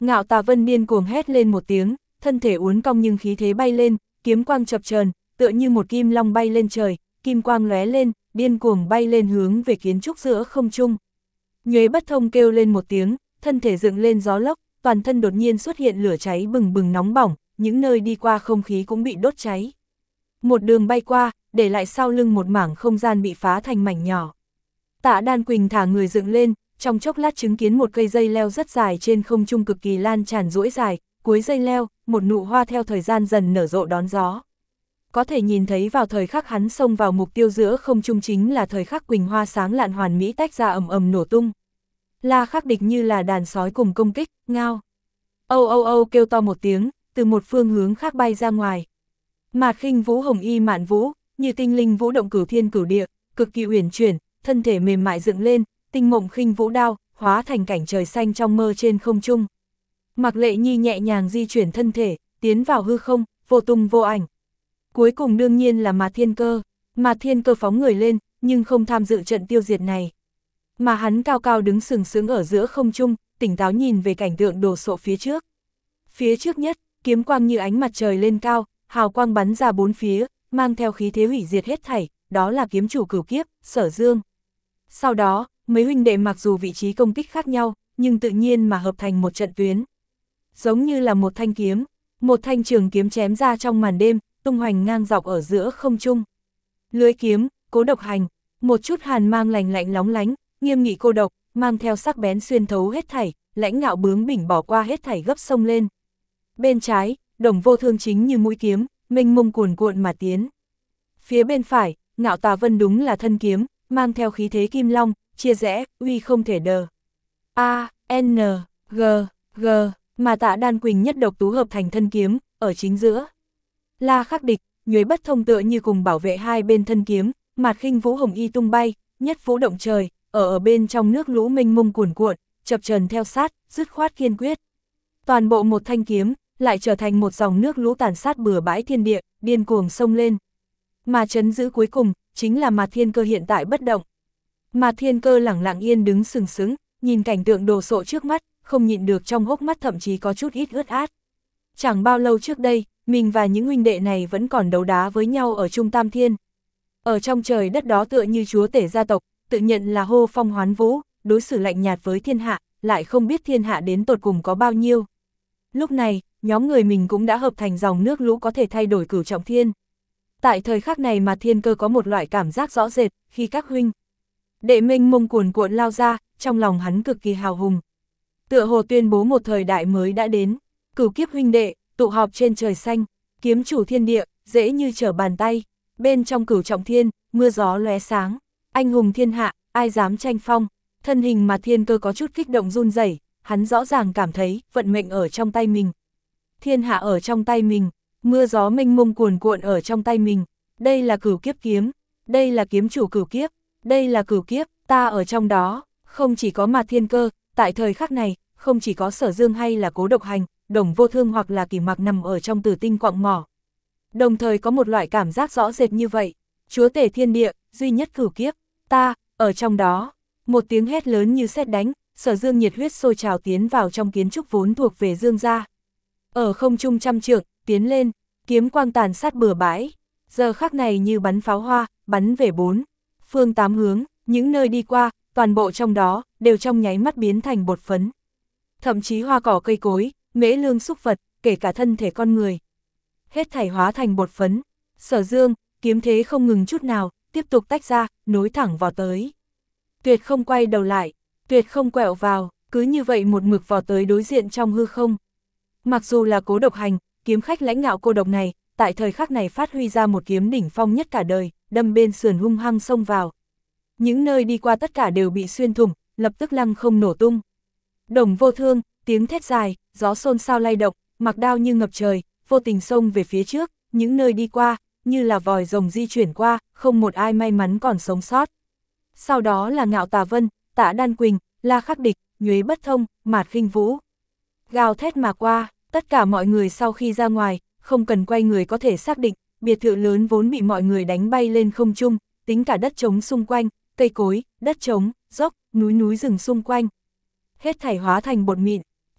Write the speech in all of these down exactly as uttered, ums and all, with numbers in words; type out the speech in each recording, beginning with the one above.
Ngạo Tà Vân điên cuồng hét lên một tiếng, thân thể uốn cong nhưng khí thế bay lên, kiếm quang chập chờn, tựa như một kim long bay lên trời, kim quang lóe lên, điên cuồng bay lên hướng về kiến trúc giữa không trung. Nhuế Bất Thông kêu lên một tiếng, thân thể dựng lên gió lốc, toàn thân đột nhiên xuất hiện lửa cháy bừng bừng nóng bỏng, những nơi đi qua không khí cũng bị đốt cháy. Một đường bay qua, để lại sau lưng một mảng không gian bị phá thành mảnh nhỏ. Tạ Đan Quỳnh thả người dựng lên, trong chốc lát chứng kiến một cây dây leo rất dài trên không trung cực kỳ lan tràn duỗi dài, cuối dây leo, một nụ hoa theo thời gian dần nở rộ đón gió. Có thể nhìn thấy vào thời khắc hắn xông vào mục tiêu giữa không trung chính là thời khắc quỳnh hoa sáng lạn hoàn mỹ tách ra ầm ầm nổ tung. La Khắc Địch như là đàn sói cùng công kích, ngao. Âu âu âu kêu to một tiếng, từ một phương hướng khác bay ra ngoài. Mạt Khinh Vũ hồng y mạn vũ, như tinh linh vũ động cửu thiên cửu địa, cực kỳ uyển chuyển, thân thể mềm mại dựng lên, tinh mộng khinh vũ đao, hóa thành cảnh trời xanh trong mơ trên không trung. Mạc Lệ Nhi nhẹ nhàng di chuyển thân thể, tiến vào hư không, vô tung vô ảnh. Cuối cùng đương nhiên là Mạt Thiên Cơ. Mạt Thiên Cơ phóng người lên, nhưng không tham dự trận tiêu diệt này. Mà hắn cao cao đứng sừng sững ở giữa không trung, tỉnh táo nhìn về cảnh tượng đồ sộ phía trước. Phía trước nhất, kiếm quang như ánh mặt trời lên cao, hào quang bắn ra bốn phía, mang theo khí thế hủy diệt hết thảy, đó là kiếm chủ cửu kiếp, Sở Dương. Sau đó, mấy huynh đệ mặc dù vị trí công kích khác nhau, nhưng tự nhiên mà hợp thành một trận tuyến. Giống như là một thanh kiếm, một thanh trường kiếm chém ra trong màn đêm, tung hoành ngang dọc ở giữa không trung. Lưới kiếm, Cố Độc Hành, một chút hàn mang lạnh lạnh lóng lánh, nghiêm nghị cô độc, mang theo sắc bén xuyên thấu hết thảy, lãnh ngạo bướng bỉnh bỏ qua hết thảy gấp sông lên. Bên trái, Đồng Vô Thương chính như mũi kiếm, mênh mông cuồn cuộn mà tiến. Phía bên phải, Ngạo Tà Vân đúng là thân kiếm, mang theo khí thế kim long, chia rẽ, uy không thể đờ. A, N, G, G, mà Tạ Đan Quỳnh nhất độc tú hợp thành thân kiếm, ở chính giữa. La Khắc Địch, Nhuế Bất Thông tựa như cùng bảo vệ hai bên thân kiếm, Mạt Khinh Vũ hồng y tung bay, nhất vũ động trời, ở ở bên trong nước lũ mênh mông cuồn cuộn, chập chờn theo sát, dứt khoát kiên quyết. Toàn bộ một thanh kiếm, lại trở thành một dòng nước lũ tàn sát bừa bãi thiên địa, điên cuồng sông lên. Mà trấn giữ cuối cùng, chính là Mạt Thiên Cơ hiện tại bất động. Mạt Thiên Cơ lẳng lặng yên đứng sừng sững, nhìn cảnh tượng đồ sộ trước mắt, không nhịn được trong hốc mắt thậm chí có chút ít ướt át. Chẳng bao lâu trước đây, mình và những huynh đệ này vẫn còn đấu đá với nhau ở Trung Tam Thiên. Ở trong trời đất đó tựa như chúa tể gia tộc, tự nhận là hô phong hoán vũ, đối xử lạnh nhạt với thiên hạ, lại không biết thiên hạ đến tột cùng có bao nhiêu. Lúc này, nhóm người mình cũng đã hợp thành dòng nước lũ có thể thay đổi cửu trọng thiên. Tại thời khắc này mà Thiên Cơ có một loại cảm giác rõ rệt, khi các huynh đệ mênh mông cuồn cuộn lao ra, trong lòng hắn cực kỳ hào hùng. Tựa hồ tuyên bố một thời đại mới đã đến, cửu kiếp huynh đệ, tụ họp trên trời xanh, kiếm chủ thiên địa, dễ như trở bàn tay, bên trong cửu trọng thiên, mưa gió lóe sáng, anh hùng thiên hạ, ai dám tranh phong, thân hình mà Thiên Cơ có chút kích động run rẩy, hắn rõ ràng cảm thấy vận mệnh ở trong tay mình. Thiên hạ ở trong tay mình, mưa gió mênh mông cuồn cuộn ở trong tay mình, đây là cửu kiếp kiếm, đây là kiếm chủ cửu kiếp, đây là cửu kiếp, ta ở trong đó, không chỉ có Mạt Thiên Cơ, tại thời khắc này, không chỉ có Sở Dương hay là Cố Độc Hành, Đồng Vô Thương hoặc là Kỷ Mặc nằm ở trong Tử Tinh quặng mỏ. Đồng thời có một loại cảm giác rõ rệt như vậy, chúa tể thiên địa, duy nhất cửu kiếp, ta, ở trong đó. Một tiếng hét lớn như sét đánh, Sở Dương nhiệt huyết sôi trào tiến vào trong kiến trúc vốn thuộc về Dương gia. Ở không trung trăm trượng, tiến lên, kiếm quang tàn sát bừa bãi, giờ khắc này như bắn pháo hoa, bắn về bốn phương tám hướng, những nơi đi qua, toàn bộ trong đó, đều trong nháy mắt biến thành bột phấn. Thậm chí hoa cỏ cây cối, mễ lương súc vật, kể cả thân thể con người. Hết thảy hóa thành bột phấn, Sở Dương, kiếm thế không ngừng chút nào, tiếp tục tách ra, nối thẳng vào tới. Tuyệt không quay đầu lại, tuyệt không quẹo vào, cứ như vậy một mực vào tới đối diện trong hư không. Mặc dù là Cố Độc Hành, kiếm khách lãnh ngạo cô độc này, tại thời khắc này phát huy ra một kiếm đỉnh phong nhất cả đời, đâm bên sườn hung hăng xông vào. Những nơi đi qua tất cả đều bị xuyên thủng, lập tức lăng không nổ tung. Đồng Vô Thương, tiếng thét dài, gió xôn xao lay động, mặc đao như ngập trời, vô tình xông về phía trước, những nơi đi qua, như là vòi rồng di chuyển qua, không một ai may mắn còn sống sót. Sau đó là Ngạo Tà Vân, Tạ Đan Quỳnh, La Khắc Địch, Nhuế Bất Thông, Mạt Khinh Vũ. Gào thét mà qua, tất cả mọi người sau khi ra ngoài, không cần quay người có thể xác định, biệt thự lớn vốn bị mọi người đánh bay lên không trung, tính cả đất trống xung quanh, cây cối, đất trống, dốc, núi núi rừng xung quanh. Hết thảy hóa thành bột mịn,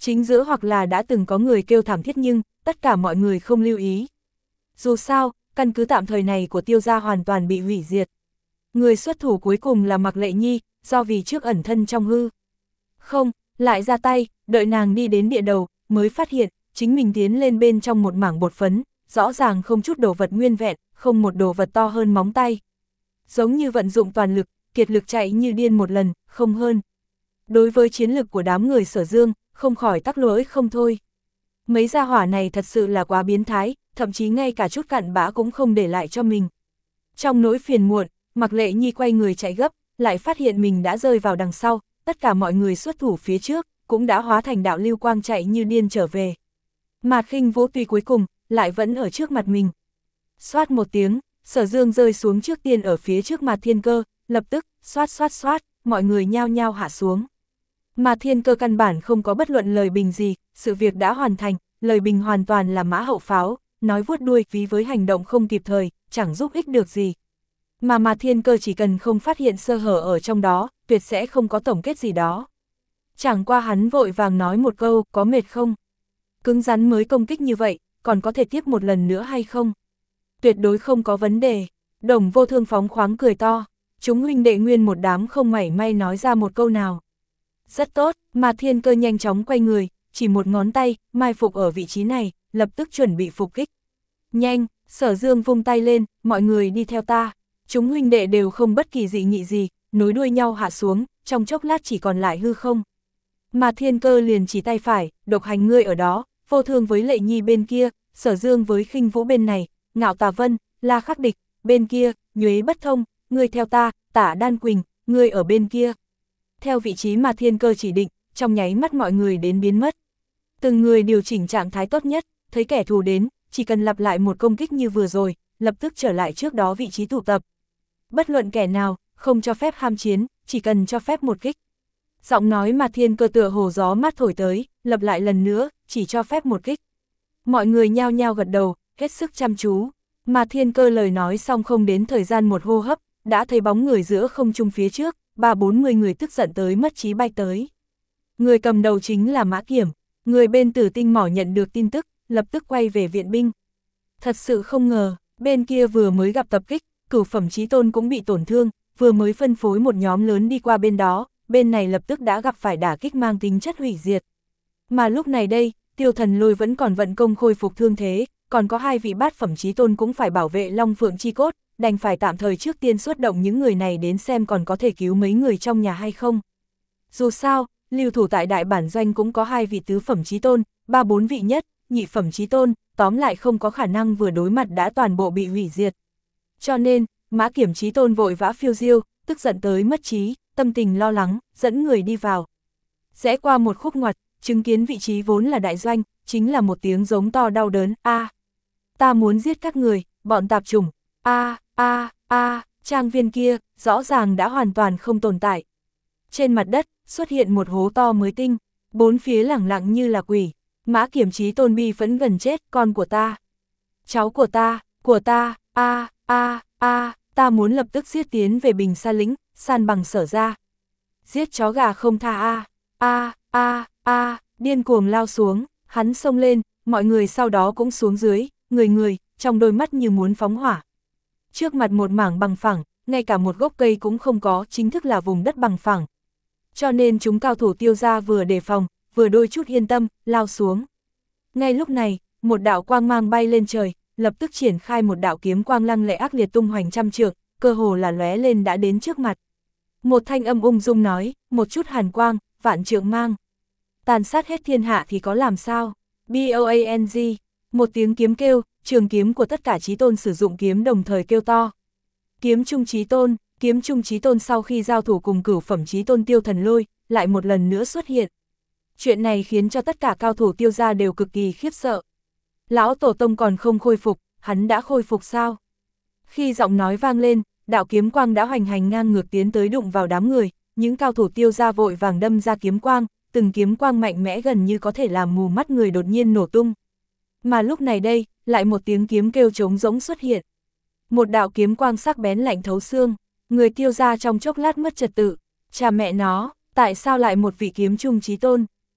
Chính giữa hoặc là đã từng có người kêu thảm thiết nhưng, tất cả mọi người không lưu ý. Dù sao, căn cứ tạm thời này của Tiêu gia hoàn toàn bị hủy diệt. Người xuất thủ cuối cùng là Mạc Lệ Nhi, do vì trước ẩn thân trong hư không, lại ra tay, đợi nàng đi đến địa đầu, mới phát hiện, chính mình tiến lên bên trong một mảng bột phấn, rõ ràng không chút đồ vật nguyên vẹn, không một đồ vật to hơn móng tay. Giống như vận dụng toàn lực, kiệt lực chạy như điên một lần, không hơn. Đối với chiến lực của đám người Sở Dương, không khỏi tắc lỗi không thôi. Mấy gia hỏa này thật sự là quá biến thái, thậm chí ngay cả chút cặn bã cũng không để lại cho mình. Trong nỗi phiền muộn, Mạc Lệ Nhi quay người chạy gấp, lại phát hiện mình đã rơi vào đằng sau, tất cả mọi người xuất thủ phía trước, cũng đã hóa thành đạo lưu quang chạy như điên trở về. Mà Khinh Vũ tuy cuối cùng, lại vẫn ở trước mặt mình. Xoát một tiếng, Sở Dương rơi xuống trước tiên ở phía trước Mạt Thiên Cơ, lập tức, xoát xoát xoát, mọi người nhao nhao hạ xuống. Mạt Thiên Cơ căn bản không có bất luận lời bình gì, sự việc đã hoàn thành, lời bình hoàn toàn là mã hậu pháo, nói vuốt đuôi ví với hành động không kịp thời, chẳng giúp ích được gì. Mà Mạt Thiên Cơ chỉ cần không phát hiện sơ hở ở trong đó, tuyệt sẽ không có tổng kết gì đó. Chẳng qua hắn vội vàng nói một câu, có mệt không? Cứng rắn mới công kích như vậy, còn có thể tiếp một lần nữa hay không? Tuyệt đối không có vấn đề. Đồng Vô Thương phóng khoáng cười to, chúng huynh đệ nguyên một đám không mảy may nói ra một câu nào. Rất tốt, Mạt Thiên Cơ nhanh chóng quay người, chỉ một ngón tay, mai phục ở vị trí này, lập tức chuẩn bị phục kích. Nhanh, Sở Dương vung tay lên, mọi người đi theo ta. Chúng huynh đệ đều không bất kỳ dị nghị gì, nối đuôi nhau hạ xuống, trong chốc lát chỉ còn lại hư không. Mạt Thiên Cơ liền chỉ tay phải, Độc Hành ngươi ở đó, Vô Thương với Lệ Nhi bên kia, Sở Dương với Khinh Vũ bên này, Ngạo Tà Vân, La Khắc Địch, bên kia, Nhuế Bất Thông, ngươi theo ta, Tả Đan Quỳnh, ngươi ở bên kia. Theo vị trí mà Thiên Cơ chỉ định, trong nháy mắt mọi người đến biến mất. Từng người điều chỉnh trạng thái tốt nhất, thấy kẻ thù đến, chỉ cần lặp lại một công kích như vừa rồi, lập tức trở lại trước đó vị trí tụ tập. Bất luận kẻ nào, không cho phép ham chiến, chỉ cần cho phép một kích. Giọng nói mà Thiên Cơ tựa hồ gió mát thổi tới, lặp lại lần nữa, chỉ cho phép một kích. Mọi người nhao nhao gật đầu, hết sức chăm chú. Mà Thiên Cơ lời nói xong không đến thời gian một hô hấp, đã thấy bóng người giữa không trung phía trước, ba bốn mươi người tức giận tới mất trí bay tới. Người cầm đầu chính là Mã Kiểm, người bên Tử Tinh Mỏ nhận được tin tức, lập tức quay về viện binh. Thật sự không ngờ, bên kia vừa mới gặp tập kích, Cửu Phẩm Chí Tôn cũng bị tổn thương, vừa mới phân phối một nhóm lớn đi qua bên đó, bên này lập tức đã gặp phải đả kích mang tính chất hủy diệt. Mà lúc này đây, Tiêu Thần Lôi vẫn còn vận công khôi phục thương thế, còn có hai vị bát phẩm chí tôn cũng phải bảo vệ Long Phượng chi cốt, đành phải tạm thời trước tiên xuất động những người này đến xem còn có thể cứu mấy người trong nhà hay không. Dù sao, lưu thủ tại đại bản doanh cũng có hai vị tứ phẩm chí tôn, ba bốn vị nhất, nhị phẩm chí tôn, tóm lại không có khả năng vừa đối mặt đã toàn bộ bị hủy diệt. Cho nên, Mã Kiểm chí tôn vội vã phiêu diêu, tức giận tới mất trí, tâm tình lo lắng, dẫn người đi vào. Rẽ qua một khúc ngoặt, chứng kiến vị trí vốn là đại doanh, chính là một tiếng giống to đau đớn, a, ta muốn giết các người, bọn tạp chủng, a, a, a, trang viên kia, rõ ràng đã hoàn toàn không tồn tại. Trên mặt đất, xuất hiện một hố to mới tinh, bốn phía lẳng lặng như là quỷ. Mã Kiểm chí tôn bi vẫn gần chết, con của ta, cháu của ta, của ta, a, a, a, ta muốn lập tức giết tiến về Bình Sa lĩnh, san bằng Sở ra. Giết chó gà không tha a, a, a, a, điên cuồng lao xuống, hắn xông lên, mọi người sau đó cũng xuống dưới, người người, trong đôi mắt như muốn phóng hỏa. Trước mặt một mảng bằng phẳng, ngay cả một gốc cây cũng không có, chính thức là vùng đất bằng phẳng. Cho nên chúng cao thủ Tiêu gia vừa đề phòng, vừa đôi chút yên tâm, lao xuống. Ngay lúc này, một đạo quang mang bay lên trời, lập tức triển khai một đạo kiếm quang lăng lệ ác liệt tung hoành trăm trượng, cơ hồ là lóe lên đã đến trước mặt. Một thanh âm ung dung nói, một chút hàn quang, vạn trượng mang. Tàn sát hết thiên hạ thì có làm sao? B O A N G, một tiếng kiếm kêu, trường kiếm của tất cả chí tôn sử dụng kiếm đồng thời kêu to. Kiếm trung chí tôn, kiếm trung chí tôn sau khi giao thủ cùng cửu phẩm chí tôn Tiêu Thần Lôi, lại một lần nữa xuất hiện. Chuyện này khiến cho tất cả cao thủ Tiêu gia đều cực kỳ khiếp sợ. Lão tổ tông còn không khôi phục, hắn đã khôi phục sao? Khi giọng nói vang lên, đạo kiếm quang đã hoành hành ngang ngược tiến tới đụng vào đám người, những cao thủ Tiêu gia vội vàng đâm ra kiếm quang, từng kiếm quang mạnh mẽ gần như có thể làm mù mắt người đột nhiên nổ tung. Mà lúc này đây, lại một tiếng kiếm kêu trống rỗng xuất hiện. Một đạo kiếm quang sắc bén lạnh thấu xương, người Tiêu gia trong chốc lát mất trật tự. Cha mẹ nó, tại sao lại một vị kiếm trung chí tôn?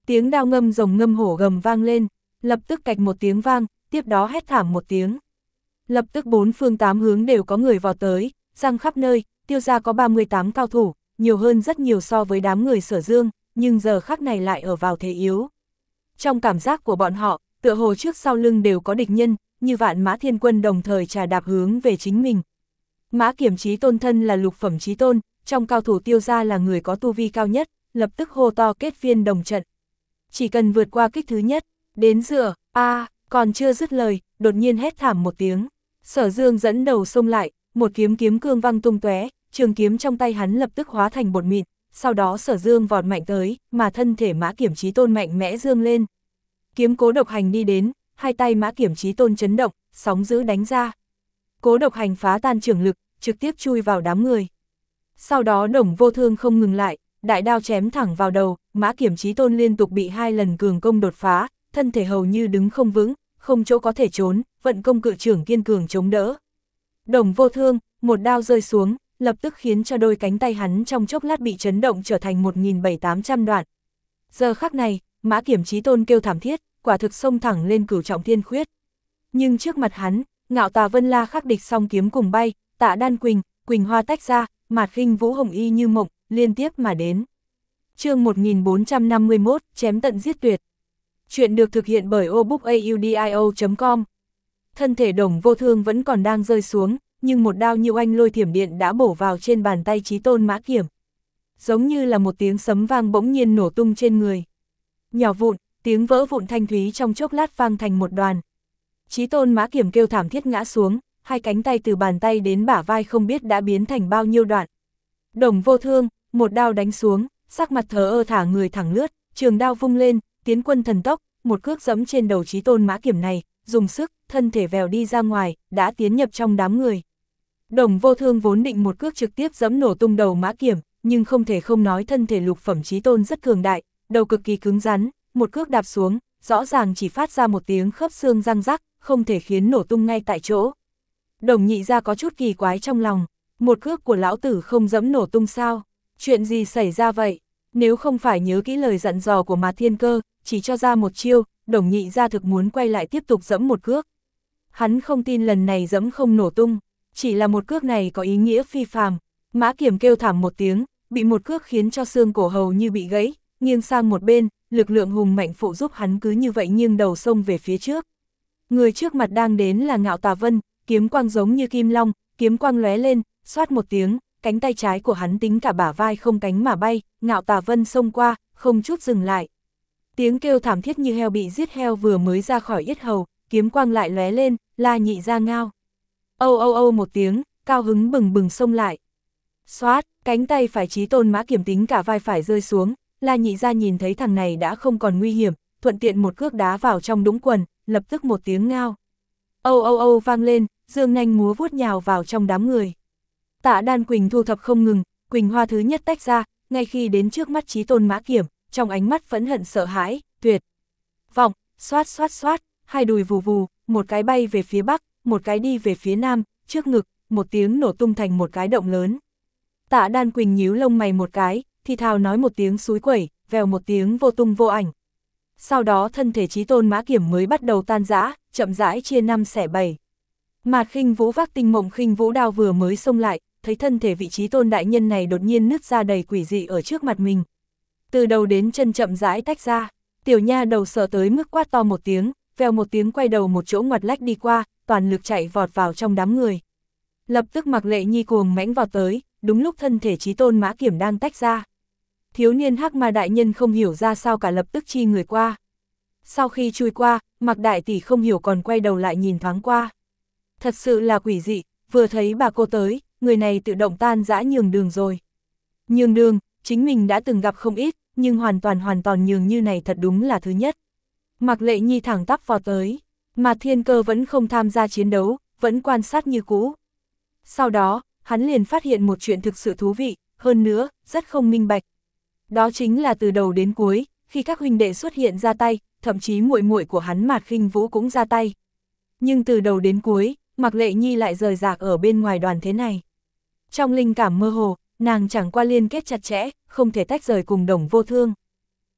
Tiếng đao ngâm rồng ngâm hổ gầm vang lên, lập tức cạch một tiếng vang, tiếp đó hét thảm một tiếng. Lập tức bốn phương tám hướng đều có người vào tới, giăng khắp nơi, Tiêu gia có ba mươi tám cao thủ, nhiều hơn rất nhiều so với đám người Sở Dương, nhưng giờ khắc này lại ở vào thế yếu. Trong cảm giác của bọn họ, tựa hồ trước sau lưng đều có địch nhân, như vạn mã thiên quân đồng thời trà đạp hướng về chính mình. Mã Kiểm Chí Tôn thân là lục phẩm chí tôn, trong cao thủ Tiêu gia là người có tu vi cao nhất, lập tức hô to kết viên đồng trận. Chỉ cần vượt qua kích thứ nhất, đến dựa, a à, còn chưa dứt lời, đột nhiên hét thảm một tiếng. Sở Dương dẫn đầu xông lại, một kiếm kiếm cương văng tung tóe, trường kiếm trong tay hắn lập tức hóa thành bột mịn, sau đó Sở Dương vọt mạnh tới, mà thân thể Mã Kiểm Chí Tôn mạnh mẽ dương lên. Kiếm Cố Độc Hành đi đến, hai tay Mã Kiểm Chí Tôn chấn động, sóng dữ đánh ra. Cố Độc Hành phá tan trường lực, trực tiếp chui vào đám người. Sau đó Đồng Vô Thương không ngừng lại, đại đao chém thẳng vào đầu, Mã Kiểm Chí Tôn liên tục bị hai lần cường công đột phá, thân thể hầu như đứng không vững, không chỗ có thể trốn, vận công cự trưởng kiên cường chống đỡ. Đồng Vô Thương, một đao rơi xuống, lập tức khiến cho đôi cánh tay hắn trong chốc lát bị chấn động trở thành một nghìn bảy trăm tám trăm đoạn. Giờ khắc này, Mã Kiểm Chí Tôn kêu thảm thiết, quả thực xông thẳng lên cửu trọng thiên khuyết. Nhưng trước mặt hắn, Ngạo Tà Vân La khắc địch song kiếm cùng bay, Tạ Đan Quỳnh, Quỳnh Hoa tách ra, Mạt Khinh Vũ hồng y như mộng, liên tiếp mà đến. Chương một nghìn bốn trăm năm mươi mốt, chém tận giết tuyệt. Chuyện được thực hiện bởi obookaudio chấm com. Thân thể Đồng Vô Thương vẫn còn đang rơi xuống, nhưng một đao như oanh lôi thiểm điện đã bổ vào trên bàn tay Chí Tôn Mã Kiểm. Giống như là một tiếng sấm vang bỗng nhiên nổ tung trên người. Nhỏ vụn, tiếng vỡ vụn thanh thúy trong chốc lát vang thành một đoàn. Chí Tôn Mã Kiểm kêu thảm thiết ngã xuống, hai cánh tay từ bàn tay đến bả vai không biết đã biến thành bao nhiêu đoạn. Đồng Vô Thương, một đao đánh xuống, sắc mặt thờ ơ thả người thẳng lướt, trường đao vung lên, tiến quân thần tốc, một cước giẫm trên đầu Chí Tôn Mã Kiểm này, dùng sức, thân thể vèo đi ra ngoài, đã tiến nhập trong đám người. Đồng Vô Thương vốn định một cước trực tiếp giẫm nổ tung đầu Mã Kiểm, nhưng không thể không nói thân thể lục phẩm chí tôn rất cường đại, đầu cực kỳ cứng rắn, một cước đạp xuống, rõ ràng chỉ phát ra một tiếng khớp xương răng rắc, không thể khiến nổ tung ngay tại chỗ. Đồng Nhị Gia có chút kỳ quái trong lòng, một cước của lão tử không giẫm nổ tung sao? Chuyện gì xảy ra vậy? Nếu không phải nhớ kỹ lời dặn dò của Mạt Thiên Cơ, chỉ cho ra một chiêu, Đồng Nhị Gia thực muốn quay lại tiếp tục giẫm một cước. Hắn không tin lần này giẫm không nổ tung, chỉ là một cước này có ý nghĩa phi phàm. Mã Kiểm kêu thảm một tiếng, bị một cước khiến cho xương cổ hầu như bị gãy, nghiêng sang một bên, lực lượng hùng mạnh phụ giúp hắn cứ như vậy nghiêng đầu xông về phía trước. Người trước mặt đang đến là Ngạo Tà Vân, kiếm quang giống như kim long, kiếm quang lóe lên, xoát một tiếng, cánh tay trái của hắn tính cả bả vai không cánh mà bay, Ngạo Tà Vân xông qua, không chút dừng lại. Tiếng kêu thảm thiết như heo bị giết heo vừa mới ra khỏi yết hầu, kiếm quang lại lóe lên, La Nhị Gia ngao. Âu âu âu một tiếng, cao hứng bừng bừng xông lại. Xoát, cánh tay phải Chí Tôn Mã Kiểm tính cả vai phải rơi xuống, La Nhị Gia nhìn thấy thằng này đã không còn nguy hiểm, thuận tiện một cước đá vào trong đũng quần, lập tức một tiếng ngao. Âu âu âu vang lên, dương nanh múa vuốt nhào vào trong đám người. Tạ Đan Quỳnh thu thập không ngừng, Quỳnh Hoa thứ nhất tách ra, ngay khi đến trước mắt Chí Tôn Mã Kiểm, trong ánh mắt phẫn hận sợ hãi, tuyệt vọng, xoát xoát xoát, hai đùi vù vù, một cái bay về phía bắc, một cái đi về phía nam, trước ngực, một tiếng nổ tung thành một cái động lớn. Tạ Đan Quỳnh nhíu lông mày một cái, thì thào nói một tiếng xúi quẩy, vèo một tiếng vô tung vô ảnh. Sau đó thân thể Chí Tôn Mã Kiểm mới bắt đầu tan rã, chậm rãi chia năm xẻ bảy. Mạt Khinh Vũ vác tinh mộng khinh vũ đao vừa mới xông lại, thấy thân thể vị Chí Tôn đại nhân này đột nhiên nứt ra đầy quỷ dị ở trước mặt mình. Từ đầu đến chân chậm rãi tách ra, tiểu nha đầu sợ tới mức quát to một tiếng, vèo một tiếng quay đầu một chỗ ngoặt lách đi qua, toàn lực chạy vọt vào trong đám người. Lập tức Mạc Lệ Nhi cuồng mãnh vào tới, đúng lúc thân thể Chí Tôn Mã Kiểm đang tách ra. Thiếu niên Hắc Ma đại nhân không hiểu ra sao cả lập tức chi người qua. Sau khi chui qua, Mạc đại tỷ không hiểu còn quay đầu lại nhìn thoáng qua. Thật sự là quỷ dị, vừa thấy bà cô tới, người này tự động tan rã nhường đường rồi. Nhường đường, chính mình đã từng gặp không ít, nhưng hoàn toàn hoàn toàn nhường như này thật đúng là thứ nhất. Mạc Lệ Nhi thẳng tắp vào tới, mà Thiên Cơ vẫn không tham gia chiến đấu, vẫn quan sát như cũ. Sau đó, hắn liền phát hiện một chuyện thực sự thú vị, hơn nữa, rất không minh bạch. Đó chính là từ đầu đến cuối, khi các huynh đệ xuất hiện ra tay, thậm chí muội muội của hắn Mạt Khinh Vũ cũng ra tay. Nhưng từ đầu đến cuối, Mạc Lệ Nhi lại rời rạc ở bên ngoài đoàn thế này. Trong linh cảm mơ hồ, nàng chẳng qua liên kết chặt chẽ, không thể tách rời cùng Đồng Vô Thương.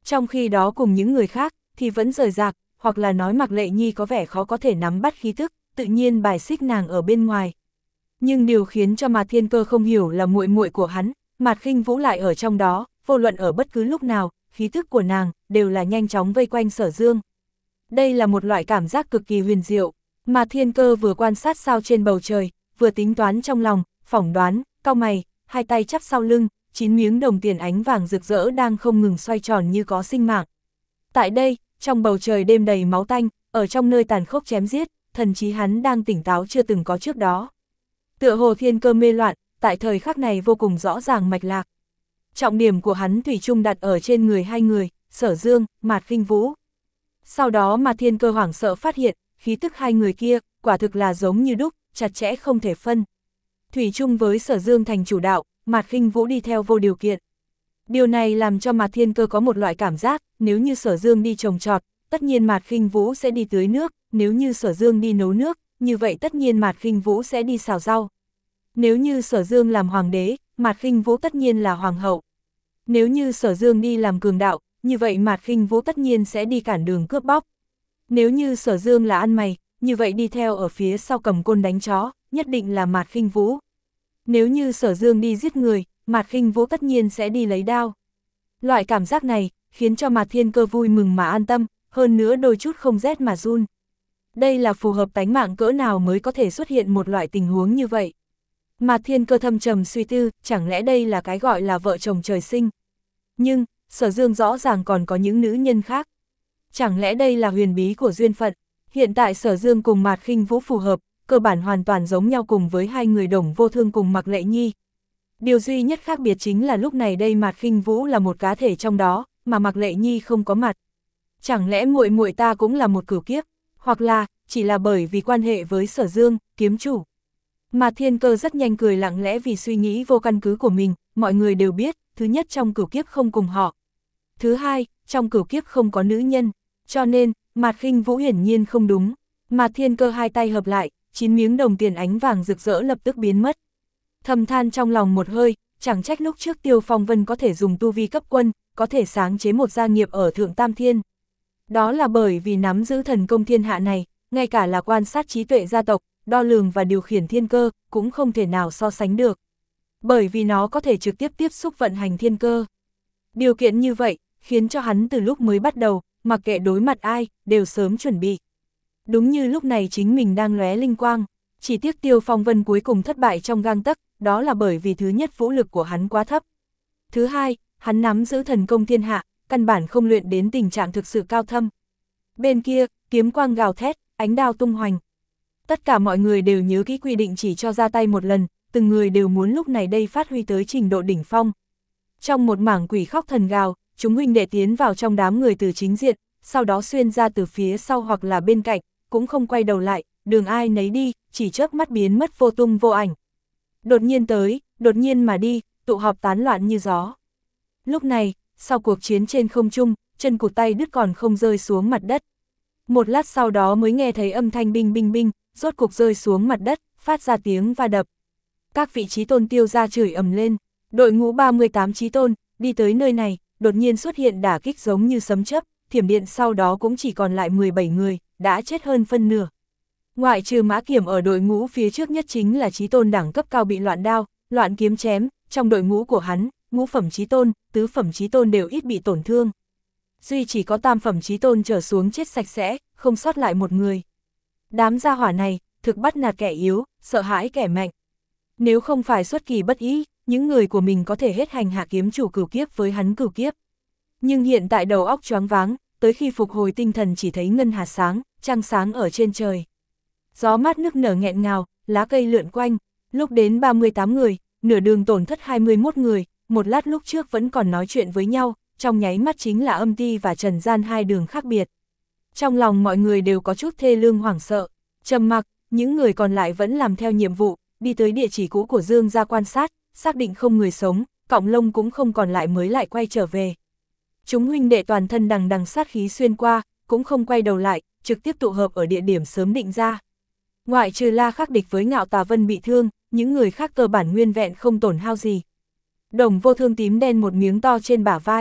Trong khi đó cùng những người khác, thì vẫn rời rạc, hoặc là nói Mạc Lệ Nhi có vẻ khó có thể nắm bắt khí thức, tự nhiên bài xích nàng ở bên ngoài. Nhưng điều khiến cho Mạt Thiên Cơ không hiểu là muội muội của hắn, Mạt Khinh Vũ lại ở trong đó, vô luận ở bất cứ lúc nào, khí thức của nàng đều là nhanh chóng vây quanh Sở Dương. Đây là một loại cảm giác cực kỳ huyền diệu. Mạt Thiên Cơ vừa quan sát sao trên bầu trời, vừa tính toán trong lòng, phỏng đoán, cau mày, hai tay chắp sau lưng, chín miếng đồng tiền ánh vàng rực rỡ đang không ngừng xoay tròn như có sinh mạng. Tại đây, trong bầu trời đêm đầy máu tanh, ở trong nơi tàn khốc chém giết, thần trí hắn đang tỉnh táo chưa từng có trước đó. Tựa hồ thiên cơ mê loạn, tại thời khắc này vô cùng rõ ràng mạch lạc. Trọng điểm của hắn thủy chung đặt ở trên người hai người, Sở Dương, Mạt Khinh Vũ. Sau đó mà thiên cơ hoảng sợ phát hiện, khí tức hai người kia, quả thực là giống như đúc, chặt chẽ không thể phân. Thủy chung với Sở Dương thành chủ đạo, Mạt Khinh Vũ đi theo vô điều kiện. Điều này làm cho Mạt Thiên Cơ có một loại cảm giác, nếu như Sở Dương đi trồng trọt, tất nhiên Mạt Khinh Vũ sẽ đi tưới nước, nếu như Sở Dương đi nấu nước, như vậy tất nhiên Mạt Khinh Vũ sẽ đi xào rau. Nếu như Sở Dương làm hoàng đế, Mạt Khinh Vũ tất nhiên là hoàng hậu. Nếu như Sở Dương đi làm cường đạo, như vậy Mạt Khinh Vũ tất nhiên sẽ đi cản đường cướp bóc. Nếu như Sở Dương là ăn mày, như vậy đi theo ở phía sau cầm côn đánh chó, nhất định là Mạt Khinh Vũ. Nếu như Sở Dương đi giết người, Mạt Khinh Vũ tất nhiên sẽ đi lấy đao. Loại cảm giác này, khiến cho Mạt Thiên Cơ vui mừng mà an tâm, hơn nữa đôi chút không rét mà run. Đây là phù hợp tánh mạng cỡ nào mới có thể xuất hiện một loại tình huống như vậy. Mạt Thiên Cơ thâm trầm suy tư, chẳng lẽ đây là cái gọi là vợ chồng trời sinh. Nhưng, Sở Dương rõ ràng còn có những nữ nhân khác. Chẳng lẽ đây là huyền bí của duyên phận. Hiện tại Sở Dương cùng Mạt Khinh Vũ phù hợp, cơ bản hoàn toàn giống nhau cùng với hai người Đồng Vô Thương cùng Mạc Lệ Nhi. Điều duy nhất khác biệt chính là lúc này đây Mạt Khinh Vũ là một cá thể trong đó, mà Mạc Lệ Nhi không có mặt. Chẳng lẽ muội muội ta cũng là một cửu kiếp, hoặc là chỉ là bởi vì quan hệ với Sở Dương, kiếm chủ. Mạt Thiên Cơ rất nhanh cười lặng lẽ vì suy nghĩ vô căn cứ của mình, mọi người đều biết, thứ nhất trong cửu kiếp không cùng họ. Thứ hai, trong cửu kiếp không có nữ nhân, cho nên, Mạt Khinh Vũ hiển nhiên không đúng. Mạt Thiên Cơ hai tay hợp lại, chín miếng đồng tiền ánh vàng rực rỡ lập tức biến mất. Thầm than trong lòng một hơi, chẳng trách lúc trước Tiêu Phong Vân có thể dùng tu vi cấp quân, có thể sáng chế một gia nghiệp ở Thượng Tam Thiên. Đó là bởi vì nắm giữ thần công thiên hạ này, ngay cả là quan sát trí tuệ gia tộc, đo lường và điều khiển thiên cơ, cũng không thể nào so sánh được. Bởi vì nó có thể trực tiếp tiếp xúc vận hành thiên cơ. Điều kiện như vậy, khiến cho hắn từ lúc mới bắt đầu, mặc kệ đối mặt ai, đều sớm chuẩn bị. Đúng như lúc này chính mình đang lóe linh quang, chỉ tiếc Tiêu Phong Vân cuối cùng thất bại trong gang tấc, đó là bởi vì thứ nhất vũ lực của hắn quá thấp. Thứ hai, hắn nắm giữ thần công thiên hạ, căn bản không luyện đến tình trạng thực sự cao thâm. Bên kia, kiếm quang gào thét, ánh đao tung hoành. Tất cả mọi người đều nhớ kỹ quy định chỉ cho ra tay một lần, từng người đều muốn lúc này đây phát huy tới trình độ đỉnh phong. Trong một mảng quỷ khóc thần gào, chúng huynh đệ tiến vào trong đám người từ chính diện, sau đó xuyên ra từ phía sau hoặc là bên cạnh, cũng không quay đầu lại, đường ai nấy đi, chỉ chớp mắt biến mất vô tung vô ảnh. Đột nhiên tới, đột nhiên mà đi, tụ họp tán loạn như gió. Lúc này, sau cuộc chiến trên không trung, chân cụt tay đứt còn không rơi xuống mặt đất. Một lát sau đó mới nghe thấy âm thanh binh binh binh, rốt cục rơi xuống mặt đất, phát ra tiếng va đập. Các vị chí tôn Tiêu ra chửi ầm lên, đội ngũ ba mươi tám chí tôn, đi tới nơi này, đột nhiên xuất hiện đả kích giống như sấm chớp, thiểm điện sau đó cũng chỉ còn lại mười bảy người, đã chết hơn phân nửa. Ngoại trừ Mã Kiểm ở đội ngũ phía trước nhất chính là chí tôn đẳng cấp cao bị loạn đao, loạn kiếm chém, trong đội ngũ của hắn, ngũ phẩm chí tôn, tứ phẩm chí tôn đều ít bị tổn thương. Duy chỉ có tam phẩm chí tôn trở xuống chết sạch sẽ, không sót lại một người. Đám gia hỏa này, thực bắt nạt kẻ yếu, sợ hãi kẻ mạnh. Nếu không phải xuất kỳ bất ý, những người của mình có thể hết hành hạ kiếm chủ cửu kiếp với hắn cửu kiếp. Nhưng hiện tại đầu óc choáng váng, tới khi phục hồi tinh thần chỉ thấy ngân hà sáng, trăng sáng ở trên trời. Gió mát nức nở nghẹn ngào, lá cây lượn quanh, lúc đến ba mươi tám người, nửa đường tổn thất hai mươi mốt người, một lát lúc trước vẫn còn nói chuyện với nhau, trong nháy mắt chính là âm ti và trần gian hai đường khác biệt. Trong lòng mọi người đều có chút thê lương hoảng sợ, trầm mặc, những người còn lại vẫn làm theo nhiệm vụ, đi tới địa chỉ cũ của Dương ra quan sát, xác định không người sống, cọng lông cũng không còn lại mới lại quay trở về. Chúng huynh đệ toàn thân đằng đằng sát khí xuyên qua, cũng không quay đầu lại, trực tiếp tụ hợp ở địa điểm sớm định ra. Ngoại trừ La Khắc địch với Ngạo Tà Vân bị thương, những người khác cơ bản nguyên vẹn không tổn hao gì. Đồng Vô Thương tím đen một miếng to trên bả vai,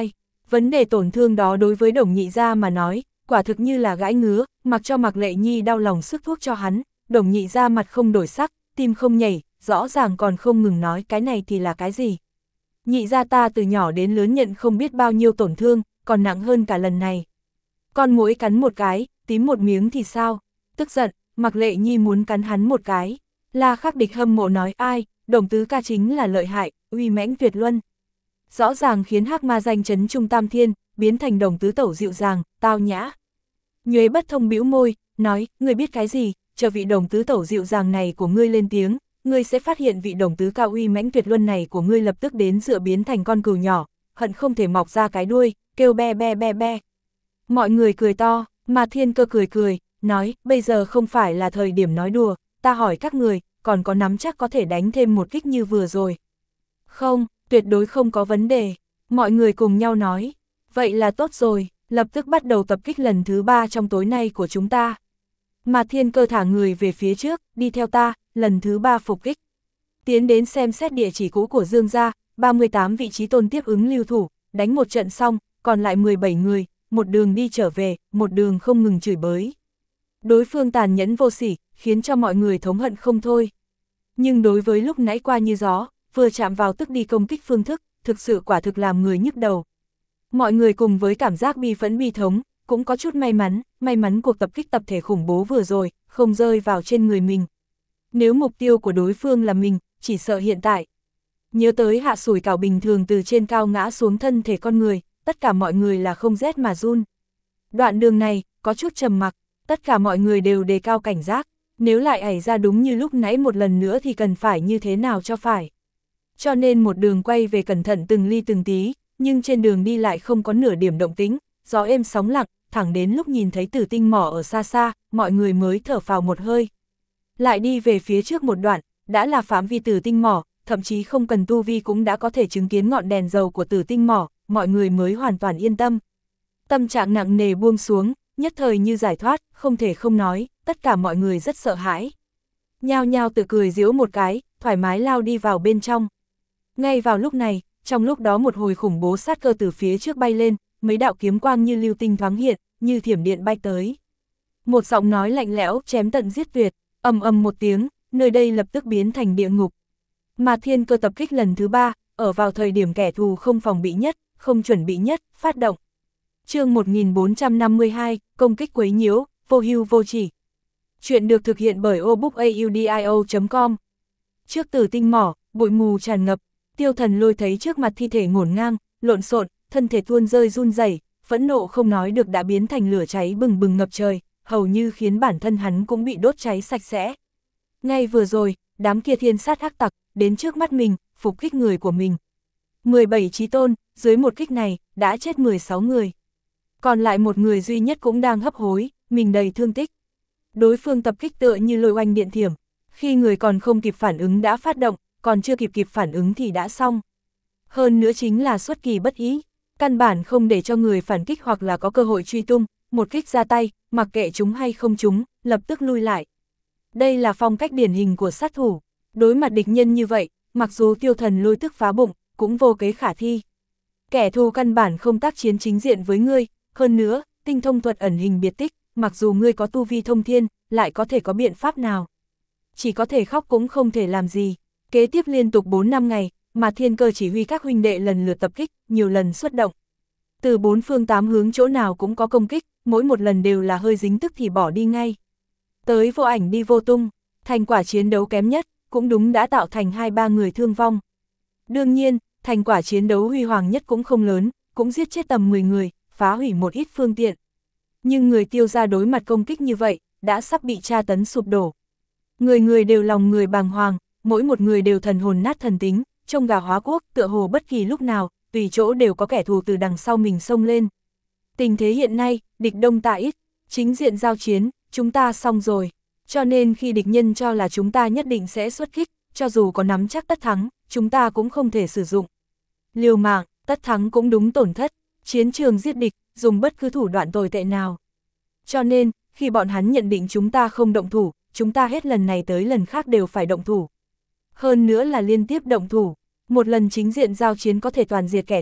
Vấn đề tổn thương đó đối với Đồng Nhị gia mà nói, quả thực như là gãi ngứa, mặc cho Mạc Lệ Nhi đau lòng sức thuốc cho hắn, Đồng Nhị gia mặt không đổi sắc, tim không nhảy, rõ ràng còn không ngừng nói cái này thì là cái gì. Nhị gia ta từ nhỏ đến lớn nhận không biết bao nhiêu tổn thương, còn nặng hơn cả lần này. Con muỗi cắn một cái, tím một miếng thì sao? Tức giận, Mạc Lệ Nhi muốn cắn hắn một cái. La Khắc Địch hâm mộ nói ai, Đồng tứ ca chính là lợi hại, uy mãnh tuyệt luân. Rõ ràng khiến Hắc Ma danh chấn trung tam thiên, biến thành Đồng tứ tẩu dịu dàng, tao nhã. Nhuế Bất Thông bĩu môi, nói, ngươi biết cái gì, chờ vị Đồng tứ tẩu dịu dàng này của ngươi lên tiếng, ngươi sẽ phát hiện vị Đồng tứ ca uy mãnh tuyệt luân này của ngươi lập tức đến dựa biến thành con cừu nhỏ, hận không thể mọc ra cái đuôi, kêu be be be be. Mọi người cười to, mà Thiên Cơ cười cười, nói, bây giờ không phải là thời điểm nói đùa, ta hỏi các người, còn có nắm chắc có thể đánh thêm một kích như vừa rồi. Không, tuyệt đối không có vấn đề. Mọi người cùng nhau nói, vậy là tốt rồi, lập tức bắt đầu tập kích lần thứ ba trong tối nay của chúng ta. Mà Thiên Cơ thả người về phía trước, đi theo ta, lần thứ ba phục kích. Tiến đến xem xét địa chỉ cũ của Dương gia, ba mươi tám vị trí tôn tiếp ứng lưu thủ, đánh một trận xong, còn lại mười bảy người, một đường đi trở về, một đường không ngừng chửi bới. Đối phương tàn nhẫn vô sỉ, khiến cho mọi người thống hận không thôi. Nhưng đối với lúc nãy qua như gió, vừa chạm vào tức đi công kích phương thức, thực sự quả thực làm người nhức đầu. Mọi người cùng với cảm giác bi phẫn bi thống, cũng có chút may mắn, may mắn cuộc tập kích tập thể khủng bố vừa rồi, không rơi vào trên người mình. Nếu mục tiêu của đối phương là mình, chỉ sợ hiện tại. Nhớ tới Hạ Sủi Cảo bình thường từ trên cao ngã xuống thân thể con người, tất cả mọi người là không rét mà run. Đoạn đường này, có chút trầm mặc, tất cả mọi người đều đề cao cảnh giác, nếu lại ảy ra đúng như lúc nãy một lần nữa thì cần phải như thế nào cho phải. Cho nên một đường quay về cẩn thận từng ly từng tí, nhưng trên đường đi lại không có nửa điểm động tĩnh, gió êm sóng lặng, thẳng đến lúc nhìn thấy Tử Tinh mỏ ở xa xa, mọi người mới thở phào một hơi. Lại đi về phía trước một đoạn, đã là phạm vi Tử Tinh mỏ, thậm chí không cần tu vi cũng đã có thể chứng kiến ngọn đèn dầu của Tử Tinh mỏ, mọi người mới hoàn toàn yên tâm. Tâm trạng nặng nề buông xuống, nhất thời như giải thoát, không thể không nói, tất cả mọi người rất sợ hãi. Nhao nhao tự cười giễu một cái, thoải mái lao đi vào bên trong. Ngay vào lúc này, trong lúc đó một hồi khủng bố sát cơ từ phía trước bay lên, mấy đạo kiếm quang như lưu tinh thoáng hiện, như thiểm điện bay tới. Một giọng nói lạnh lẽo, chém tận giết tuyệt, ầm ầm một tiếng, nơi đây lập tức biến thành địa ngục. Mà Thiên Cơ tập kích lần thứ ba, ở vào thời điểm kẻ thù không phòng bị nhất, không chuẩn bị nhất, phát động. Chương một nghìn bốn trăm năm mươi hai, công kích quấy nhiễu, vô hưu vô chỉ. Chuyện được thực hiện bởi obookaudio chấm com. Trước Tử Tinh mỏ, bụi mù tràn ngập, Tiêu Thần Lôi thấy trước mặt thi thể ngổn ngang, lộn xộn, thân thể tuôn rơi run rẩy, phẫn nộ không nói được đã biến thành lửa cháy bừng bừng ngập trời, hầu như khiến bản thân hắn cũng bị đốt cháy sạch sẽ. Ngay vừa rồi, đám kia thiên sát hắc tặc, đến trước mắt mình, phục kích người của mình. mười bảy chí tôn, dưới một kích này, đã chết mười sáu người. Còn lại một người duy nhất cũng đang hấp hối, mình đầy thương tích. Đối phương tập kích tựa như lôi oanh điện thiểm, khi người còn không kịp phản ứng đã phát động, còn chưa kịp kịp phản ứng thì đã xong. Hơn nữa chính là xuất kỳ bất ý, căn bản không để cho người phản kích hoặc là có cơ hội truy tung, một kích ra tay, mặc kệ chúng hay không chúng, lập tức lui lại. Đây là phong cách điển hình của sát thủ, đối mặt địch nhân như vậy, mặc dù Tiêu Thần Lôi tức phá bụng, cũng vô kế khả thi. Kẻ thù căn bản không tác chiến chính diện với ngươi, hơn nữa, tinh thông thuật ẩn hình biệt tích, mặc dù ngươi có tu vi thông thiên, lại có thể có biện pháp nào. Chỉ có thể khóc cũng không thể làm gì. Kế tiếp liên tục bốn năm ngày, mà Thiên Cơ chỉ huy các huynh đệ lần lượt tập kích, nhiều lần xuất động. Từ bốn phương tám hướng chỗ nào cũng có công kích, mỗi một lần đều là hơi dính tức thì bỏ đi ngay. Tới vô ảnh đi vô tung, thành quả chiến đấu kém nhất, cũng đúng đã tạo thành hai ba người thương vong. Đương nhiên, thành quả chiến đấu huy hoàng nhất cũng không lớn, cũng giết chết tầm mười người, phá hủy một ít phương tiện. Nhưng người Tiêu gia đối mặt công kích như vậy, đã sắp bị tra tấn sụp đổ. Người người đều lòng người bàng hoàng, mỗi một người đều thần hồn nát thần tính, trông gà hóa quốc, tựa hồ bất kỳ lúc nào, tùy chỗ đều có kẻ thù từ đằng sau mình xông lên. Tình thế hiện nay, địch đông ta ít, chính diện giao chiến, chúng ta xong rồi. Cho nên khi địch nhân cho là chúng ta nhất định sẽ xuất kích, cho dù có nắm chắc tất thắng, chúng ta cũng không thể sử dụng. Liều mạng, tất thắng cũng đúng tổn thất, chiến trường giết địch, dùng bất cứ thủ đoạn tồi tệ nào. Cho nên, khi bọn hắn nhận định chúng ta không động thủ, chúng ta hết lần này tới lần khác đều phải động thủ. Hơn nữa là liên tiếp động thủ, một lần chính diện giao chiến có thể toàn diệt kẻ thù,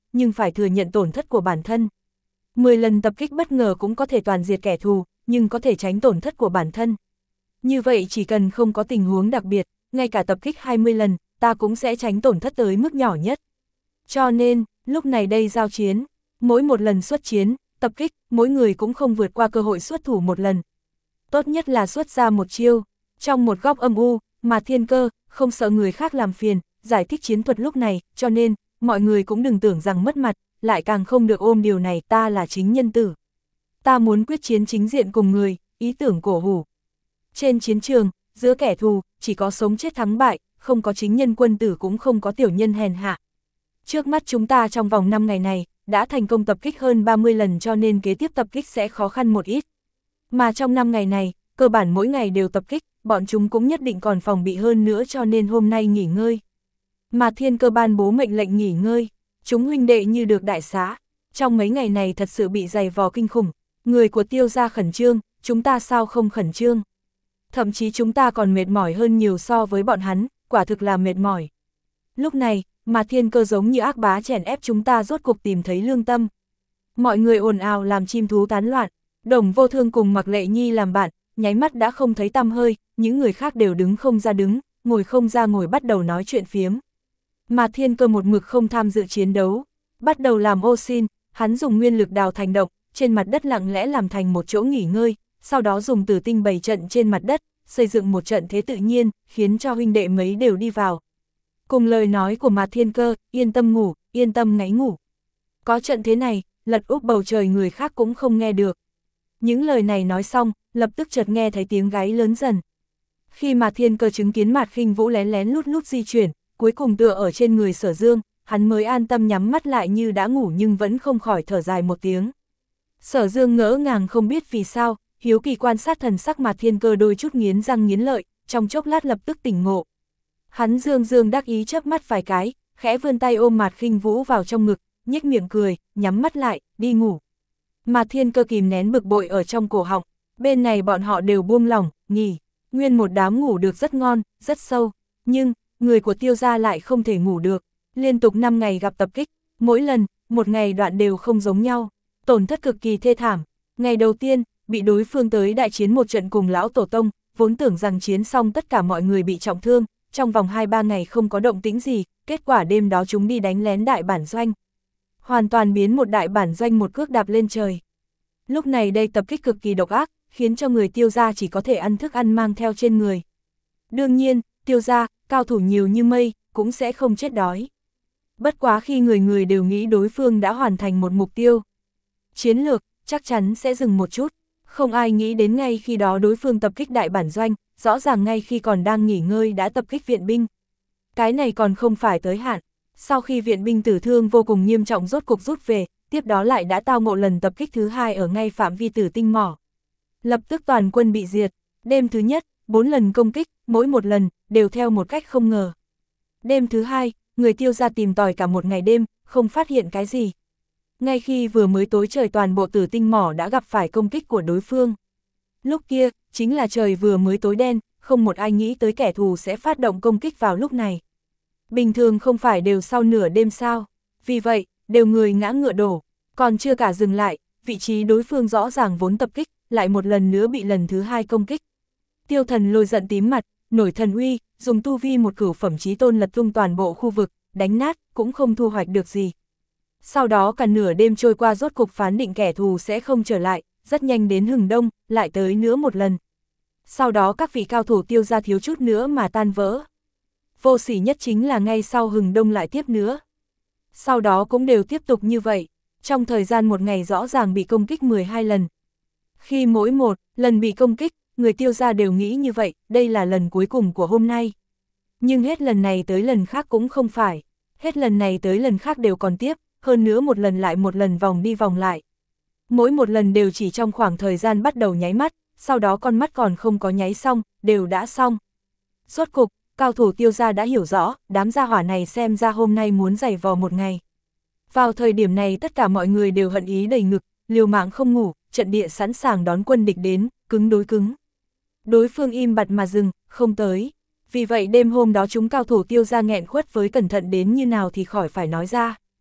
nhưng phải thừa nhận tổn thất của bản thân. mười lần tập kích bất ngờ cũng có thể toàn diệt kẻ thù, nhưng có thể tránh tổn thất của bản thân. Như vậy chỉ cần không có tình huống đặc biệt, ngay cả tập kích hai mươi lần, ta cũng sẽ tránh tổn thất tới mức nhỏ nhất. Cho nên, lúc này đây giao chiến, mỗi một lần xuất chiến, tập kích, mỗi người cũng không vượt qua cơ hội xuất thủ một lần. Tốt nhất là xuất ra một chiêu, trong một góc âm u, mà Thiên Cơ, không sợ người khác làm phiền, giải thích chiến thuật lúc này, cho nên, mọi người cũng đừng tưởng rằng mất mặt, lại càng không được ôm điều này, ta là chính nhân tử. Ta muốn quyết chiến chính diện cùng người, ý tưởng cổ hủ. Trên chiến trường, giữa kẻ thù, chỉ có sống chết thắng bại, không có chính nhân quân tử cũng không có tiểu nhân hèn hạ. Trước mắt chúng ta trong vòng năm ngày này, đã thành công tập kích hơn ba mươi lần cho nên kế tiếp tập kích sẽ khó khăn một ít. Mà trong năm ngày này, cơ bản mỗi ngày đều tập kích, bọn chúng cũng nhất định còn phòng bị hơn nữa cho nên hôm nay nghỉ ngơi. Mà Thiên Cơ ban bố mệnh lệnh nghỉ ngơi, chúng huynh đệ như được đại xá. Trong mấy ngày này thật sự bị dày vò kinh khủng, người của Tiêu gia khẩn trương, chúng ta sao không khẩn trương. Thậm chí chúng ta còn mệt mỏi hơn nhiều so với bọn hắn, quả thực là mệt mỏi. Lúc này, mà Thiên Cơ giống như ác bá chèn ép chúng ta rốt cuộc tìm thấy lương tâm. Mọi người ồn ào làm chim thú tán loạn, Đồng Vô Thương cùng Mạc Lệ Nhi làm bạn, nháy mắt đã không thấy tăm hơi, những người khác đều đứng không ra đứng, ngồi không ra ngồi bắt đầu nói chuyện phiếm. Mà Thiên Cơ một mực không tham dự chiến đấu, bắt đầu làm ô xin, hắn dùng nguyên lực đào thành động, trên mặt đất lặng lẽ làm thành một chỗ nghỉ ngơi, sau đó dùng tử tinh bày trận trên mặt đất, xây dựng một trận thế tự nhiên, khiến cho huynh đệ mấy đều đi vào. Cùng lời nói của Mạc Thiên Cơ, yên tâm ngủ, yên tâm ngáy ngủ. Có trận thế này, lật úp bầu trời người khác cũng không nghe được. Những lời này nói xong, lập tức chợt nghe thấy tiếng gáy lớn dần. Khi mà Thiên Cơ chứng kiến Mạc Khinh Vũ lén lén lút lút di chuyển, cuối cùng tựa ở trên người Sở Dương, hắn mới an tâm nhắm mắt lại như đã ngủ nhưng vẫn không khỏi thở dài một tiếng. Sở Dương ngỡ ngàng không biết vì sao, hiếu kỳ quan sát thần sắc Mạc Thiên Cơ đôi chút nghiến răng nghiến lợi, trong chốc lát lập tức tỉnh ngộ. Hắn dương dương đắc ý chớp mắt vài cái, khẽ vươn tay ôm Mạc Khinh Vũ vào trong ngực, nhếch miệng cười, nhắm mắt lại, đi ngủ. Mạc Thiên Cơ kìm nén bực bội ở trong cổ họng, bên này bọn họ đều buông lỏng, nghỉ, nguyên một đám ngủ được rất ngon, rất sâu, nhưng, người của Tiêu gia lại không thể ngủ được, liên tục năm ngày gặp tập kích, mỗi lần, một ngày đoạn đều không giống nhau, tổn thất cực kỳ thê thảm. Ngày đầu tiên, bị đối phương tới đại chiến một trận cùng lão tổ tông, vốn tưởng rằng chiến xong tất cả mọi người bị trọng thương, trong vòng hai ba ngày không có động tĩnh gì, kết quả đêm đó chúng đi đánh lén đại bản doanh. Hoàn toàn biến một đại bản doanh một cước đạp lên trời. Lúc này đây tập kích cực kỳ độc ác, khiến cho người Tiêu gia chỉ có thể ăn thức ăn mang theo trên người. Đương nhiên, Tiêu gia, cao thủ nhiều như mây, cũng sẽ không chết đói. Bất quá khi người người đều nghĩ đối phương đã hoàn thành một mục tiêu. Chiến lược, chắc chắn sẽ dừng một chút. Không ai nghĩ đến ngay khi đó đối phương tập kích đại bản doanh, rõ ràng ngay khi còn đang nghỉ ngơi đã tập kích viện binh. Cái này còn không phải tới hạn. Sau khi viện binh tử thương vô cùng nghiêm trọng rốt cục rút về, tiếp đó lại đã tao ngộ lần tập kích thứ hai ở ngay phạm vi tử tinh mỏ. Lập tức toàn quân bị diệt. Đêm thứ nhất, bốn lần công kích, mỗi một lần, đều theo một cách không ngờ. Đêm thứ hai, người Tiêu gia tìm tòi cả một ngày đêm, không phát hiện cái gì. Ngay khi vừa mới tối trời toàn bộ tử tinh mỏ đã gặp phải công kích của đối phương. Lúc kia, chính là trời vừa mới tối đen, không một ai nghĩ tới kẻ thù sẽ phát động công kích vào lúc này. Bình thường không phải đều sau nửa đêm sao, vì vậy, đều người ngã ngựa đổ, còn chưa cả dừng lại, vị trí đối phương rõ ràng vốn tập kích, lại một lần nữa bị lần thứ hai công kích. Tiêu Thần Lôi giận tím mặt, nổi thần uy, dùng tu vi một cửu phẩm chí tôn lật tung toàn bộ khu vực, đánh nát, cũng không thu hoạch được gì. Sau đó cả nửa đêm trôi qua rốt cục phán định kẻ thù sẽ không trở lại, rất nhanh đến hừng đông, lại tới nữa một lần. Sau đó các vị cao thủ Tiêu gia thiếu chút nữa mà tan vỡ. Vô sỉ nhất chính là ngay sau hừng đông lại tiếp nữa. Sau đó cũng đều tiếp tục như vậy, trong thời gian một ngày rõ ràng bị công kích mười hai lần. Khi mỗi một lần bị công kích, người Tiêu gia đều nghĩ như vậy, đây là lần cuối cùng của hôm nay. Nhưng hết lần này tới lần khác cũng không phải, hết lần này tới lần khác đều còn tiếp, hơn nữa một lần lại một lần vòng đi vòng lại. Mỗi một lần đều chỉ trong khoảng thời gian bắt đầu nháy mắt, sau đó con mắt còn không có nháy xong, đều đã xong. Rốt cục, cao thủ Tiêu gia đã hiểu rõ, đám gia hỏa này xem ra hôm nay muốn giày vò một ngày. Vào thời điểm này tất cả mọi người đều hận ý đầy ngực, liều mạng không ngủ, trận địa sẵn sàng đón quân địch đến, cứng đối cứng. Đối phương im bặt mà dừng, không tới. Vì vậy đêm hôm đó chúng cao thủ Tiêu gia nghẹn khuất với cẩn thận đến như nào thì khỏi phải nói ra.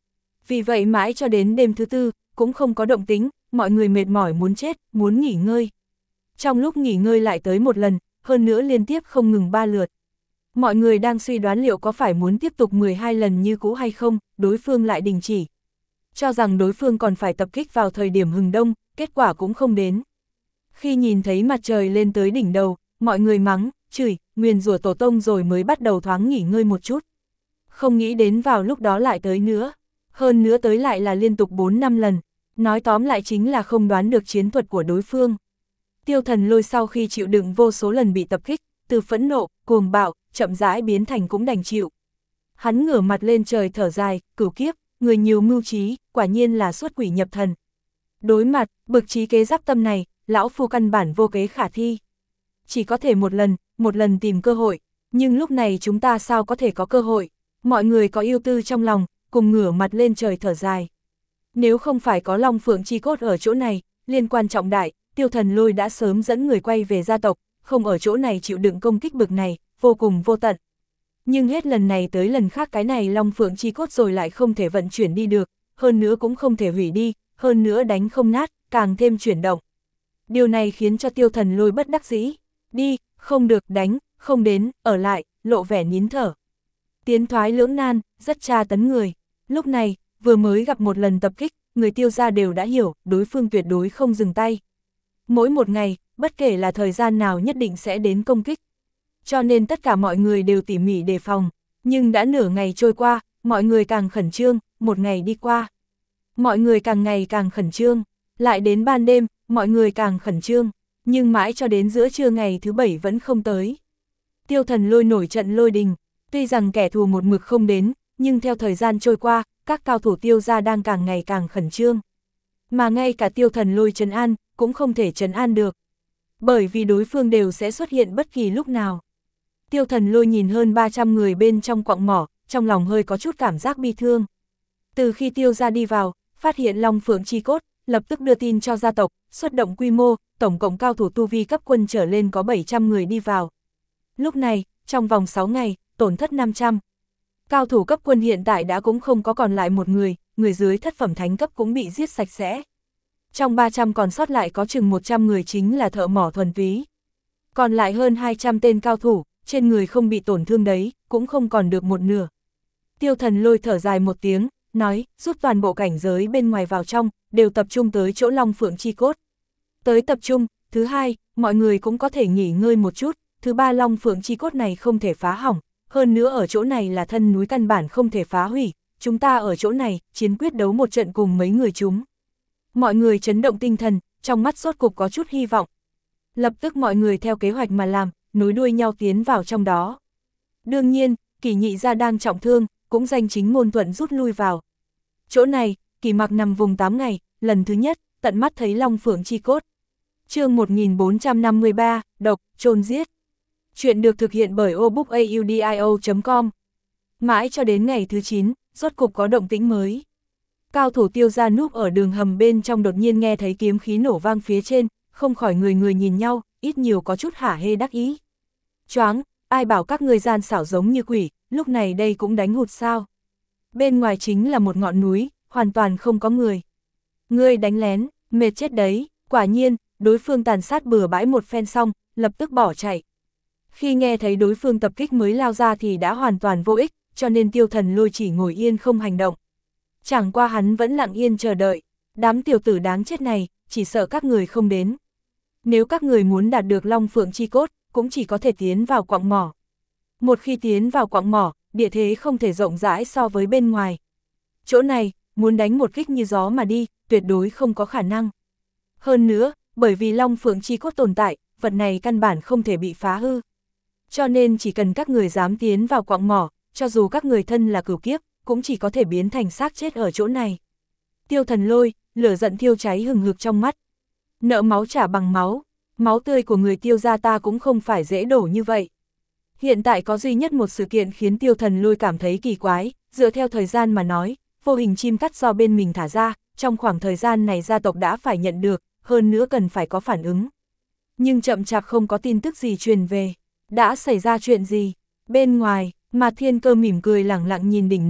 Vì vậy mãi cho đến đêm thứ tư, cũng không có động tĩnh, mọi người mệt mỏi muốn chết, muốn nghỉ ngơi. Trong lúc nghỉ ngơi lại tới một lần, hơn nữa liên tiếp không ngừng ba lượt. Mọi người đang suy đoán liệu có phải muốn tiếp tục mười hai lần như cũ hay không, đối phương lại đình chỉ. Cho rằng đối phương còn phải tập kích vào thời điểm hừng đông, kết quả cũng không đến. Khi nhìn thấy mặt trời lên tới đỉnh đầu, mọi người mắng, chửi, nguyền rủa tổ tông rồi mới bắt đầu thoáng nghỉ ngơi một chút. Không nghĩ đến vào lúc đó lại tới nữa. Hơn nữa tới lại là liên tục bốn năm lần. Nói tóm lại chính là không đoán được chiến thuật của đối phương. Tiêu Thần Lôi sau khi chịu đựng vô số lần bị tập kích, từ phẫn nộ, cuồng bạo, chậm rãi biến thành cũng đành chịu. Hắn ngửa mặt lên trời thở dài, cửu kiếp, người nhiều mưu trí, quả nhiên là xuất quỷ nhập thần. Đối mặt, bực trí kế giáp tâm này, lão phu căn bản vô kế khả thi. Chỉ có thể một lần, một lần tìm cơ hội, nhưng lúc này chúng ta sao có thể có cơ hội. Mọi người có yêu tư trong lòng, cùng ngửa mặt lên trời thở dài. Nếu không phải có Long Phượng chi cốt ở chỗ này, liên quan trọng đại, Tiêu Thần Lôi đã sớm dẫn người quay về gia tộc, không ở chỗ này chịu đựng công kích bực này, vô cùng vô tận. Nhưng hết lần này tới lần khác cái này Long Phượng chi cốt rồi lại không thể vận chuyển đi được, hơn nữa cũng không thể hủy đi, hơn nữa đánh không nát, càng thêm chuyển động. Điều này khiến cho Tiêu Thần Lôi bất đắc dĩ. Đi, không được đánh, không đến, ở lại, lộ vẻ nín thở. Tiến thoái lưỡng nan, rất tra tấn người. Lúc này, vừa mới gặp một lần tập kích, người Tiêu gia đều đã hiểu, đối phương tuyệt đối không dừng tay. Mỗi một ngày, bất kể là thời gian nào nhất định sẽ đến công kích. Cho nên tất cả mọi người đều tỉ mỉ đề phòng. Nhưng đã nửa ngày trôi qua, mọi người càng khẩn trương, một ngày đi qua. Mọi người càng ngày càng khẩn trương. Lại đến ban đêm, mọi người càng khẩn trương. Nhưng mãi cho đến giữa trưa ngày thứ bảy vẫn không tới. Tiêu Thần Lôi nổi trận lôi đình. Tuy rằng kẻ thù một mực không đến, nhưng theo thời gian trôi qua, các cao thủ Tiêu gia đang càng ngày càng khẩn trương. Mà ngay cả Tiêu Thần Lôi trấn an, cũng không thể trấn an được. Bởi vì đối phương đều sẽ xuất hiện bất kỳ lúc nào. Tiêu Thần Lôi nhìn hơn ba trăm người bên trong quặng mỏ, trong lòng hơi có chút cảm giác bi thương. Từ khi Tiêu gia đi vào, phát hiện Long Phượng chi cốt, lập tức đưa tin cho gia tộc, xuất động quy mô, tổng cộng cao thủ tu vi cấp quân trở lên có bảy trăm người đi vào. Lúc này, trong vòng sáu ngày, tổn thất năm trăm. Cao thủ cấp quân hiện tại đã cũng không có còn lại một người, người dưới thất phẩm thánh cấp cũng bị giết sạch sẽ. Trong ba trăm còn sót lại có chừng một trăm người chính là thợ mỏ thuần túy. Còn lại hơn hai trăm tên cao thủ, trên người không bị tổn thương đấy, cũng không còn được một nửa. Tiêu Thần Lôi thở dài một tiếng, nói, rút toàn bộ cảnh giới bên ngoài vào trong, đều tập trung tới chỗ Long Phượng chi cốt. Tới tập trung, thứ hai, mọi người cũng có thể nghỉ ngơi một chút, thứ ba Long Phượng chi cốt này không thể phá hỏng, hơn nữa ở chỗ này là thân núi căn bản không thể phá hủy, chúng ta ở chỗ này, chiến quyết đấu một trận cùng mấy người chúng. Mọi người chấn động tinh thần, trong mắt sốt cục có chút hy vọng. Lập tức mọi người theo kế hoạch mà làm, nối đuôi nhau tiến vào trong đó. Đương nhiên, Kỷ Nhị gia đang trọng thương, cũng danh chính ngôn thuận rút lui vào. Chỗ này, Kỷ Mặc nằm vùng tám ngày, lần thứ nhất, tận mắt thấy Long Phượng chi cốt. Chương một nghìn bốn trăm năm mươi ba, độc, chôn giết. Chuyện được thực hiện bởi obookaudio chấm com. Mãi cho đến ngày thứ chín, rốt cục có động tĩnh mới. Cao thủ Tiêu gia núp ở đường hầm bên trong đột nhiên nghe thấy kiếm khí nổ vang phía trên, không khỏi người người nhìn nhau, ít nhiều có chút hả hê đắc ý. Choáng, ai bảo các ngươi gian xảo giống như quỷ, lúc này đây cũng đánh hụt sao. Bên ngoài chính là một ngọn núi, hoàn toàn không có người. Ngươi đánh lén, mệt chết đấy, quả nhiên, đối phương tàn sát bừa bãi một phen xong, lập tức bỏ chạy. Khi nghe thấy đối phương tập kích mới lao ra thì đã hoàn toàn vô ích, cho nên Tiêu Thần Lôi chỉ ngồi yên không hành động. Chẳng qua hắn vẫn lặng yên chờ đợi, đám tiểu tử đáng chết này, chỉ sợ các người không đến. Nếu các người muốn đạt được Long Phượng chi cốt, cũng chỉ có thể tiến vào quặng mỏ. Một khi tiến vào quặng mỏ, địa thế không thể rộng rãi so với bên ngoài. Chỗ này, muốn đánh một kích như gió mà đi, tuyệt đối không có khả năng. Hơn nữa, bởi vì Long Phượng chi cốt tồn tại, vật này căn bản không thể bị phá hư. Cho nên chỉ cần các người dám tiến vào quặng mỏ, cho dù các người thân là cửu kiếp, cũng chỉ có thể biến thành xác chết ở chỗ này. Tiêu Thần Lôi, lửa giận thiêu cháy hừng hực trong mắt. Nợ máu trả bằng máu, máu tươi của người Tiêu gia ta cũng không phải dễ đổ như vậy. Hiện tại có duy nhất một sự kiện khiến Tiêu Thần Lôi cảm thấy kỳ quái, dựa theo thời gian mà nói, vô hình chim cắt do bên mình thả ra, trong khoảng thời gian này gia tộc đã phải nhận được, hơn nữa cần phải có phản ứng. Nhưng chậm chạp không có tin tức gì truyền về. Đã xảy ra chuyện gì? Bên ngoài, Mạt Thiên Cơ mỉm cười lẳng lặng nhìn đỉnh núi,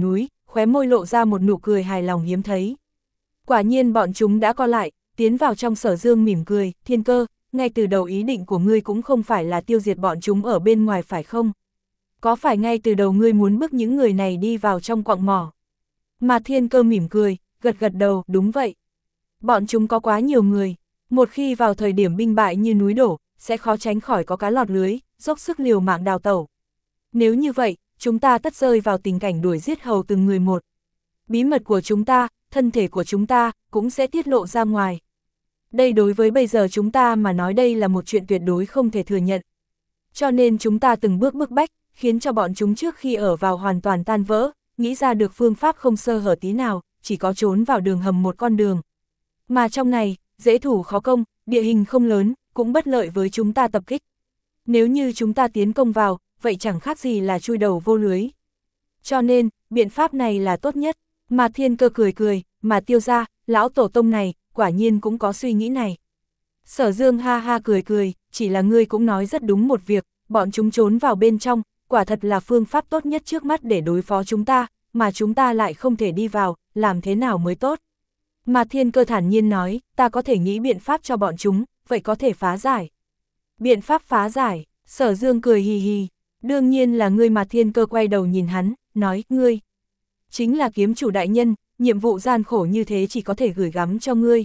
khóe môi lộ ra một nụ cười hài lòng hiếm thấy. Quả nhiên bọn chúng đã co lại, tiến vào trong. Sở Dương mỉm cười, Thiên Cơ, ngay từ đầu ý định của ngươi cũng không phải là tiêu diệt bọn chúng ở bên ngoài phải không? Có phải ngay từ đầu ngươi muốn bức những người này đi vào trong quặng mỏ? Mà Thiên Cơ mỉm cười, gật gật đầu, đúng vậy. Bọn chúng có quá nhiều người, một khi vào thời điểm binh bại như núi đổ, sẽ khó tránh khỏi có cá lọt lưới, dốc sức liều mạng đào tẩu. Nếu như vậy, chúng ta tất rơi vào tình cảnh đuổi giết hầu từng người một. Bí mật của chúng ta, thân thể của chúng ta, cũng sẽ tiết lộ ra ngoài. Đây đối với bây giờ chúng ta mà nói đây là một chuyện tuyệt đối không thể thừa nhận. Cho nên chúng ta từng bước bức bách, khiến cho bọn chúng trước khi ở vào hoàn toàn tan vỡ, nghĩ ra được phương pháp không sơ hở tí nào, chỉ có trốn vào đường hầm một con đường. Mà trong này, dễ thủ khó công, địa hình không lớn, cũng bất lợi với chúng ta tập kích. Nếu như chúng ta tiến công vào, vậy chẳng khác gì là chui đầu vô lưới. Cho nên, biện pháp này là tốt nhất. Mà Thiên Cơ cười cười, mà Tiêu gia, lão tổ tông này, quả nhiên cũng có suy nghĩ này. Sở Dương ha ha cười cười, chỉ là ngươi cũng nói rất đúng một việc, bọn chúng trốn vào bên trong, quả thật là phương pháp tốt nhất trước mắt để đối phó chúng ta, mà chúng ta lại không thể đi vào, làm thế nào mới tốt. Mà Thiên Cơ thản nhiên nói, ta có thể nghĩ biện pháp cho bọn chúng, vậy có thể phá giải. Biện pháp phá giải, Sở Dương cười hì hì, đương nhiên là ngươi. Mà Thiên Cơ quay đầu nhìn hắn, nói, ngươi chính là kiếm chủ đại nhân, nhiệm vụ gian khổ như thế chỉ có thể gửi gắm cho ngươi.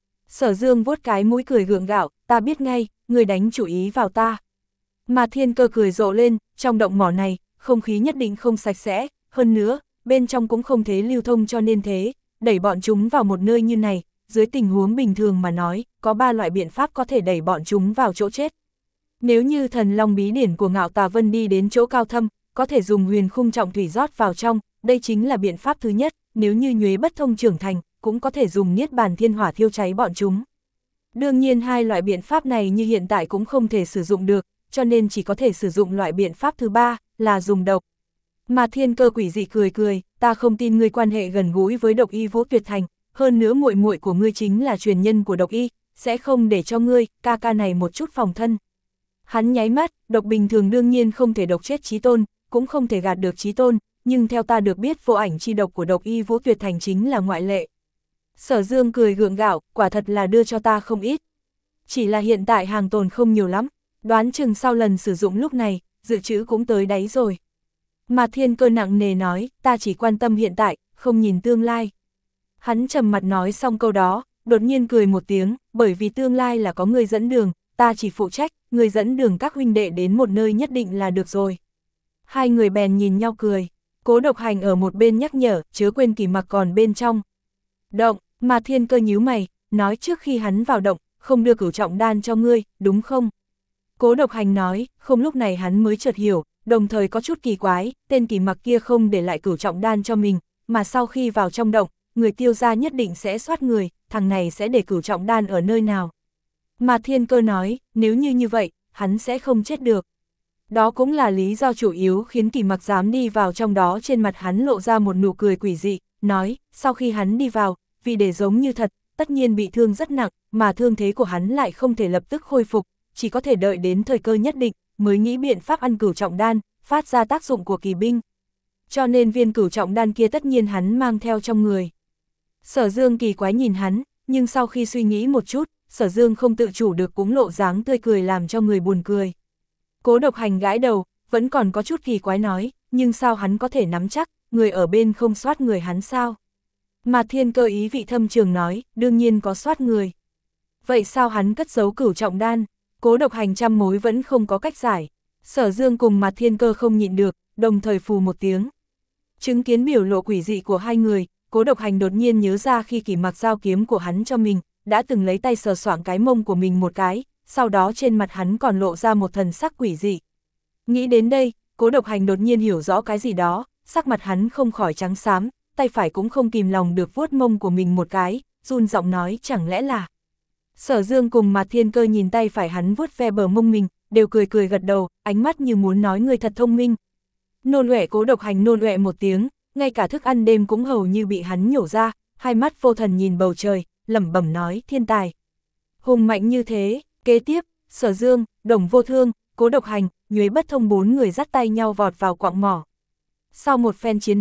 Sở Dương vuốt cái mũi cười gượng gạo, ta biết ngay, ngươi đánh chủ ý vào ta. Mà Thiên Cơ cười rộ lên, trong động mỏ này, không khí nhất định không sạch sẽ, hơn nữa, bên trong cũng không thể lưu thông, cho nên thế, đẩy bọn chúng vào một nơi như này, dưới tình huống bình thường mà nói, có ba loại biện pháp có thể đẩy bọn chúng vào chỗ chết. Nếu như thần long bí điển của Ngạo Tà Vân đi đến chỗ cao thâm, có thể dùng huyền khung trọng thủy rót vào trong, đây chính là biện pháp thứ nhất. Nếu như nhuế bất thông trưởng thành, cũng có thể dùng niết bàn thiên hỏa thiêu cháy bọn chúng. Đương nhiên hai loại biện pháp này như hiện tại cũng không thể sử dụng được, cho nên chỉ có thể sử dụng loại biện pháp thứ ba, là dùng độc. Mà Thiên Cơ quỷ dị cười cười, ta không tin ngươi quan hệ gần gũi với độc y Vũ Tuyệt Thành, hơn nữa muội muội của ngươi chính là truyền nhân của độc y, sẽ không để cho ngươi, ca ca này một chút phòng thân. Hắn nháy mắt, độc bình thường đương nhiên không thể độc chết chí tôn, cũng không thể gạt được chí tôn, nhưng theo ta được biết vô ảnh chi độc của độc y Vũ Tuyệt Thành chính là ngoại lệ. Sở Dương cười gượng gạo, quả thật là đưa cho ta không ít. Chỉ là hiện tại hàng tồn không nhiều lắm, đoán chừng sau lần sử dụng lúc này, dự trữ cũng tới đáy rồi. Mà Thiên Cơ nặng nề nói, ta chỉ quan tâm hiện tại, không nhìn tương lai. Hắn trầm mặt nói xong câu đó, đột nhiên cười một tiếng, bởi vì tương lai là có người dẫn đường, ta chỉ phụ trách, người dẫn đường các huynh đệ đến một nơi nhất định là được rồi. Hai người bèn nhìn nhau cười, Cố Độc Hành ở một bên nhắc nhở, chớ quên Kỳ Mặc còn bên trong. Động, mà Thiên Cơ nhíu mày, nói trước khi hắn vào động, không đưa cửu trọng đan cho ngươi, đúng không? Cố Độc Hành nói, không, lúc này hắn mới chợt hiểu, đồng thời có chút kỳ quái, tên Kỳ Mặc kia không để lại cửu trọng đan cho mình, mà sau khi vào trong động, người Tiêu gia nhất định sẽ soát người, thằng này sẽ để cửu trọng đan ở nơi nào? Mà Thiên Cơ nói, nếu như như vậy, hắn sẽ không chết được. Đó cũng là lý do chủ yếu khiến Kỳ Mặc dám đi vào trong đó. Trên mặt hắn lộ ra một nụ cười quỷ dị, nói, sau khi hắn đi vào, vì để giống như thật, tất nhiên bị thương rất nặng, mà thương thế của hắn lại không thể lập tức khôi phục, chỉ có thể đợi đến thời cơ nhất định, mới nghĩ biện pháp ăn cửu trọng đan, phát ra tác dụng của kỳ binh. Cho nên viên cửu trọng đan kia tất nhiên hắn mang theo trong người. Sở Dương kỳ quái nhìn hắn, nhưng sau khi suy nghĩ một chút, Sở Dương không tự chủ được cũng lộ dáng tươi cười làm cho người buồn cười. Cố Độc Hành gãi đầu, vẫn còn có chút kỳ quái nói, nhưng sao hắn có thể nắm chắc, người ở bên không soát người hắn sao? Mà Thiên Cơ ý vị thâm trường nói, đương nhiên có soát người. Vậy sao hắn cất giấu cửu trọng đan? Cố Độc Hành trăm mối vẫn không có cách giải. Sở Dương cùng Mạt Thiên Cơ không nhịn được, đồng thời phù một tiếng. Chứng kiến biểu lộ quỷ dị của hai người, Cố Độc Hành đột nhiên nhớ ra khi Kỳ Mặc giao kiếm của hắn cho mình, đã từng lấy tay sờ soạng cái mông của mình một cái, sau đó trên mặt hắn còn lộ ra một thần sắc quỷ dị. Nghĩ đến đây, Cố Độc Hành đột nhiên hiểu rõ cái gì đó, sắc mặt hắn không khỏi trắng xám, tay phải cũng không kìm lòng được vuốt mông của mình một cái, run giọng nói, chẳng lẽ là... Sở Dương cùng Mạt Thiên Cơ nhìn tay phải hắn vuốt ve bờ mông mình, đều cười cười gật đầu, ánh mắt như muốn nói người thật thông minh. Nôn ọe Cố Độc Hành nôn ọe một tiếng, ngay cả thức ăn đêm cũng hầu như bị hắn nhổ ra, hai mắt vô thần nhìn bầu trời, lẩm bẩm nói, thiên tài. Hùng mạnh như thế. Kế tiếp, Sở Dương, Đồng Vô Thương, Cố Độc Hành, Nhuế Bất Thông bốn người dắt tay nhau vọt vào quặng mỏ. Sau một phen chiến đấu,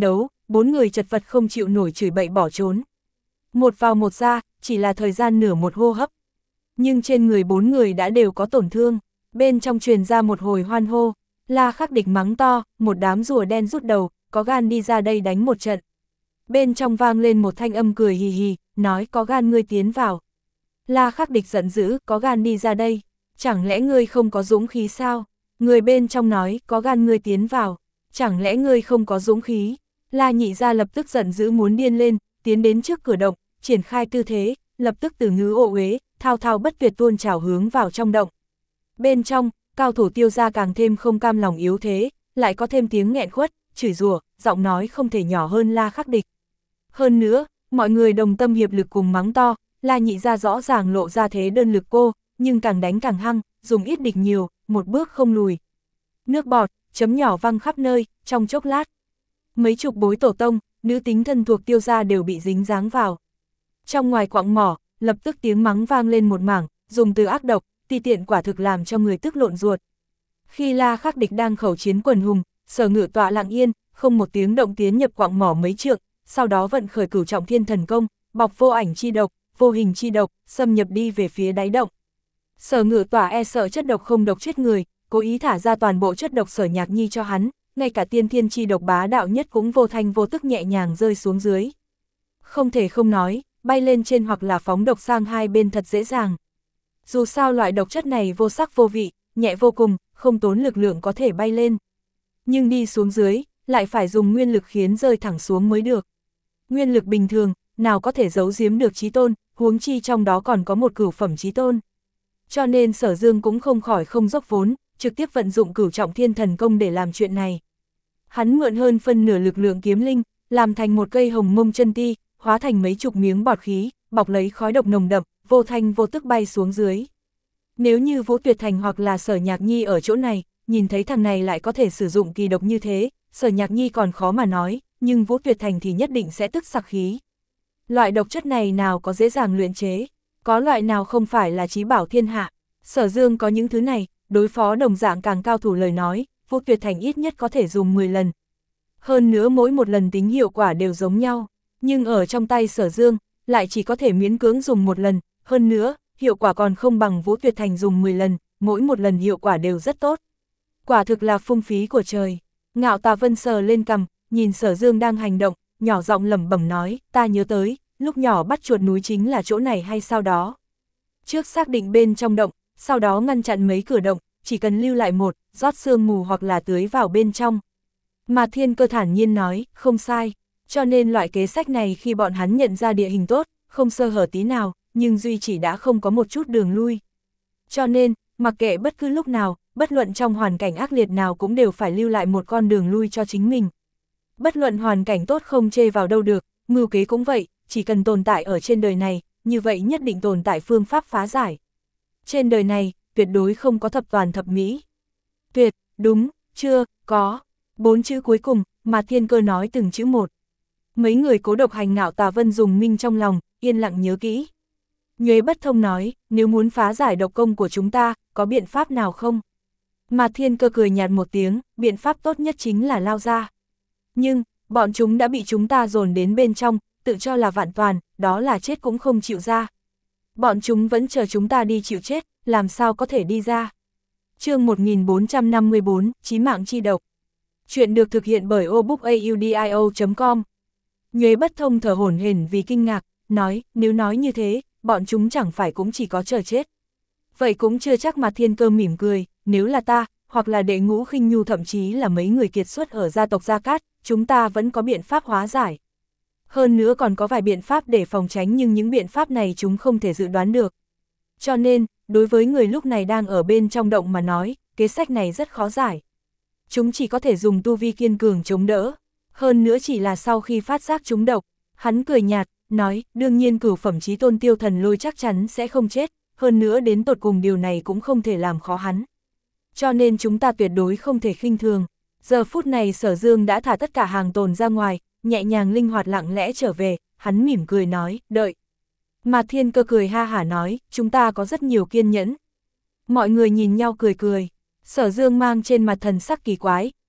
bốn người chật vật không chịu nổi chửi bậy bỏ trốn. Một vào một ra, chỉ là thời gian nửa một hô hấp. Nhưng trên người bốn người đã đều có tổn thương, bên trong truyền ra một hồi hoan hô, La Khắc Địch mắng to, một đám rùa đen rút đầu, có gan đi ra đây đánh một trận. Bên trong vang lên một thanh âm cười hì hì, nói có gan ngươi tiến vào. La Khắc Địch giận dữ, có gan đi ra đây, chẳng lẽ ngươi không có dũng khí sao? Người bên trong nói, có gan ngươi tiến vào, chẳng lẽ ngươi không có dũng khí? La Nhị Gia lập tức giận dữ muốn điên lên, tiến đến trước cửa động, triển khai tư thế, lập tức từ ngữ ô uế, thao thao bất tuyệt tuôn trào hướng vào trong động. Bên trong, cao thủ Tiêu gia càng thêm không cam lòng yếu thế, lại có thêm tiếng nghẹn khuất, chửi rủa, giọng nói không thể nhỏ hơn La Khắc Địch. Hơn nữa, mọi người đồng tâm hiệp lực cùng mắng to, La Nhị Gia rõ ràng lộ ra thế đơn lực cô, nhưng càng đánh càng hăng, dùng ít địch nhiều, một bước không lùi. Nước bọt, chấm nhỏ văng khắp nơi, trong chốc lát. Mấy chục bối tổ tông, nữ tính thân thuộc Tiêu gia đều bị dính dáng vào. Trong ngoài quặng mỏ, lập tức tiếng mắng vang lên một mảng, dùng từ ác độc, ti tiện quả thực làm cho người tức lộn ruột. Khi La Khắc Địch đang khẩu chiến quần hùng, Sở Ngự Tọa lặng yên, không một tiếng động tiến nhập quặng mỏ mấy trượng, sau đó vận khởi Cửu Trọng Thiên Thần Công, bọc vô ảnh chi độc, vô hình chi độc, xâm nhập đi về phía đáy động. Sở Ngự Tọa e sợ chất độc không độc chết người, cố ý thả ra toàn bộ chất độc Sở Nhạc Nhi cho hắn, ngay cả tiên thiên chi độc bá đạo nhất cũng vô thanh vô tức nhẹ nhàng rơi xuống dưới. Không thể không nói, bay lên trên hoặc là phóng độc sang hai bên thật dễ dàng. Dù sao loại độc chất này vô sắc vô vị, nhẹ vô cùng, không tốn lực lượng có thể bay lên. Nhưng đi xuống dưới, lại phải dùng nguyên lực khiến rơi thẳng xuống mới được. Nguyên lực bình thường, nào có thể giấu giếm được chí tôn, huống chi trong đó còn có một cửu phẩm chí tôn. Cho nên Sở Dương cũng không khỏi không dốc vốn, trực tiếp vận dụng Cửu Trọng Thiên Thần Công để làm chuyện này. Hắn mượn hơn phân nửa lực lượng kiếm linh, làm thành một cây hồng mông chân ti, hóa thành mấy chục miếng bọt khí, bọc lấy khói độc nồng đậm, vô thanh vô tức bay xuống dưới. Nếu như Vũ Tuyệt Thành hoặc là Sở Nhạc Nhi ở chỗ này, nhìn thấy thằng này lại có thể sử dụng kỳ độc như thế, Sở Nhạc Nhi còn khó mà nói, nhưng Vũ Tuyệt Thành thì nhất định sẽ tức sặc khí. Loại độc chất này nào có dễ dàng luyện chế, có loại nào không phải là chí bảo thiên hạ. Sở Dương có những thứ này, đối phó đồng dạng càng cao thủ lời nói, Vũ Tuyệt Thành ít nhất có thể dùng mười lần. Hơn nữa mỗi một lần tính hiệu quả đều giống nhau, nhưng ở trong tay Sở Dương, lại chỉ có thể miễn cưỡng dùng một lần, hơn nữa, hiệu quả còn không bằng Vũ Tuyệt Thành dùng mười lần, mỗi một lần hiệu quả đều rất tốt. Quả thực là phung phí của trời. Ngạo Tà Vân sờ lên cằm, nhìn Sở Dương đang hành động, nhỏ giọng lẩm bẩm nói, ta nhớ tới, lúc nhỏ bắt chuột núi chính là chỗ này hay sao đó. Trước xác định bên trong động, sau đó ngăn chặn mấy cửa động, chỉ cần lưu lại một, rót sương mù hoặc là tưới vào bên trong. Mà Thiên Cơ thản nhiên nói, không sai, cho nên loại kế sách này khi bọn hắn nhận ra địa hình tốt, không sơ hở tí nào, nhưng duy chỉ đã không có một chút đường lui. Cho nên, mặc kệ bất cứ lúc nào, bất luận trong hoàn cảnh ác liệt nào cũng đều phải lưu lại một con đường lui cho chính mình. Bất luận hoàn cảnh tốt không chê vào đâu được, mưu kế cũng vậy, chỉ cần tồn tại ở trên đời này, như vậy nhất định tồn tại phương pháp phá giải. Trên đời này, tuyệt đối không có thập toàn thập mỹ. Tuyệt, đúng, chưa, có. Bốn chữ cuối cùng, mà Thiên Cơ nói từng chữ một. Mấy người cố độc hành Ngạo Tà Vân dùng minh trong lòng, yên lặng nhớ kỹ. Nhuế Bất Thông nói, nếu muốn phá giải độc công của chúng ta, có biện pháp nào không? Mà Thiên Cơ cười nhạt một tiếng, biện pháp tốt nhất chính là lao ra. Nhưng, bọn chúng đã bị chúng ta dồn đến bên trong, tự cho là vạn toàn, đó là chết cũng không chịu ra. Bọn chúng vẫn chờ chúng ta đi chịu chết, làm sao có thể đi ra. Chương một nghìn bốn trăm năm mươi bốn, Chí mạng chi độc. Chuyện được thực hiện bởi obookaudio chấm com. Nhuế Bất Thông thở hổn hển vì kinh ngạc, nói, nếu nói như thế, bọn chúng chẳng phải cũng chỉ có chờ chết. Vậy cũng chưa chắc. Mà Thiên Cơ mỉm cười, nếu là ta, hoặc là Đệ Ngũ Khinh Nhu, thậm chí là mấy người kiệt xuất ở gia tộc Gia Cát, chúng ta vẫn có biện pháp hóa giải. Hơn nữa còn có vài biện pháp để phòng tránh, nhưng những biện pháp này chúng không thể dự đoán được. Cho nên, đối với người lúc này đang ở bên trong động mà nói, kế sách này rất khó giải. Chúng chỉ có thể dùng tu vi kiên cường chống đỡ. Hơn nữa chỉ là sau khi phát giác chúng độc, hắn cười nhạt, nói, đương nhiên cửu phẩm chí tôn Tiêu Thần Lôi chắc chắn sẽ không chết, hơn nữa đến tột cùng điều này cũng không thể làm khó hắn. Cho nên chúng ta tuyệt đối không thể khinh thường. Giờ phút này Sở Dương đã thả tất cả hàng tồn ra ngoài, nhẹ nhàng linh hoạt lặng lẽ trở về, hắn mỉm cười nói, đợi. Mà Thiên Cơ cười ha hả nói, chúng ta có rất nhiều kiên nhẫn. Mọi người nhìn nhau cười cười, Sở Dương mang trên mặt thần sắc kỳ quái,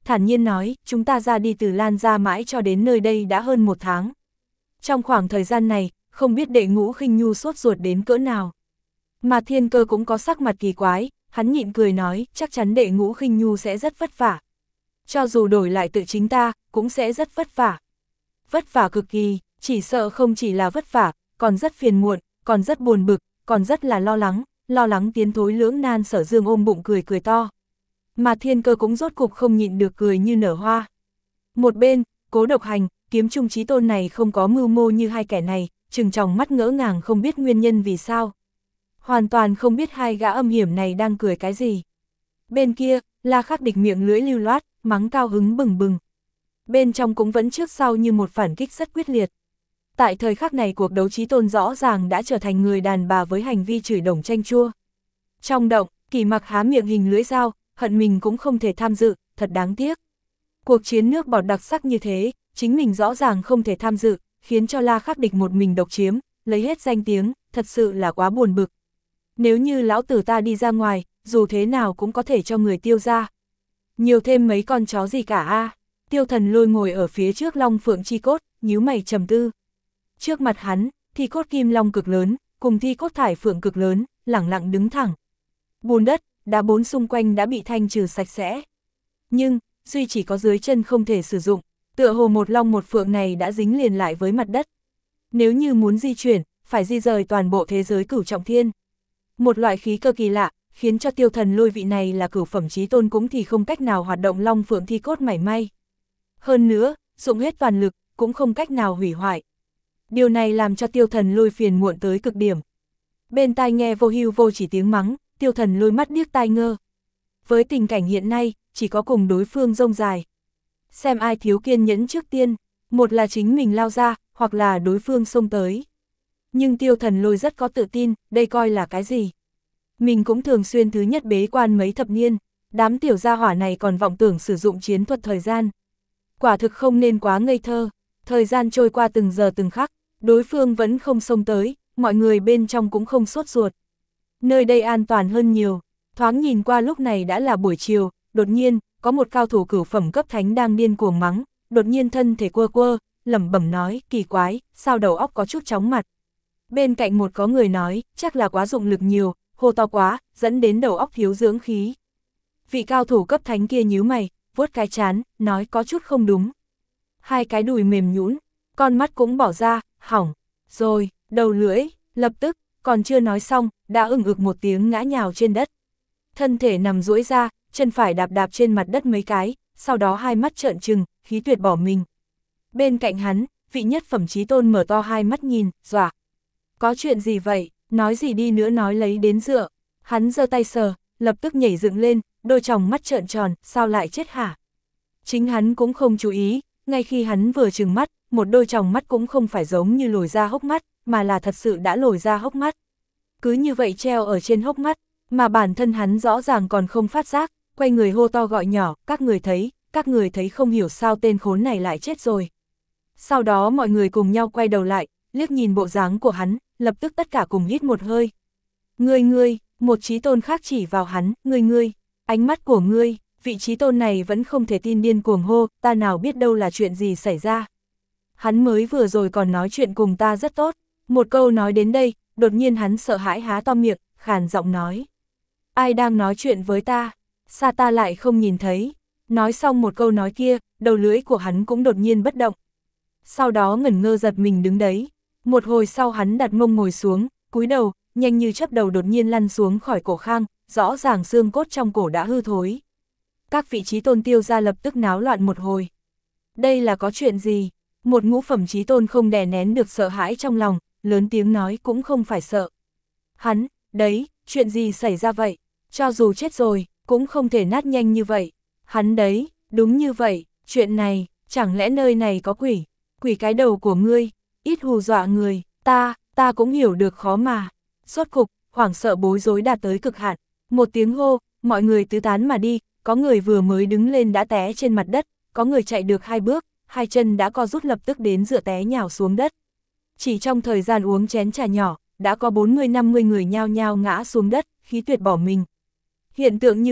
thản nhiên nói, chúng ta ra đi từ Lan gia mãi cho đến nơi đây đã hơn một tháng. Trong khoảng thời gian này, không biết Đệ Ngũ Khinh Nhu sốt ruột đến cỡ nào. Mà Thiên Cơ cũng có sắc mặt kỳ quái, hắn nhịn cười nói, chắc chắn Đệ Ngũ Khinh Nhu sẽ rất vất vả. Cho dù đổi lại tự chính ta, cũng sẽ rất vất vả. Vất vả cực kỳ, chỉ sợ không chỉ là vất vả, còn rất phiền muộn, còn rất buồn bực, còn rất là lo lắng, lo lắng tiến thối lưỡng nan. Sở Dương ôm bụng cười cười to. Mà Thiên Cơ cũng rốt cục không nhịn được cười như nở hoa. Một bên, Cố Độc Hành, Kiếm Trung Chí Tôn này không có mưu mô như hai kẻ này, trừng tròng mắt ngỡ ngàng không biết nguyên nhân vì sao. Hoàn toàn không biết hai gã âm hiểm này đang cười cái gì. Bên kia, La Khắc Địch miệng lưỡi lưu loát, mắng cao hứng bừng bừng. Bên trong cũng vẫn trước sau như một phản kích rất quyết liệt. Tại thời khắc này cuộc đấu Chí Tôn rõ ràng đã trở thành người đàn bà với hành vi chửi đồng chanh chua. Trong động, Kỳ Mặc há miệng hình lưỡi dao, hận mình cũng không thể tham dự, thật đáng tiếc. Cuộc chiến nước bọt đặc sắc như thế, chính mình rõ ràng không thể tham dự, khiến cho La Khắc Địch một mình độc chiếm, lấy hết danh tiếng, thật sự là quá buồn bực. Nếu như lão tử ta đi ra ngoài, dù thế nào cũng có thể cho người Tiêu ra. Nhiều thêm mấy con chó gì cả a. À. Tiêu Thần Lôi ngồi ở phía trước Long Phượng chi cốt, nhíu mày trầm tư. Trước mặt hắn, thi cốt kim long cực lớn, cùng thi cốt thải phượng cực lớn, lẳng lặng đứng thẳng. Bùn đất, đá bốn xung quanh đã bị thanh trừ sạch sẽ. Nhưng, duy chỉ có dưới chân không thể sử dụng, tựa hồ một long một phượng này đã dính liền lại với mặt đất. Nếu như muốn di chuyển, phải di rời toàn bộ thế giới cửu trọng thiên. Một loại khí cơ kỳ lạ, khiến cho Tiêu Thần Lôi vị này là cửu phẩm chí tôn cũng thì không cách nào hoạt động long phượng thi cốt mảy may. Hơn nữa, dụng hết toàn lực, cũng không cách nào hủy hoại. Điều này làm cho Tiêu Thần Lôi phiền muộn tới cực điểm. Bên tai nghe vô hưu vô chỉ tiếng mắng, Tiêu Thần Lôi mắt điếc tai ngơ. Với tình cảnh hiện nay, chỉ có cùng đối phương rông dài. Xem ai thiếu kiên nhẫn trước tiên, một là chính mình lao ra, hoặc là đối phương xông tới. Nhưng Tiêu Thần Lôi rất có tự tin, đây coi là cái gì? Mình cũng thường xuyên thứ nhất bế quan mấy thập niên, đám tiểu gia hỏa này còn vọng tưởng sử dụng chiến thuật thời gian. Quả thực không nên quá ngây thơ, thời gian trôi qua từng giờ từng khắc, đối phương vẫn không xông tới, mọi người bên trong cũng không sốt ruột. Nơi đây an toàn hơn nhiều, thoáng nhìn qua lúc này đã là buổi chiều, đột nhiên, có một cao thủ cửu phẩm cấp thánh đang điên cuồng mắng, đột nhiên thân thể quơ quơ, lẩm bẩm nói, kỳ quái, sao đầu óc có chút chóng mặt. Bên cạnh một có người nói, chắc là quá dụng lực nhiều, hô to quá, dẫn đến đầu óc thiếu dưỡng khí. Vị cao thủ cấp thánh kia nhíu mày, vuốt cái chán, nói có chút không đúng. Hai cái đùi mềm nhũn, con mắt cũng bỏ ra, hỏng, rồi, đầu lưỡi, lập tức, còn chưa nói xong, đã ừng ực một tiếng ngã nhào trên đất. Thân thể nằm duỗi ra, chân phải đạp đạp trên mặt đất mấy cái, sau đó hai mắt trợn trừng, khí tuyệt bỏ mình. Bên cạnh hắn, vị nhất phẩm chí tôn mở to hai mắt nhìn, dọa. Có chuyện gì vậy, nói gì đi nữa nói lấy đến dựa. Hắn giơ tay sờ, lập tức nhảy dựng lên, đôi tròng mắt trợn tròn, sao lại chết hả? Chính hắn cũng không chú ý, ngay khi hắn vừa trừng mắt, một đôi tròng mắt cũng không phải giống như lồi ra hốc mắt, mà là thật sự đã lồi ra hốc mắt. Cứ như vậy treo ở trên hốc mắt, mà bản thân hắn rõ ràng còn không phát giác, quay người hô to gọi nhỏ, các người thấy, các người thấy không hiểu sao tên khốn này lại chết rồi. Sau đó mọi người cùng nhau quay đầu lại, liếc nhìn bộ dáng của hắn, lập tức tất cả cùng hít một hơi. Ngươi ngươi, một chí tôn khác chỉ vào hắn, ngươi ngươi, ánh mắt của ngươi, vị chí tôn này vẫn không thể tin điên cuồng hô, ta nào biết đâu là chuyện gì xảy ra. Hắn mới vừa rồi còn nói chuyện cùng ta rất tốt, một câu nói đến đây, đột nhiên hắn sợ hãi há to miệng, khàn giọng nói. Ai đang nói chuyện với ta, sao ta lại không nhìn thấy. Nói xong một câu nói kia, đầu lưỡi của hắn cũng đột nhiên bất động. Sau đó ngẩn ngơ giật mình đứng đấy. Một hồi sau hắn đặt mông ngồi xuống, cúi đầu, nhanh như chớp đầu đột nhiên lăn xuống khỏi cổ khang, rõ ràng xương cốt trong cổ đã hư thối. Các vị chí tôn Tiêu ra lập tức náo loạn một hồi. Đây là có chuyện gì? Một ngũ phẩm chí tôn không đè nén được sợ hãi trong lòng, lớn tiếng nói cũng không phải sợ. Hắn, đấy, chuyện gì xảy ra vậy? Cho dù chết rồi, cũng không thể nát nhanh như vậy. Hắn đấy, đúng như vậy, chuyện này, chẳng lẽ nơi này có quỷ? Quỷ cái đầu của ngươi, ít hù dọa người, ta, ta cũng hiểu được khó mà. Sốt cục, hoảng sợ bối rối đạt tới cực hạn. Một tiếng hô, mọi người tứ tán mà đi, có người vừa mới đứng lên đã té trên mặt đất, có người chạy được hai bước, hai chân đã co rút lập tức đến dựa té nhào xuống đất. Chỉ trong thời gian uống chén trà nhỏ, đã có bốn mươi năm mươi người nhao nhao ngã xuống đất, khí tuyệt bỏ mình. Hiện tượng như vậy,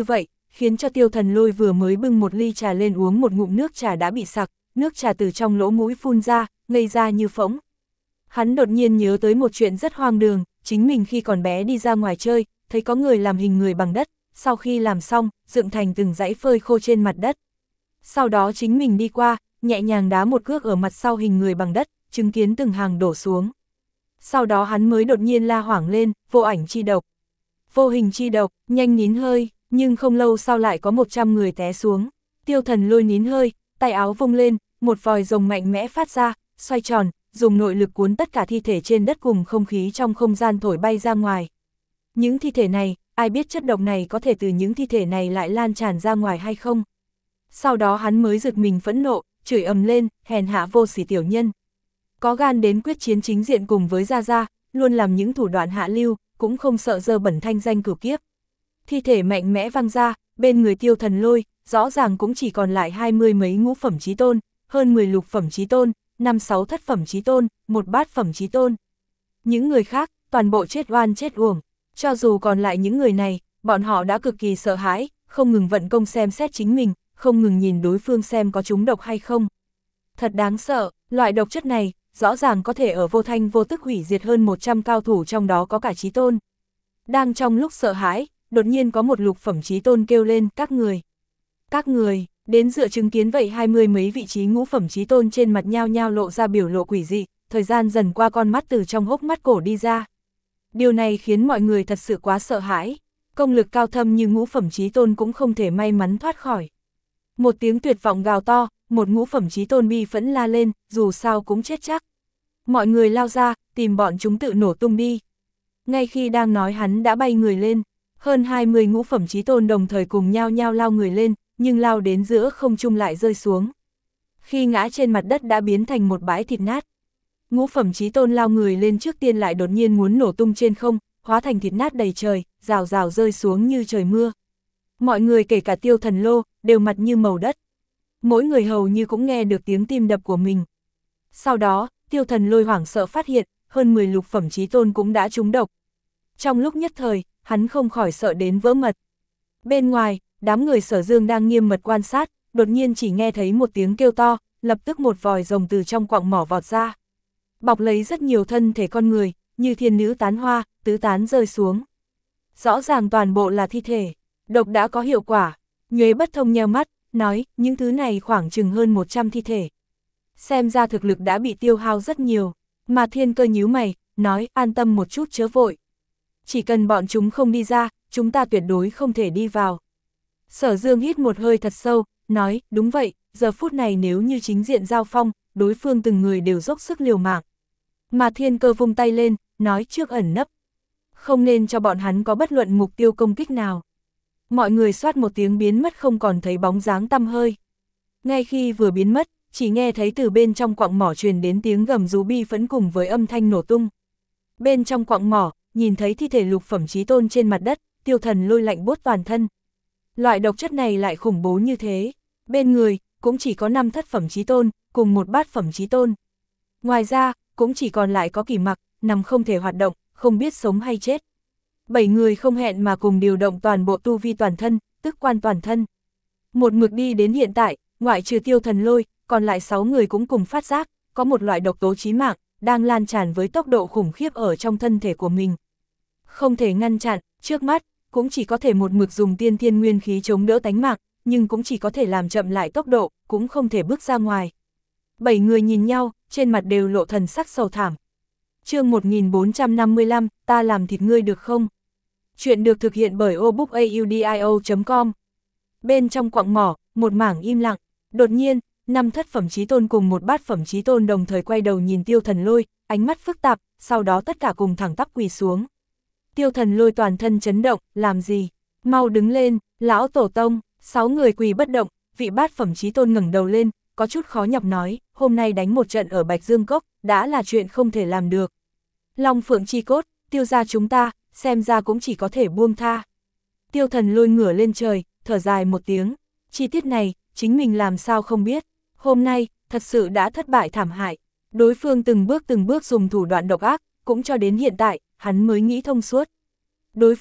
khiến cho Tiêu Thần Lôi vừa mới bưng một ly trà lên uống một ngụm nước trà đã bị sặc, nước trà từ trong lỗ mũi phun ra, ngây ra như phỗng. Hắn đột nhiên nhớ tới một chuyện rất hoang đường, chính mình khi còn bé đi ra ngoài chơi, thấy có người làm hình người bằng đất, sau khi làm xong, dựng thành từng dãy phơi khô trên mặt đất. Sau đó chính mình đi qua, nhẹ nhàng đá một cước ở mặt sau hình người bằng đất, chứng kiến từng hàng đổ xuống. Sau đó hắn mới đột nhiên la hoảng lên, vô ảnh chi độc. Vô hình chi độc, nhanh nín hơi, nhưng không lâu sau lại có một trăm người té xuống. Tiêu Thần Lôi nín hơi, tay áo vung lên, một vòi rồng mạnh mẽ phát ra, xoay tròn, dùng nội lực cuốn tất cả thi thể trên đất cùng không khí trong không gian thổi bay ra ngoài. Những thi thể này, ai biết chất độc này có thể từ những thi thể này lại lan tràn ra ngoài hay không? Sau đó hắn mới giật mình phẫn nộ, chửi ầm lên, hèn hạ vô sỉ tiểu nhân. Có gan đến quyết chiến chính diện cùng với Gia Gia, luôn làm những thủ đoạn hạ lưu, cũng không sợ dơ bẩn thanh danh cửu kiếp. Thi thể mạnh mẽ văng ra, bên người Tiêu Thần Lôi, rõ ràng cũng chỉ còn lại hai mươi mấy ngũ phẩm chí tôn, hơn mười lục phẩm chí tôn, năm sáu thất phẩm chí tôn, một bát phẩm chí tôn. Những người khác, toàn bộ chết oan chết uổng. Cho dù còn lại những người này, bọn họ đã cực kỳ sợ hãi, không ngừng vận công xem xét chính mình, không ngừng nhìn đối phương xem có trúng độc hay không. Thật đáng sợ, loại độc chất này, rõ ràng có thể ở vô thanh vô tức hủy diệt hơn một trăm cao thủ, trong đó có cả chí tôn. Đang trong lúc sợ hãi, đột nhiên có một lục phẩm chí tôn kêu lên, các người. Các người, đến dựa chứng kiến vậy hai mươi mấy vị trí ngũ phẩm chí tôn trên mặt nhao nhao lộ ra biểu lộ quỷ dị, thời gian dần qua con mắt từ trong hốc mắt cổ đi ra. Điều này khiến mọi người thật sự quá sợ hãi, công lực cao thâm như ngũ phẩm chí tôn cũng không thể may mắn thoát khỏi. Một tiếng tuyệt vọng gào to, một ngũ phẩm chí tôn bi phẫn la lên, dù sao cũng chết chắc. Mọi người lao ra, tìm bọn chúng tự nổ tung đi. Ngay khi đang nói hắn đã bay người lên, hơn hai mươi ngũ phẩm chí tôn đồng thời cùng nhau nhau lao người lên, nhưng lao đến giữa không trung lại rơi xuống. Khi ngã trên mặt đất đã biến thành một bãi thịt nát. Ngũ phẩm chí tôn lao người lên trước tiên lại đột nhiên muốn nổ tung trên không, hóa thành thịt nát đầy trời, rào rào rơi xuống như trời mưa. Mọi người kể cả Tiêu Thần Lô, đều mặt như màu đất. Mỗi người hầu như cũng nghe được tiếng tim đập của mình. Sau đó, Tiêu Thần Lôi hoảng sợ phát hiện, hơn mười lục phẩm chí tôn cũng đã trúng độc. Trong lúc nhất thời, hắn không khỏi sợ đến vỡ mật. Bên ngoài, đám người Sở Dương đang nghiêm mật quan sát, đột nhiên chỉ nghe thấy một tiếng kêu to, lập tức một vòi rồng từ trong quặng mỏ vọt ra. Bọc lấy rất nhiều thân thể con người, như thiên nữ tán hoa, tứ tán rơi xuống. Rõ ràng toàn bộ là thi thể, độc đã có hiệu quả. Nhuế Bất Thông nheo mắt, nói, những thứ này khoảng chừng hơn một trăm thi thể. Xem ra thực lực đã bị tiêu hao rất nhiều, mà Thiên Cơ nhíu mày, nói, an tâm một chút chớ vội. Chỉ cần bọn chúng không đi ra, chúng ta tuyệt đối không thể đi vào. Sở Dương hít một hơi thật sâu, nói, đúng vậy, giờ phút này nếu như chính diện giao phong, đối phương từng người đều dốc sức liều mạng. Mà Thiên Cơ vung tay lên, nói trước ẩn nấp. Không nên cho bọn hắn có bất luận mục tiêu công kích nào. Mọi người xoát một tiếng biến mất không còn thấy bóng dáng tăm hơi. Ngay khi vừa biến mất, chỉ nghe thấy từ bên trong quặng mỏ truyền đến tiếng gầm rú bi phẫn cùng với âm thanh nổ tung. Bên trong quặng mỏ, nhìn thấy thi thể lục phẩm chí tôn trên mặt đất, Tiêu Thần Lôi lạnh buốt toàn thân. Loại độc chất này lại khủng bố như thế. Bên người, cũng chỉ có năm thất phẩm chí tôn, cùng một bát phẩm chí tôn. Ngoài ra, cũng chỉ còn lại có Kỳ Mặc, nằm không thể hoạt động, không biết sống hay chết. Bảy người không hẹn mà cùng điều động toàn bộ tu vi toàn thân, tức quan toàn thân. Một mực đi đến hiện tại, ngoại trừ Tiêu Thần Lôi, còn lại sáu người cũng cùng phát giác, có một loại độc tố chí mạng, đang lan tràn với tốc độ khủng khiếp ở trong thân thể của mình. Không thể ngăn chặn, trước mắt, cũng chỉ có thể một mực dùng tiên thiên nguyên khí chống đỡ tánh mạng, nhưng cũng chỉ có thể làm chậm lại tốc độ, cũng không thể bước ra ngoài. Bảy người nhìn nhau, trên mặt đều lộ thần sắc sầu thảm. Chương một nghìn bốn trăm năm mươi lăm, ta làm thịt ngươi được không? Chuyện được thực hiện bởi obookaudio chấm com. Bên trong quặng mỏ, một mảng im lặng, đột nhiên, năm thất phẩm chí tôn cùng một bát phẩm chí tôn đồng thời quay đầu nhìn Tiêu Thần Lôi, ánh mắt phức tạp, sau đó tất cả cùng thẳng tắp quỳ xuống. Tiêu Thần Lôi toàn thân chấn động, làm gì? Mau đứng lên, lão tổ tông. Sáu người quỳ bất động, vị bát phẩm chí tôn ngẩng đầu lên, có chút khó nhọc nói, hôm nay đánh một trận ở Bạch Dương Cốc, đã là chuyện không thể làm được. Long Phượng chi cốt, Tiêu gia chúng ta, xem ra cũng chỉ có thể buông tha. Tiêu Thần Lôi ngửa lên trời, thở dài một tiếng, chi tiết này, chính mình làm sao không biết, hôm nay, thật sự đã thất bại thảm hại. Đối phương từng bước từng bước dùng thủ đoạn độc ác, cũng cho đến hiện tại, hắn mới nghĩ thông suốt. Đối phương,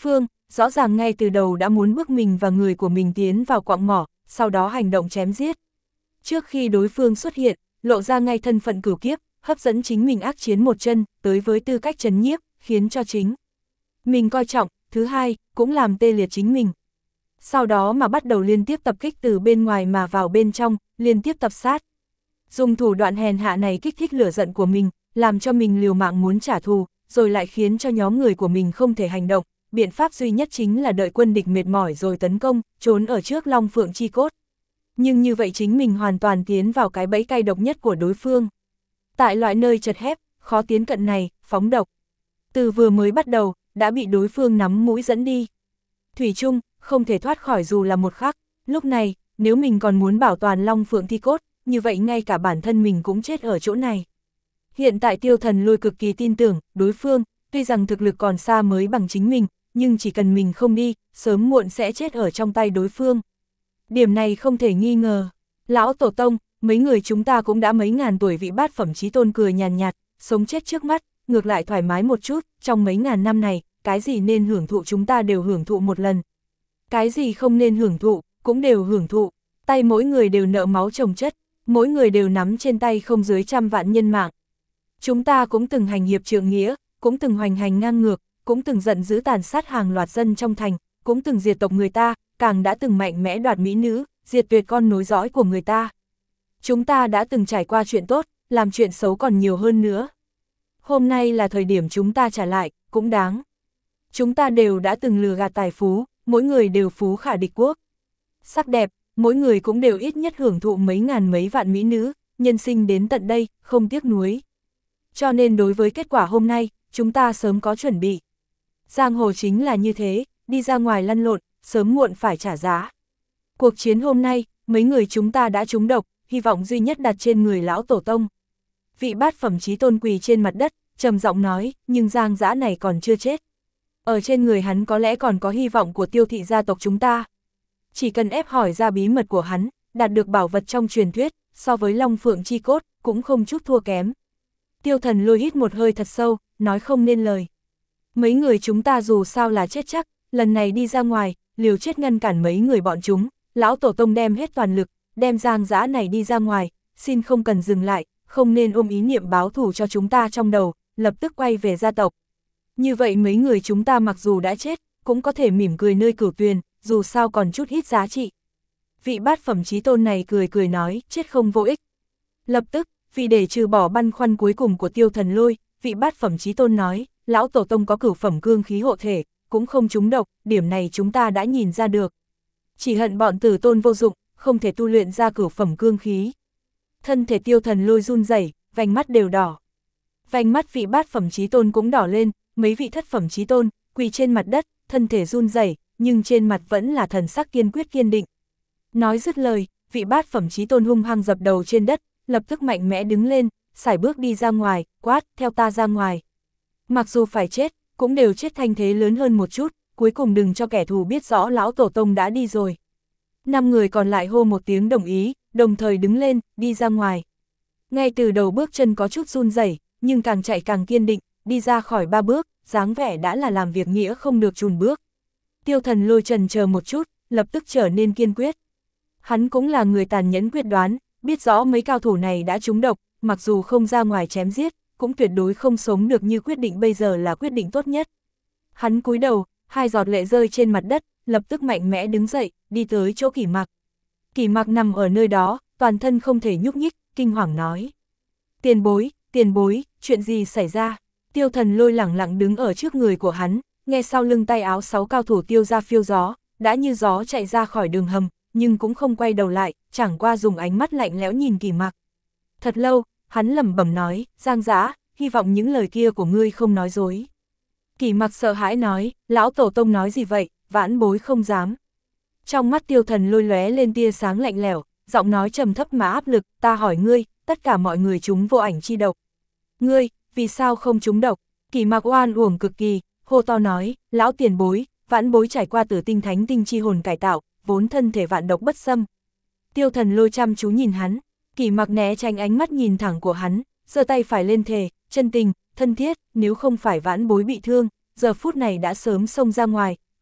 rõ ràng ngay từ đầu đã muốn bước mình và người của mình tiến vào quặng mỏ, sau đó hành động chém giết. Trước khi đối phương xuất hiện, lộ ra ngay thân phận cửu kiếp, hấp dẫn chính mình ác chiến một chân, tới với tư cách trấn nhiếp, khiến cho chính mình coi trọng, thứ hai, cũng làm tê liệt chính mình. Sau đó mà bắt đầu liên tiếp tập kích từ bên ngoài mà vào bên trong, liên tiếp tập sát. Dùng thủ đoạn hèn hạ này kích thích lửa giận của mình, làm cho mình liều mạng muốn trả thù, rồi lại khiến cho nhóm người của mình không thể hành động. Biện pháp duy nhất chính là đợi quân địch mệt mỏi rồi tấn công, trốn ở trước Long Phượng chi cốt. Nhưng như vậy chính mình hoàn toàn tiến vào cái bẫy cay độc nhất của đối phương. Tại loại nơi chật hẹp, khó tiến cận này, phóng độc. Từ vừa mới bắt đầu, đã bị đối phương nắm mũi dẫn đi. Thủy chung, không thể thoát khỏi dù là một khắc. Lúc này, nếu mình còn muốn bảo toàn Long Phượng thi cốt, như vậy ngay cả bản thân mình cũng chết ở chỗ này. Hiện tại Tiêu Thần Lôi cực kỳ tin tưởng, đối phương, tuy rằng thực lực còn xa mới bằng chính mình, nhưng chỉ cần mình không đi, sớm muộn sẽ chết ở trong tay đối phương. Điểm này không thể nghi ngờ. Lão Tổ Tông, mấy người chúng ta cũng đã mấy ngàn tuổi, vị bát phẩm chí tôn cười nhàn nhạt, sống chết trước mắt, ngược lại thoải mái một chút, trong mấy ngàn năm này, cái gì nên hưởng thụ chúng ta đều hưởng thụ một lần. Cái gì không nên hưởng thụ, cũng đều hưởng thụ. Tay mỗi người đều nợ máu chồng chất, mỗi người đều nắm trên tay không dưới trăm vạn nhân mạng. Chúng ta cũng từng hành hiệp trượng nghĩa, cũng từng hoành hành ngang ngược, cũng từng giận dữ tàn sát hàng loạt dân trong thành, cũng từng diệt tộc người ta, càng đã từng mạnh mẽ đoạt mỹ nữ, diệt tuyệt con nối dõi của người ta. Chúng ta đã từng trải qua chuyện tốt, làm chuyện xấu còn nhiều hơn nữa. Hôm nay là thời điểm chúng ta trả lại, cũng đáng. Chúng ta đều đã từng lừa gạt tài phú, mỗi người đều phú khả địch quốc. Sắc đẹp, mỗi người cũng đều ít nhất hưởng thụ mấy ngàn mấy vạn mỹ nữ, nhân sinh đến tận đây, không tiếc nuối. Cho nên đối với kết quả hôm nay, chúng ta sớm có chuẩn bị. Giang hồ chính là như thế, đi ra ngoài lăn lộn, sớm muộn phải trả giá. Cuộc chiến hôm nay, mấy người chúng ta đã trúng độc, hy vọng duy nhất đặt trên người Lão Tổ Tông. Vị bát phẩm chí tôn quỳ trên mặt đất, trầm giọng nói, nhưng Giang Dã này còn chưa chết. Ở trên người hắn có lẽ còn có hy vọng của Tiêu thị gia tộc chúng ta. Chỉ cần ép hỏi ra bí mật của hắn, đạt được bảo vật trong truyền thuyết, so với Long Phượng chi cốt, cũng không chút thua kém. Tiêu Thần Lôi hít một hơi thật sâu, nói không nên lời. Mấy người chúng ta dù sao là chết chắc, lần này đi ra ngoài, liều chết ngăn cản mấy người bọn chúng, Lão Tổ Tông đem hết toàn lực, đem Giang Dã này đi ra ngoài, xin không cần dừng lại, không nên ôm ý niệm báo thù cho chúng ta trong đầu, lập tức quay về gia tộc. Như vậy mấy người chúng ta mặc dù đã chết, cũng có thể mỉm cười nơi cửu tuyền, dù sao còn chút ít giá trị. Vị bát phẩm chí tôn này cười cười nói, chết không vô ích. Lập tức, vì để trừ bỏ băn khoăn cuối cùng của Tiêu Thần Lôi, vị bát phẩm chí tôn nói, Lão Tổ Tông có cửu phẩm cương khí hộ thể, cũng không trúng độc, điểm này chúng ta đã nhìn ra được. Chỉ hận bọn tử tôn vô dụng, không thể tu luyện ra cửu phẩm cương khí. Thân thể Tiêu Thần Lôi run rẩy, vành mắt đều đỏ. Vành mắt vị bát phẩm chí tôn cũng đỏ lên, mấy vị thất phẩm chí tôn, quỳ trên mặt đất, thân thể run rẩy, nhưng trên mặt vẫn là thần sắc kiên quyết kiên định. Nói dứt lời, vị bát phẩm chí tôn hung hăng dập đầu trên đất, lập tức mạnh mẽ đứng lên, sải bước đi ra ngoài, quát, theo ta ra ngoài. Mặc dù phải chết, cũng đều chết thanh thế lớn hơn một chút, cuối cùng đừng cho kẻ thù biết rõ Lão Tổ Tông đã đi rồi. Năm người còn lại hô một tiếng đồng ý, đồng thời đứng lên, đi ra ngoài. Ngay từ đầu bước chân có chút run rẩy, nhưng càng chạy càng kiên định, đi ra khỏi ba bước, dáng vẻ đã là làm việc nghĩa không được chùn bước. Tiêu Thần Lôi chần chờ một chút, lập tức trở nên kiên quyết. Hắn cũng là người tàn nhẫn quyết đoán, biết rõ mấy cao thủ này đã trúng độc, mặc dù không ra ngoài chém giết, cũng tuyệt đối không sống được, như quyết định bây giờ là quyết định tốt nhất. Hắn cúi đầu, hai giọt lệ rơi trên mặt đất, lập tức mạnh mẽ đứng dậy, đi tới chỗ Kỷ Mặc. Kỷ Mặc nằm ở nơi đó, toàn thân không thể nhúc nhích, kinh hoàng nói. Tiền bối, tiền bối, chuyện gì xảy ra? Tiêu Thần Lôi lẳng lặng đứng ở trước người của hắn, nghe sau lưng tay áo sáu cao thủ tiêu ra phiêu gió, đã như gió chạy ra khỏi đường hầm, nhưng cũng không quay đầu lại, chẳng qua dùng ánh mắt lạnh lẽo nhìn Kỷ Mặc. Thật lâu, hắn lẩm bẩm nói, Giang Dã, hy vọng những lời kia của ngươi không nói dối. Kỷ Mặc sợ hãi nói, Lão Tổ Tông nói gì vậy, vãn bối không dám. Trong mắt Tiêu Thần Lôi lóe lên tia sáng lạnh lẽo, giọng nói trầm thấp mà áp lực, ta hỏi ngươi, tất cả mọi người chúng vô ảnh chi độc. Ngươi, vì sao không trúng độc? Kỷ Mặc oan uổng cực kỳ, hô to nói, lão tiền bối, vãn bối trải qua tử tinh thánh tinh chi hồn cải tạo, vốn thân thể vạn độc bất xâm. Tiêu Thần Lôi chăm chú nhìn hắn, Kỷ Mặc né tránh ánh mắt nhìn thẳng của hắn, giơ tay phải lên thề, chân tình, thân thiết, nếu không phải vãn bối bị thương, giờ phút này đã sớm xông ra ngoài,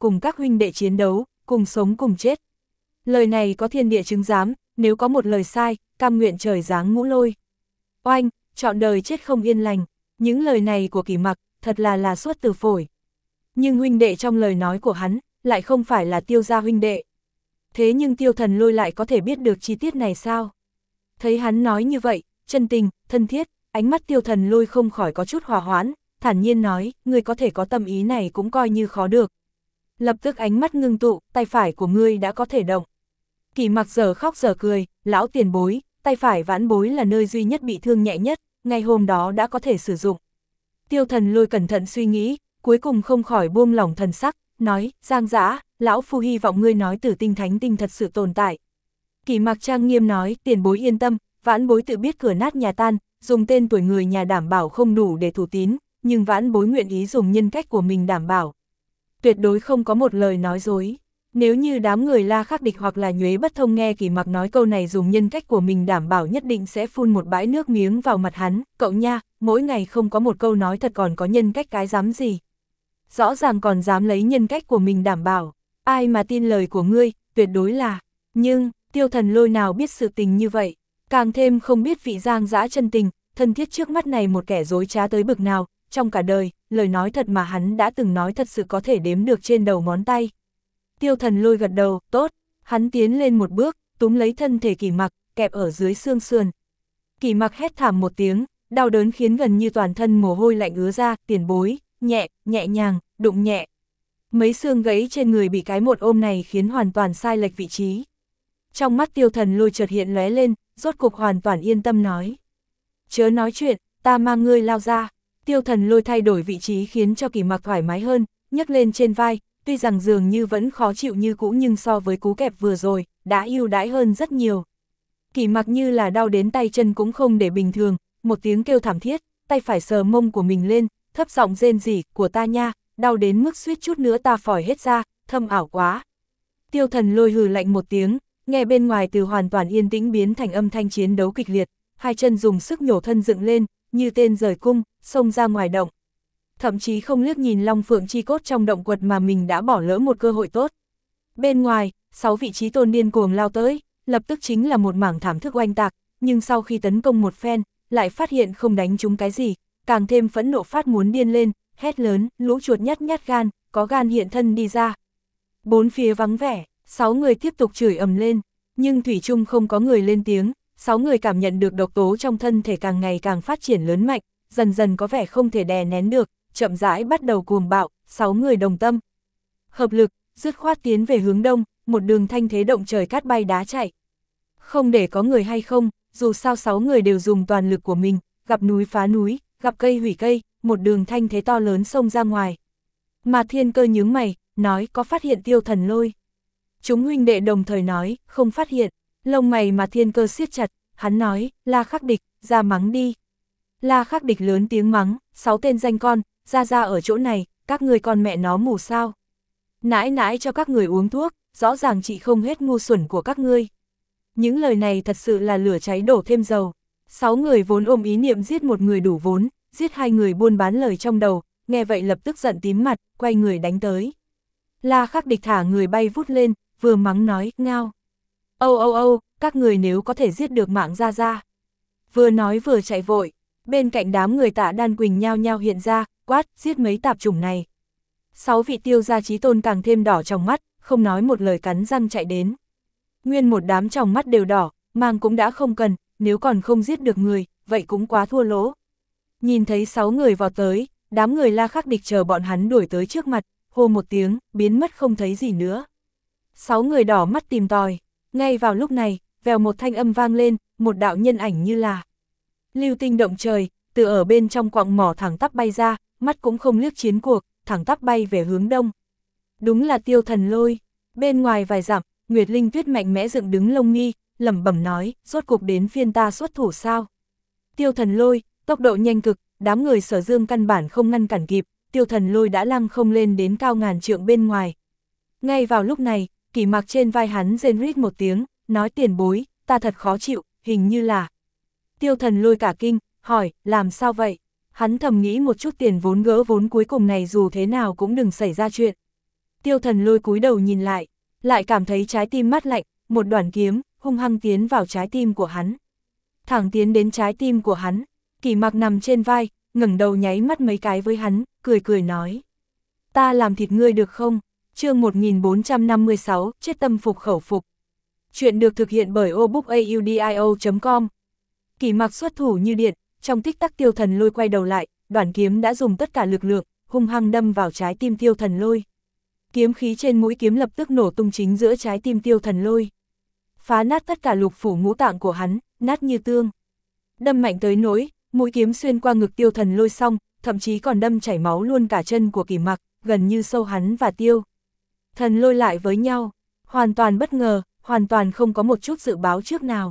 cùng các huynh đệ chiến đấu, cùng sống cùng chết. Lời này có thiên địa chứng giám, nếu có một lời sai, cam nguyện trời giáng ngũ lôi. Oanh, trọn đời chết không yên lành, những lời này của Kỷ Mặc, thật là là xuất từ phổi. Nhưng huynh đệ trong lời nói của hắn, lại không phải là Tiêu gia huynh đệ. Thế nhưng Tiêu Thần Lôi lại có thể biết được chi tiết này sao? Thấy hắn nói như vậy, chân tình, thân thiết, ánh mắt Tiêu Thần Lôi không khỏi có chút hòa hoãn, thản nhiên nói, ngươi có thể có tâm ý này cũng coi như khó được. Lập tức ánh mắt ngưng tụ, tay phải của ngươi đã có thể động. Kỷ Mặc giờ khóc giờ cười, lão tiền bối, tay phải vãn bối là nơi duy nhất bị thương nhẹ nhất, ngày hôm đó đã có thể sử dụng. Tiêu Thần Lôi cẩn thận suy nghĩ, cuối cùng không khỏi buông lỏng thần sắc, nói, Giang Dã, lão phu hy vọng ngươi nói Tử Tinh Thánh Tinh thật sự tồn tại. Kỷ Mặc trang nghiêm nói, tiền bối yên tâm, vãn bối tự biết cửa nát nhà tan, dùng tên tuổi người nhà đảm bảo không đủ để thủ tín, nhưng vãn bối nguyện ý dùng nhân cách của mình đảm bảo. Tuyệt đối không có một lời nói dối. Nếu như đám người La Khắc Địch hoặc là Nhuế Bất Thông nghe Kỷ Mặc nói câu này dùng nhân cách của mình đảm bảo nhất định sẽ phun một bãi nước miếng vào mặt hắn, cậu nha, mỗi ngày không có một câu nói thật còn có nhân cách cái dám gì. Rõ ràng còn dám lấy nhân cách của mình đảm bảo, ai mà tin lời của ngươi, tuyệt đối là, nhưng, Tiêu Thần Lôi nào biết sự tình như vậy, càng thêm không biết vị Giang Dã chân tình, thân thiết trước mắt này một kẻ dối trá tới bực nào, trong cả đời, lời nói thật mà hắn đã từng nói thật sự có thể đếm được trên đầu ngón tay. Tiêu Thần Lôi gật đầu, tốt, hắn tiến lên một bước, túm lấy thân thể Kỷ Mặc, kẹp ở dưới xương sườn. Kỷ Mặc hét thảm một tiếng, đau đớn khiến gần như toàn thân mồ hôi lạnh ứa ra, tiền bối, nhẹ, nhẹ nhàng, đụng nhẹ. Mấy xương gãy trên người bị cái một ôm này khiến hoàn toàn sai lệch vị trí. Trong mắt Tiêu Thần Lôi chợt hiện lóe lên, rốt cục hoàn toàn yên tâm nói. Chớ nói chuyện, ta mang ngươi lao ra. Tiêu Thần Lôi thay đổi vị trí khiến cho Kỷ Mặc thoải mái hơn, nhấc lên trên vai, tuy rằng dường như vẫn khó chịu như cũ nhưng so với cú kẹp vừa rồi, đã ưu đãi hơn rất nhiều. Kỷ Mặc như là đau đến tay chân cũng không để bình thường, một tiếng kêu thảm thiết, tay phải sờ mông của mình lên, thấp giọng rên rỉ, của ta nha, đau đến mức suýt chút nữa ta phổi hết ra, thâm ảo quá. Tiêu Thần Lôi hừ lạnh một tiếng, nghe bên ngoài từ hoàn toàn yên tĩnh biến thành âm thanh chiến đấu kịch liệt, hai chân dùng sức nhổ thân dựng lên, như tên rời cung, xông ra ngoài động. Thậm chí không liếc nhìn Long Phượng chi cốt trong động quật mà mình đã bỏ lỡ một cơ hội tốt. Bên ngoài, sáu vị trí tôn điên cuồng lao tới, lập tức chính là một mảng thảm thức oanh tạc, nhưng sau khi tấn công một phen, lại phát hiện không đánh trúng cái gì, càng thêm phẫn nộ phát muốn điên lên, hét lớn, lũ chuột nhát nhát gan, có gan hiện thân đi ra. Bốn phía vắng vẻ, sáu người tiếp tục chửi ầm lên, nhưng thủy chung không có người lên tiếng, sáu người cảm nhận được độc tố trong thân thể càng ngày càng phát triển lớn mạnh, dần dần có vẻ không thể đè nén được, chậm rãi bắt đầu cuồng bạo, sáu người đồng tâm. Hợp lực, dứt khoát tiến về hướng đông, một đường thanh thế động trời cát bay đá chạy. Không để có người hay không, dù sao sáu người đều dùng toàn lực của mình, gặp núi phá núi, gặp cây hủy cây, một đường thanh thế to lớn xông ra ngoài. Mà Thiên Cơ nhướng mày, nói có phát hiện Tiêu Thần Lôi. Chúng huynh đệ đồng thời nói, không phát hiện, lông mày mà Thiên Cơ siết chặt, hắn nói, La Khắc Địch, ra mắng đi. La Khắc Địch lớn tiếng mắng, sáu tên danh con, ra ra ở chỗ này, các người con mẹ nó mù sao. Nãi nãi cho các người uống thuốc, rõ ràng chị không hết ngu xuẩn của các ngươi. Những lời này thật sự là lửa cháy đổ thêm dầu. Sáu người vốn ôm ý niệm giết một người đủ vốn, giết hai người buôn bán lời trong đầu, nghe vậy lập tức giận tím mặt, quay người đánh tới. La Khắc Địch thả người bay vút lên, vừa mắng nói, ngao. Âu âu âu, các người nếu có thể giết được mạng ra ra. Vừa nói vừa chạy vội, bên cạnh đám người Tạ Đan Quỳnh nhao nhao hiện ra, quát, giết mấy tạp chủng này. Sáu vị Tiêu gia chí tôn càng thêm đỏ trong mắt, không nói một lời cắn răng chạy đến. Nguyên một đám trong mắt đều đỏ, mang cũng đã không cần, nếu còn không giết được người, vậy cũng quá thua lỗ. Nhìn thấy sáu người vào tới, đám người La Khắc Địch chờ bọn hắn đuổi tới trước mặt, hô một tiếng, biến mất không thấy gì nữa. Sáu người đỏ mắt tìm tòi, ngay vào lúc này, vèo một thanh âm vang lên, một đạo nhân ảnh như là lưu tinh động trời, từ ở bên trong quặng mỏ thẳng tắp bay ra, mắt cũng không liếc chiến cuộc, thẳng tắp bay về hướng đông. Đúng là Tiêu Thần Lôi. Bên ngoài vài dặm, Nguyệt Linh Tuyết mạnh mẽ dựng đứng lông mi, lẩm bẩm nói, rốt cục đến phiên ta xuất thủ sao. Tiêu Thần Lôi, tốc độ nhanh cực, đám người Sở Dương căn bản không ngăn cản kịp, Tiêu Thần Lôi đã lăng không lên đến cao ngàn trượng bên ngoài. Ngay vào lúc này, Kỷ Mặc trên vai hắn rên rít một tiếng, nói tiền bối, ta thật khó chịu, hình như là. Tiêu Thần Lôi cả kinh, hỏi, làm sao vậy? Hắn thầm nghĩ một chút tiền vốn gỡ vốn cuối cùng này dù thế nào cũng đừng xảy ra chuyện. Tiêu Thần Lôi cúi đầu nhìn lại, lại cảm thấy trái tim mát lạnh, một đoạn kiếm, hung hăng tiến vào trái tim của hắn. Thẳng tiến đến trái tim của hắn, Kỷ Mặc nằm trên vai, ngẩng đầu nháy mắt mấy cái với hắn, cười cười nói. Ta làm thịt ngươi được không? Chương một nghìn bốn trăm năm mươi sáu, chết tâm phục khẩu phục. Chuyện được thực hiện bởi obookaudio chấm com. Kỷ Mặc xuất thủ như điện, trong tích tắc Tiêu Thần Lôi quay đầu lại, đoạn kiếm đã dùng tất cả lực lượng, hung hăng đâm vào trái tim Tiêu Thần Lôi. Kiếm khí trên mũi kiếm lập tức nổ tung chính giữa trái tim Tiêu Thần Lôi. Phá nát tất cả lục phủ ngũ tạng của hắn, nát như tương. Đâm mạnh tới nỗi, mũi kiếm xuyên qua ngực Tiêu Thần Lôi xong, thậm chí còn đâm chảy máu luôn cả chân của Kỷ Mặc, gần như sâu hắn và Tiêu Thần Lôi lại với nhau, hoàn toàn bất ngờ, hoàn toàn không có một chút dự báo trước nào.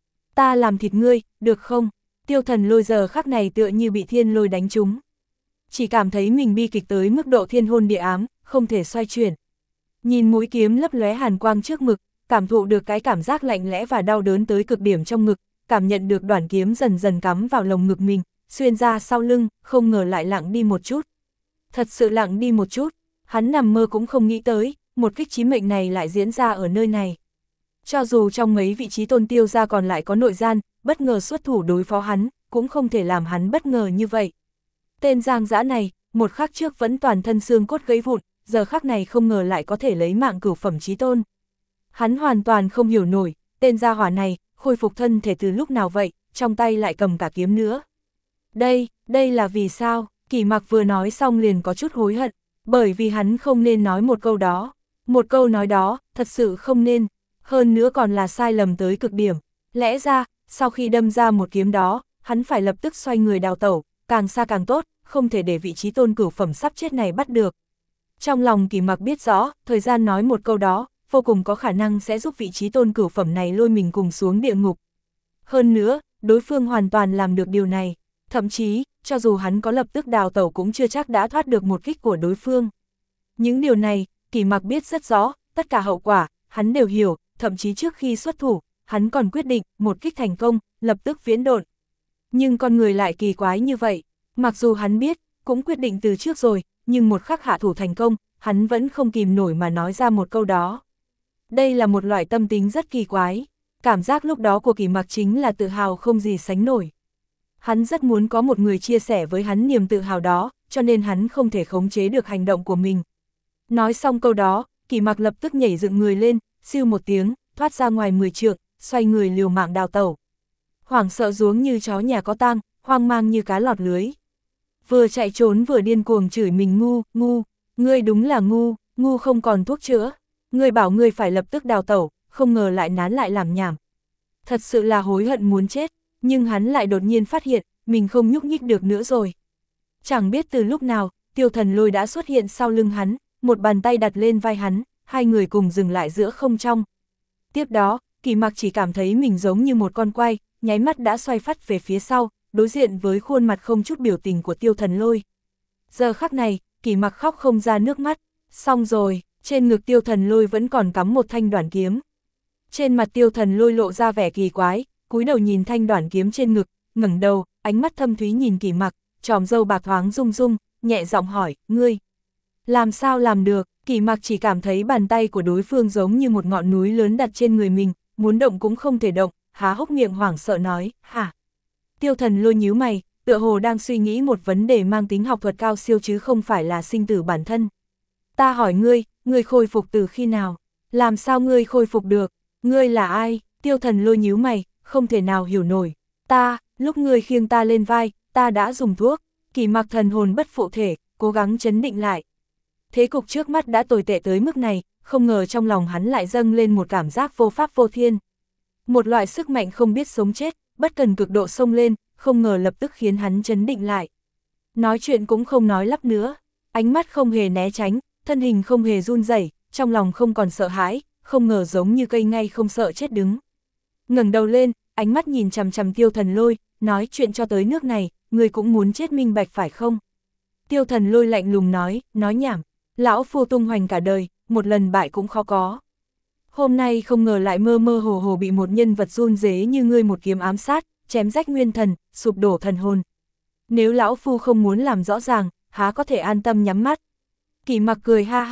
Ta làm thịt ngươi, được không? Tiêu Thần Lôi giờ khắc này tựa như bị thiên lôi đánh trúng. Chỉ cảm thấy mình bi kịch tới mức độ thiên hôn địa ám, không thể xoay chuyển. Nhìn mũi kiếm lấp lóe hàn quang trước ngực, cảm thụ được cái cảm giác lạnh lẽ và đau đớn tới cực điểm trong ngực, cảm nhận được đoạn kiếm dần dần cắm vào lồng ngực mình, xuyên ra sau lưng, không ngờ lại lặng đi một chút. Thật sự lặng đi một chút, hắn nằm mơ cũng không nghĩ tới, một kích chí mệnh này lại diễn ra ở nơi này. Cho dù trong mấy vị trí tôn Tiêu gia còn lại có nội gian, bất ngờ xuất thủ đối phó hắn, cũng không thể làm hắn bất ngờ như vậy. Tên Giang Dã này, một khắc trước vẫn toàn thân xương cốt gãy vụn, giờ khắc này không ngờ lại có thể lấy mạng cửu phẩm chí tôn. Hắn hoàn toàn không hiểu nổi, tên gia hỏa này, khôi phục thân thể từ lúc nào vậy, trong tay lại cầm cả kiếm nữa. Đây, đây là vì sao? Kỷ Mặc vừa nói xong liền có chút hối hận, bởi vì hắn không nên nói một câu đó. Một câu nói đó, thật sự không nên, hơn nữa còn là sai lầm tới cực điểm. Lẽ ra, sau khi đâm ra một kiếm đó, hắn phải lập tức xoay người đào tẩu, càng xa càng tốt, không thể để vị trí tôn cửu phẩm sắp chết này bắt được. Trong lòng Kỷ Mặc biết rõ, thời gian nói một câu đó, vô cùng có khả năng sẽ giúp vị trí tôn cửu phẩm này lôi mình cùng xuống địa ngục. Hơn nữa, đối phương hoàn toàn làm được điều này, thậm chí, cho dù hắn có lập tức đào tẩu cũng chưa chắc đã thoát được một kích của đối phương. Những điều này, Kỷ Mặc biết rất rõ, tất cả hậu quả, hắn đều hiểu, thậm chí trước khi xuất thủ, hắn còn quyết định, một kích thành công, lập tức viễn độn. Nhưng con người lại kỳ quái như vậy, mặc dù hắn biết, cũng quyết định từ trước rồi, nhưng một khắc hạ thủ thành công, hắn vẫn không kìm nổi mà nói ra một câu đó. Đây là một loại tâm tính rất kỳ quái, cảm giác lúc đó của Kỷ Mặc chính là tự hào không gì sánh nổi. Hắn rất muốn có một người chia sẻ với hắn niềm tự hào đó, cho nên hắn không thể khống chế được hành động của mình. Nói xong câu đó, Kỷ Mặc lập tức nhảy dựng người lên, siêu một tiếng, thoát ra ngoài mười trượng, xoay người liều mạng đào tẩu. Hoảng sợ ruống như chó nhà có tang, hoang mang như cá lọt lưới. Vừa chạy trốn vừa điên cuồng chửi mình ngu, ngu, ngươi đúng là ngu, ngu không còn thuốc chữa. Ngươi bảo ngươi phải lập tức đào tẩu, không ngờ lại nán lại làm nhảm. Thật sự là hối hận muốn chết, nhưng hắn lại đột nhiên phát hiện, mình không nhúc nhích được nữa rồi. Chẳng biết từ lúc nào, Tiêu Thần Lôi đã xuất hiện sau lưng hắn, một bàn tay đặt lên vai hắn, hai người cùng dừng lại giữa không trong. Tiếp đó, Kỷ Mặc chỉ cảm thấy mình giống như một con quay, nháy mắt đã xoay phắt về phía sau, đối diện với khuôn mặt không chút biểu tình của Tiêu Thần Lôi. Giờ khắc này, Kỷ Mặc khóc không ra nước mắt, xong rồi, trên ngực Tiêu Thần Lôi vẫn còn cắm một thanh đoản kiếm. Trên mặt Tiêu Thần Lôi lộ ra vẻ kỳ quái, cúi đầu nhìn thanh đoản kiếm trên ngực, ngẩng đầu, ánh mắt thâm thúy nhìn Kỷ Mặc, tròm râu bạc thoáng rung rung, nhẹ giọng hỏi, ngươi, làm sao làm được? Kỷ Mặc chỉ cảm thấy bàn tay của đối phương giống như một ngọn núi lớn đặt trên người mình, muốn động cũng không thể động, há hốc miệng hoảng sợ nói, hả? Tiêu Thần Lôi nhíu mày, tựa hồ đang suy nghĩ một vấn đề mang tính học thuật cao siêu chứ không phải là sinh tử bản thân. Ta hỏi ngươi, ngươi khôi phục từ khi nào? Làm sao ngươi khôi phục được? Ngươi là ai? Tiêu Thần Lôi nhíu mày, không thể nào hiểu nổi. Ta, lúc ngươi khiêng ta lên vai, ta đã dùng thuốc. Kỷ Mặc thần hồn bất phụ thể, cố gắng chấn định lại. Thế cục trước mắt đã tồi tệ tới mức này, không ngờ trong lòng hắn lại dâng lên một cảm giác vô pháp vô thiên. Một loại sức mạnh không biết sống chết, bất cần cực độ xông lên, không ngờ lập tức khiến hắn chấn định lại. Nói chuyện cũng không nói lắp nữa, ánh mắt không hề né tránh, thân hình không hề run rẩy, trong lòng không còn sợ hãi, không ngờ giống như cây ngay không sợ chết đứng. Ngẩng đầu lên, ánh mắt nhìn chằm chằm Tiêu Thần Lôi, nói chuyện cho tới nước này, người cũng muốn chết minh bạch phải không? Tiêu Thần Lôi lạnh lùng nói, nói nhảm, lão phu tung hoành cả đời, một lần bại cũng khó có. Hôm nay không ngờ lại mơ mơ hồ hồ bị một nhân vật run rế như ngươi một kiếm ám sát, chém rách nguyên thần, sụp đổ thần hồn. Nếu lão phu không muốn làm rõ ràng, há có thể an tâm nhắm mắt. Kỷ Mặc cười ha ha,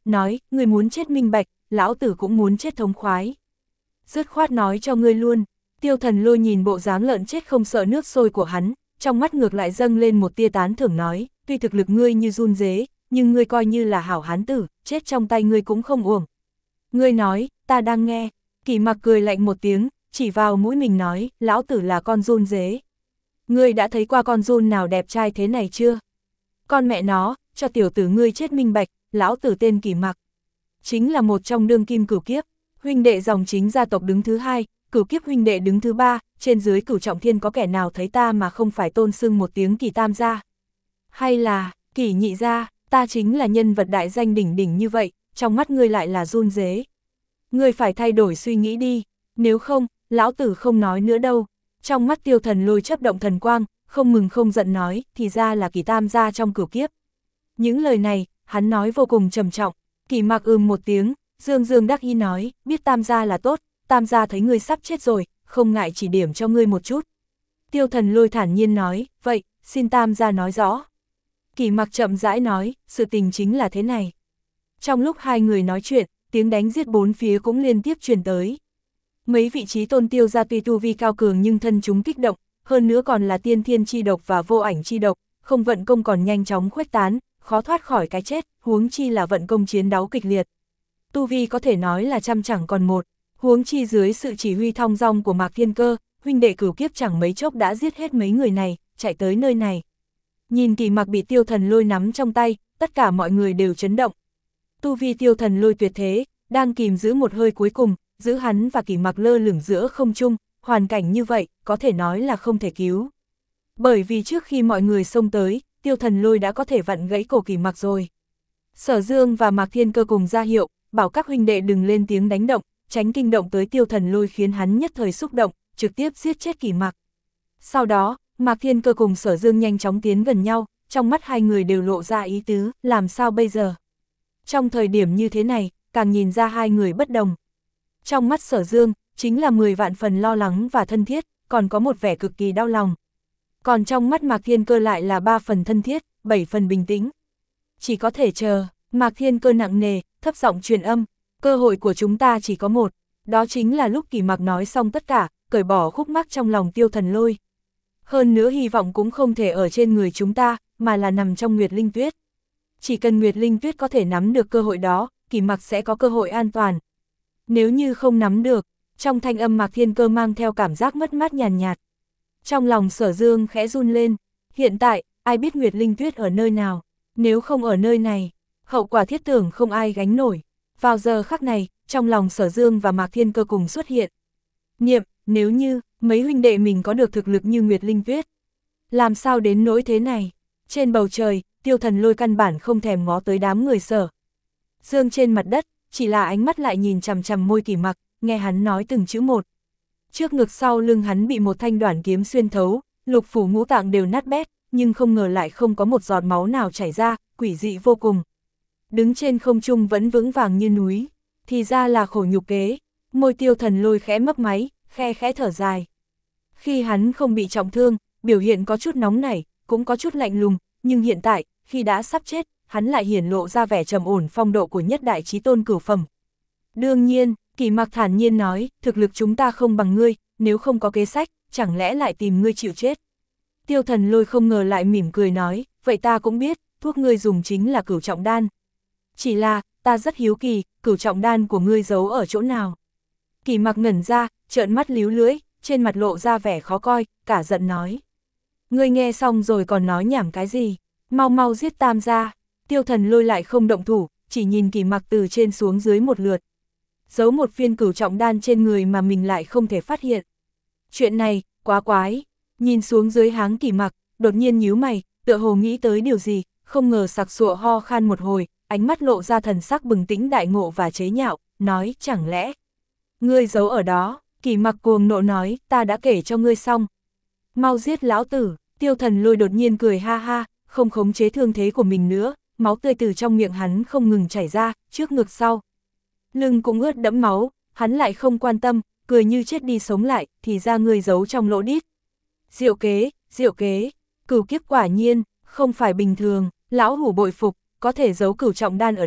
nói, ngươi muốn chết minh bạch, lão tử cũng muốn chết thống khoái. Dứt khoát nói cho ngươi luôn. Tiêu Thần Lôi nhìn bộ dáng lợn chết không sợ nước sôi của hắn, trong mắt ngược lại dâng lên một tia tán thưởng nói, tuy thực lực ngươi như run dế, nhưng ngươi coi như là hảo hán tử, chết trong tay ngươi cũng không uổng. Ngươi nói, ta đang nghe. Kỷ Mặc cười lạnh một tiếng, chỉ vào mũi mình nói, lão tử là con run dế. Ngươi đã thấy qua con run nào đẹp trai thế này chưa? Con mẹ nó, cho tiểu tử ngươi chết minh bạch, lão tử tên Kỷ Mặc. Chính là một trong đương kim cửu kiếp, huynh đệ dòng chính gia tộc đứng thứ hai, cửu kiếp huynh đệ đứng thứ ba, trên dưới cửu trọng thiên có kẻ nào thấy ta mà không phải tôn xưng một tiếng Kỷ tam gia? Hay là, Kỷ nhị gia, ta chính là nhân vật đại danh đỉnh đỉnh như vậy, trong mắt ngươi lại là run dế. Ngươi phải thay đổi suy nghĩ đi, nếu không, lão tử không nói nữa đâu. Trong mắt Tiêu Thần Lôi chớp động thần quang, không mừng không giận nói, thì ra là Kỷ tam gia trong cửu kiếp. Những lời này, hắn nói vô cùng trầm trọng. Kỷ Mặc ừm một tiếng, dương dương đắc ý nói, biết tam gia là tốt, tam gia thấy ngươi sắp chết rồi, không ngại chỉ điểm cho ngươi một chút. Tiêu Thần Lôi thản nhiên nói, vậy, xin tam gia nói rõ. Kỷ Mặc chậm rãi nói, sự tình chính là thế này. Trong lúc hai người nói chuyện, tiếng đánh giết bốn phía cũng liên tiếp truyền tới. Mấy vị trí tôn Tiêu gia tuy tu vi cao cường nhưng thân chúng kích động, hơn nữa còn là tiên thiên chi độc và vô ảnh chi độc, không vận công còn nhanh chóng khuếch tán, khó thoát khỏi cái chết, huống chi là vận công chiến đấu kịch liệt. Tu vi có thể nói là trăm chẳng còn một, huống chi dưới sự chỉ huy thong dong của Mạc Thiên Cơ, huynh đệ cửu kiếp chẳng mấy chốc đã giết hết mấy người này, chạy tới nơi này. Nhìn Kỷ Mặc bị Tiêu Thần Lôi nắm trong tay, tất cả mọi người đều chấn động. Tu vi Tiêu Thần Lôi tuyệt thế, đang kìm giữ một hơi cuối cùng, giữ hắn và Kỷ Mặc lơ lửng giữa không trung, hoàn cảnh như vậy, có thể nói là không thể cứu. Bởi vì trước khi mọi người xông tới, Tiêu Thần Lôi đã có thể vặn gãy cổ Kỷ Mặc rồi. Sở Dương và Mạc Thiên Cơ cùng ra hiệu, bảo các huynh đệ đừng lên tiếng đánh động, tránh kinh động tới Tiêu Thần Lôi khiến hắn nhất thời xúc động, trực tiếp giết chết Kỷ Mặc. Sau đó, Mạc Thiên Cơ cùng Sở Dương nhanh chóng tiến gần nhau, trong mắt hai người đều lộ ra ý tứ, làm sao bây giờ? Trong thời điểm như thế này, càng nhìn ra hai người bất đồng. Trong mắt Sở Dương, chính là mười vạn phần lo lắng và thân thiết, còn có một vẻ cực kỳ đau lòng. Còn trong mắt Mạc Thiên Cơ lại là ba phần thân thiết, bảy phần bình tĩnh. Chỉ có thể chờ. Mạc Thiên Cơ nặng nề, thấp giọng truyền âm, cơ hội của chúng ta chỉ có một, đó chính là lúc Kỷ Mặc nói xong tất cả, cởi bỏ khúc mắc trong lòng Tiêu Thần Lôi. Hơn nữa hy vọng cũng không thể ở trên người chúng ta, mà là nằm trong Nguyệt Linh Tuyết. Chỉ cần Nguyệt Linh Tuyết có thể nắm được cơ hội đó, Kỷ Mặc sẽ có cơ hội an toàn. Nếu như không nắm được, trong thanh âm Mạc Thiên Cơ mang theo cảm giác mất mát nhàn nhạt. Trong lòng Sở Dương khẽ run lên, hiện tại, ai biết Nguyệt Linh Tuyết ở nơi nào, nếu không ở nơi này, hậu quả thiết tưởng không ai gánh nổi. Vào giờ khắc này, trong lòng Sở Dương và Mạc Thiên Cơ cùng xuất hiện niệm, nếu như, mấy huynh đệ mình có được thực lực như Nguyệt Linh Tuyết. Làm sao đến nỗi thế này? Trên bầu trời, Tiêu Thần Lôi căn bản không thèm ngó tới đám người Sở Dương trên mặt đất, chỉ là ánh mắt lại nhìn chằm chằm môi Kỷ Mặc, nghe hắn nói từng chữ một. Trước ngực sau lưng hắn bị một thanh đoản kiếm xuyên thấu, lục phủ ngũ tạng đều nát bét, nhưng không ngờ lại không có một giọt máu nào chảy ra, quỷ dị vô cùng. Đứng trên không trung vẫn vững vàng như núi, thì ra là khổ nhục kế. Môi Tiêu Thần Lôi khẽ mấp máy, khe khẽ thở dài. Khi hắn không bị trọng thương, biểu hiện có chút nóng nảy, cũng có chút lạnh lùng, nhưng hiện tại, khi đã sắp chết, hắn lại hiển lộ ra vẻ trầm ổn phong độ của nhất đại chí tôn cửu phẩm. Đương nhiên, Kỷ Mặc thản nhiên nói, thực lực chúng ta không bằng ngươi, nếu không có kế sách, chẳng lẽ lại tìm ngươi chịu chết. Tiêu Thần Lôi không ngờ lại mỉm cười nói, vậy ta cũng biết, thuốc ngươi dùng chính là cửu trọng đan. Chỉ là, ta rất hiếu kỳ, cửu trọng đan của ngươi giấu ở chỗ nào. Kỷ Mặc ngẩn ra, trợn mắt líu lưỡi, trên mặt lộ ra vẻ khó coi, cả giận nói. Ngươi nghe xong rồi còn nói nhảm cái gì, mau mau giết tam gia. Tiêu Thần Lôi lại không động thủ, chỉ nhìn Kỷ Mặc từ trên xuống dưới một lượt. Giấu một viên cửu trọng đan trên người mà mình lại không thể phát hiện. Chuyện này, quá quái. Nhìn xuống dưới háng Kỷ Mặc, đột nhiên nhíu mày, tựa hồ nghĩ tới điều gì, không ngờ sặc sụa ho khan một hồi, ánh mắt lộ ra thần sắc bừng tĩnh đại ngộ và chế nhạo, nói chẳng lẽ. Ngươi giấu ở đó, Kỷ Mặc cuồng nộ nói, ta đã kể cho ngươi xong. Mau giết lão tử. Tiêu Thần Lôi đột nhiên cười ha ha, không khống chế thương thế của mình nữa, máu tươi từ trong miệng hắn không ngừng chảy ra, trước ngực sau. Lưng cũng ướt đẫm máu, hắn lại không quan tâm, cười như chết đi sống lại, thì ra ngươi giấu trong lỗ đít. Diệu kế, diệu kế, cửu kiếp quả nhiên, không phải bình thường, lão hủ bội phục, có thể giấu cửu trọng đan ở đó,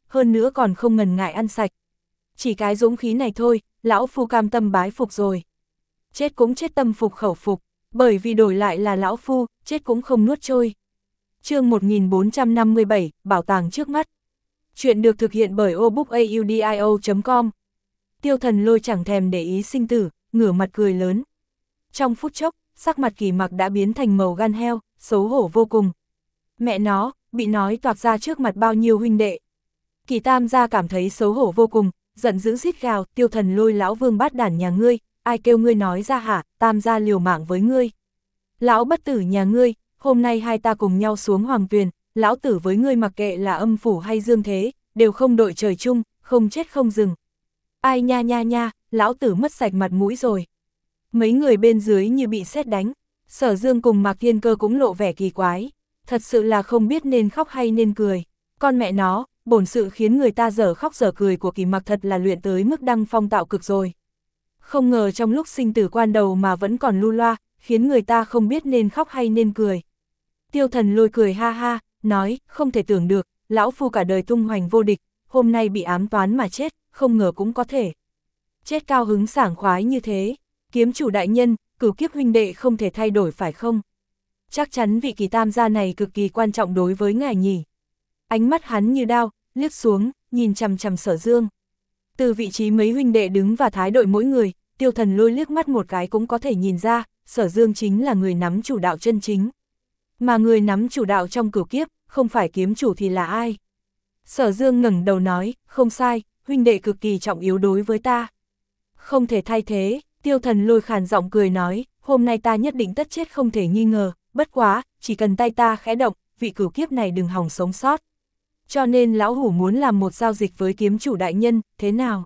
hơn nữa còn không ngần ngại ăn sạch. Chỉ cái dũng khí này thôi, lão phu cam tâm bái phục rồi. Chết cũng chết tâm phục khẩu phục, bởi vì đổi lại là lão phu, chết cũng không nuốt trôi. Chương một nghìn bốn trăm năm mươi bảy, bảo tàng trước mắt. Chuyện được thực hiện bởi obookaudio chấm com. Tiêu Thần Lôi chẳng thèm để ý sinh tử, ngửa mặt cười lớn. Trong phút chốc, sắc mặt Kỳ Mặc đã biến thành màu gan heo, xấu hổ vô cùng. Mẹ nó, bị nói toạc ra trước mặt bao nhiêu huynh đệ. Kỳ Tam gia cảm thấy xấu hổ vô cùng, giận dữ rít gào, Tiêu Thần Lôi lão vương bát đản nhà ngươi, ai kêu ngươi nói ra hả, Tam gia liều mạng với ngươi. Lão bất tử nhà ngươi, hôm nay hai ta cùng nhau xuống hoàng tuyền, lão tử với ngươi mặc kệ là âm phủ hay dương thế, đều không đội trời chung, không chết không dừng. Ai nha nha nha, lão tử mất sạch mặt mũi rồi. Mấy người bên dưới như bị sét đánh, Sở Dương cùng Mạc Thiên Cơ cũng lộ vẻ kỳ quái, thật sự là không biết nên khóc hay nên cười. Con mẹ nó, bổn sự khiến người ta dở khóc dở cười của Kỳ Mặc thật là luyện tới mức đăng phong tạo cực rồi. Không ngờ trong lúc sinh tử quan đầu mà vẫn còn lưu loa, khiến người ta không biết nên khóc hay nên cười. Tiêu Thần Lôi cười ha ha, nói, không thể tưởng được, lão phu cả đời tung hoành vô địch, hôm nay bị ám toán mà chết, không ngờ cũng có thể. Chết cao hứng sảng khoái như thế, kiếm chủ đại nhân, cửu kiếp huynh đệ không thể thay đổi phải không? Chắc chắn vị Kỳ Tam gia này cực kỳ quan trọng đối với ngài nhỉ. Ánh mắt hắn như đao, liếc xuống, nhìn chằm chằm Sở Dương. Từ vị trí mấy huynh đệ đứng và thái độ mỗi người, Tiêu Thần Lôi liếc mắt một cái cũng có thể nhìn ra, Sở Dương chính là người nắm chủ đạo chân chính. Mà người nắm chủ đạo trong cửu kiếp, không phải kiếm chủ thì là ai? Sở Dương ngẩng đầu nói, không sai, huynh đệ cực kỳ trọng yếu đối với ta. Không thể thay thế, Tiêu Thần Lôi khàn giọng cười nói, hôm nay ta nhất định tất chết không thể nghi ngờ, bất quá, chỉ cần tay ta khẽ động, vị cửu kiếp này đừng hòng sống sót. Cho nên lão hủ muốn làm một giao dịch với kiếm chủ đại nhân, thế nào?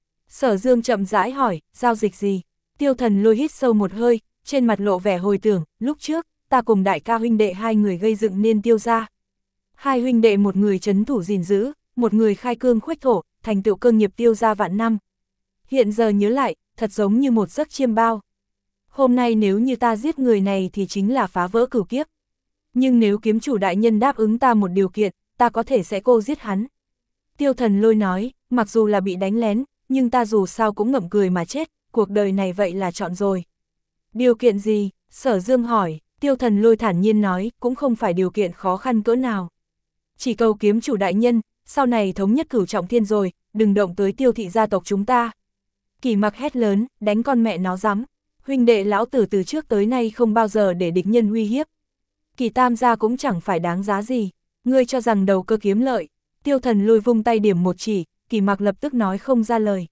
Sở Dương chậm rãi hỏi, giao dịch gì? Tiêu Thần Lôi hít sâu một hơi, trên mặt lộ vẻ hồi tưởng, lúc trước, ta cùng đại ca huynh đệ hai người gây dựng nên Tiêu gia. Hai huynh đệ một người trấn thủ gìn giữ, một người khai cương khuếch thổ, thành tựu cơ nghiệp Tiêu gia vạn năm. Hiện giờ nhớ lại, thật giống như một giấc chiêm bao. Hôm nay nếu như ta giết người này thì chính là phá vỡ cửu kiếp. Nhưng nếu kiếm chủ đại nhân đáp ứng ta một điều kiện, ta có thể sẽ cô giết hắn. Tiêu Thần Lôi nói, mặc dù là bị đánh lén, nhưng ta dù sao cũng ngậm cười mà chết, cuộc đời này vậy là chọn rồi. Điều kiện gì? Sở Dương hỏi. Tiêu Thần Lôi thản nhiên nói, cũng không phải điều kiện khó khăn cỡ nào. Chỉ cầu kiếm chủ đại nhân, sau này thống nhất cửu trọng thiên rồi, đừng động tới Tiêu thị gia tộc chúng ta. Kỳ Mặc hét lớn, đánh con mẹ nó dám. Huynh đệ lão tử từ trước tới nay không bao giờ để địch nhân uy hiếp. Kỳ Tam gia cũng chẳng phải đáng giá gì. Ngươi cho rằng đầu cơ kiếm lợi. Tiêu Thần Lôi vung tay điểm một chỉ, Kỳ Mặc lập tức nói không ra lời.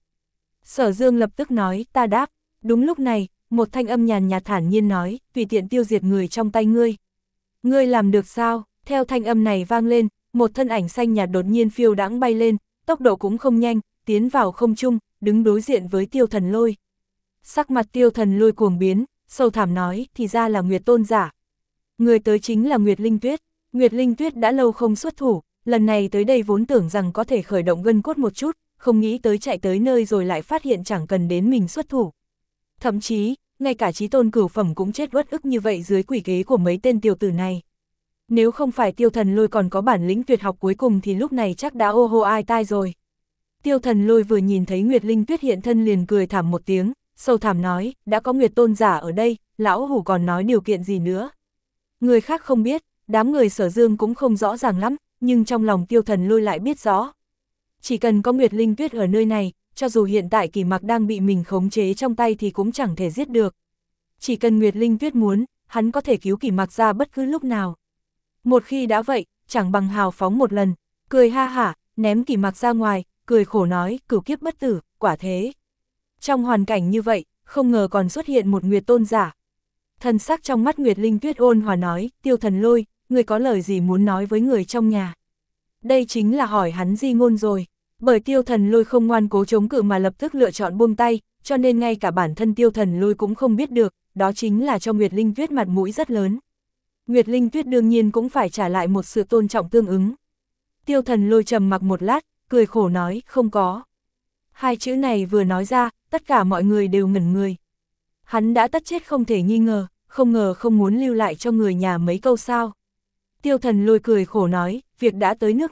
Sở Dương lập tức nói, ta đáp. Đúng lúc này, một thanh âm nhàn nhạt thản nhiên nói, tùy tiện tiêu diệt người trong tay ngươi. Ngươi làm được sao? Theo thanh âm này vang lên, một thân ảnh xanh nhạt đột nhiên phiêu đãng bay lên, tốc độ cũng không nhanh, tiến vào không trung, đứng đối diện với Tiêu Thần Lôi. Sắc mặt Tiêu Thần Lôi cuồng biến, sâu thẳm nói, thì ra là Nguyệt Tôn giả. Người tới chính là Nguyệt Linh Tuyết. Nguyệt Linh Tuyết đã lâu không xuất thủ, lần này tới đây vốn tưởng rằng có thể khởi động gân cốt một chút, không nghĩ tới chạy tới nơi rồi lại phát hiện chẳng cần đến mình xuất thủ. Thậm chí, ngay cả chí tôn cửu phẩm cũng chết uất ức như vậy dưới quỷ kế của mấy tên tiểu tử này. Nếu không phải Tiêu Thần Lôi còn có bản lĩnh tuyệt học cuối cùng thì lúc này chắc đã ô hô ai tai rồi. Tiêu Thần Lôi vừa nhìn thấy Nguyệt Linh Tuyết hiện thân liền cười thảm một tiếng, sâu thẳm nói, đã có Nguyệt Tôn giả ở đây, lão hủ còn nói điều kiện gì nữa. Người khác không biết, đám người Sở Dương cũng không rõ ràng lắm, nhưng trong lòng Tiêu Thần Lôi lại biết rõ. Chỉ cần có Nguyệt Linh Tuyết ở nơi này, cho dù hiện tại Kỳ Mặc đang bị mình khống chế trong tay thì cũng chẳng thể giết được. Chỉ cần Nguyệt Linh Tuyết muốn, hắn có thể cứu Kỳ Mặc ra bất cứ lúc nào. Một khi đã vậy, chẳng bằng hào phóng một lần, cười ha hả, ném Kỳ Mặc ra ngoài, cười khổ nói, cửu kiếp bất tử, quả thế. Trong hoàn cảnh như vậy, không ngờ còn xuất hiện một Nguyệt Tôn giả. Thần sắc trong mắt Nguyệt Linh Tuyết ôn hòa nói, Tiêu Thần Lôi, người có lời gì muốn nói với người trong nhà? Đây chính là hỏi hắn di ngôn rồi, bởi Tiêu Thần Lôi không ngoan cố chống cự mà lập tức lựa chọn buông tay, cho nên ngay cả bản thân Tiêu Thần Lôi cũng không biết được, đó chính là cho Nguyệt Linh Tuyết mặt mũi rất lớn. Nguyệt Linh Tuyết đương nhiên cũng phải trả lại một sự tôn trọng tương ứng. Tiêu Thần Lôi trầm mặc một lát, cười khổ nói, không có. Hai chữ này vừa nói ra, tất cả mọi người đều ngẩn người. Hắn đã tất chết không thể nghi ngờ, không ngờ không muốn lưu lại cho người nhà mấy câu sao. Tiêu Thần Lôi cười khổ nói, việc đã tới nước này,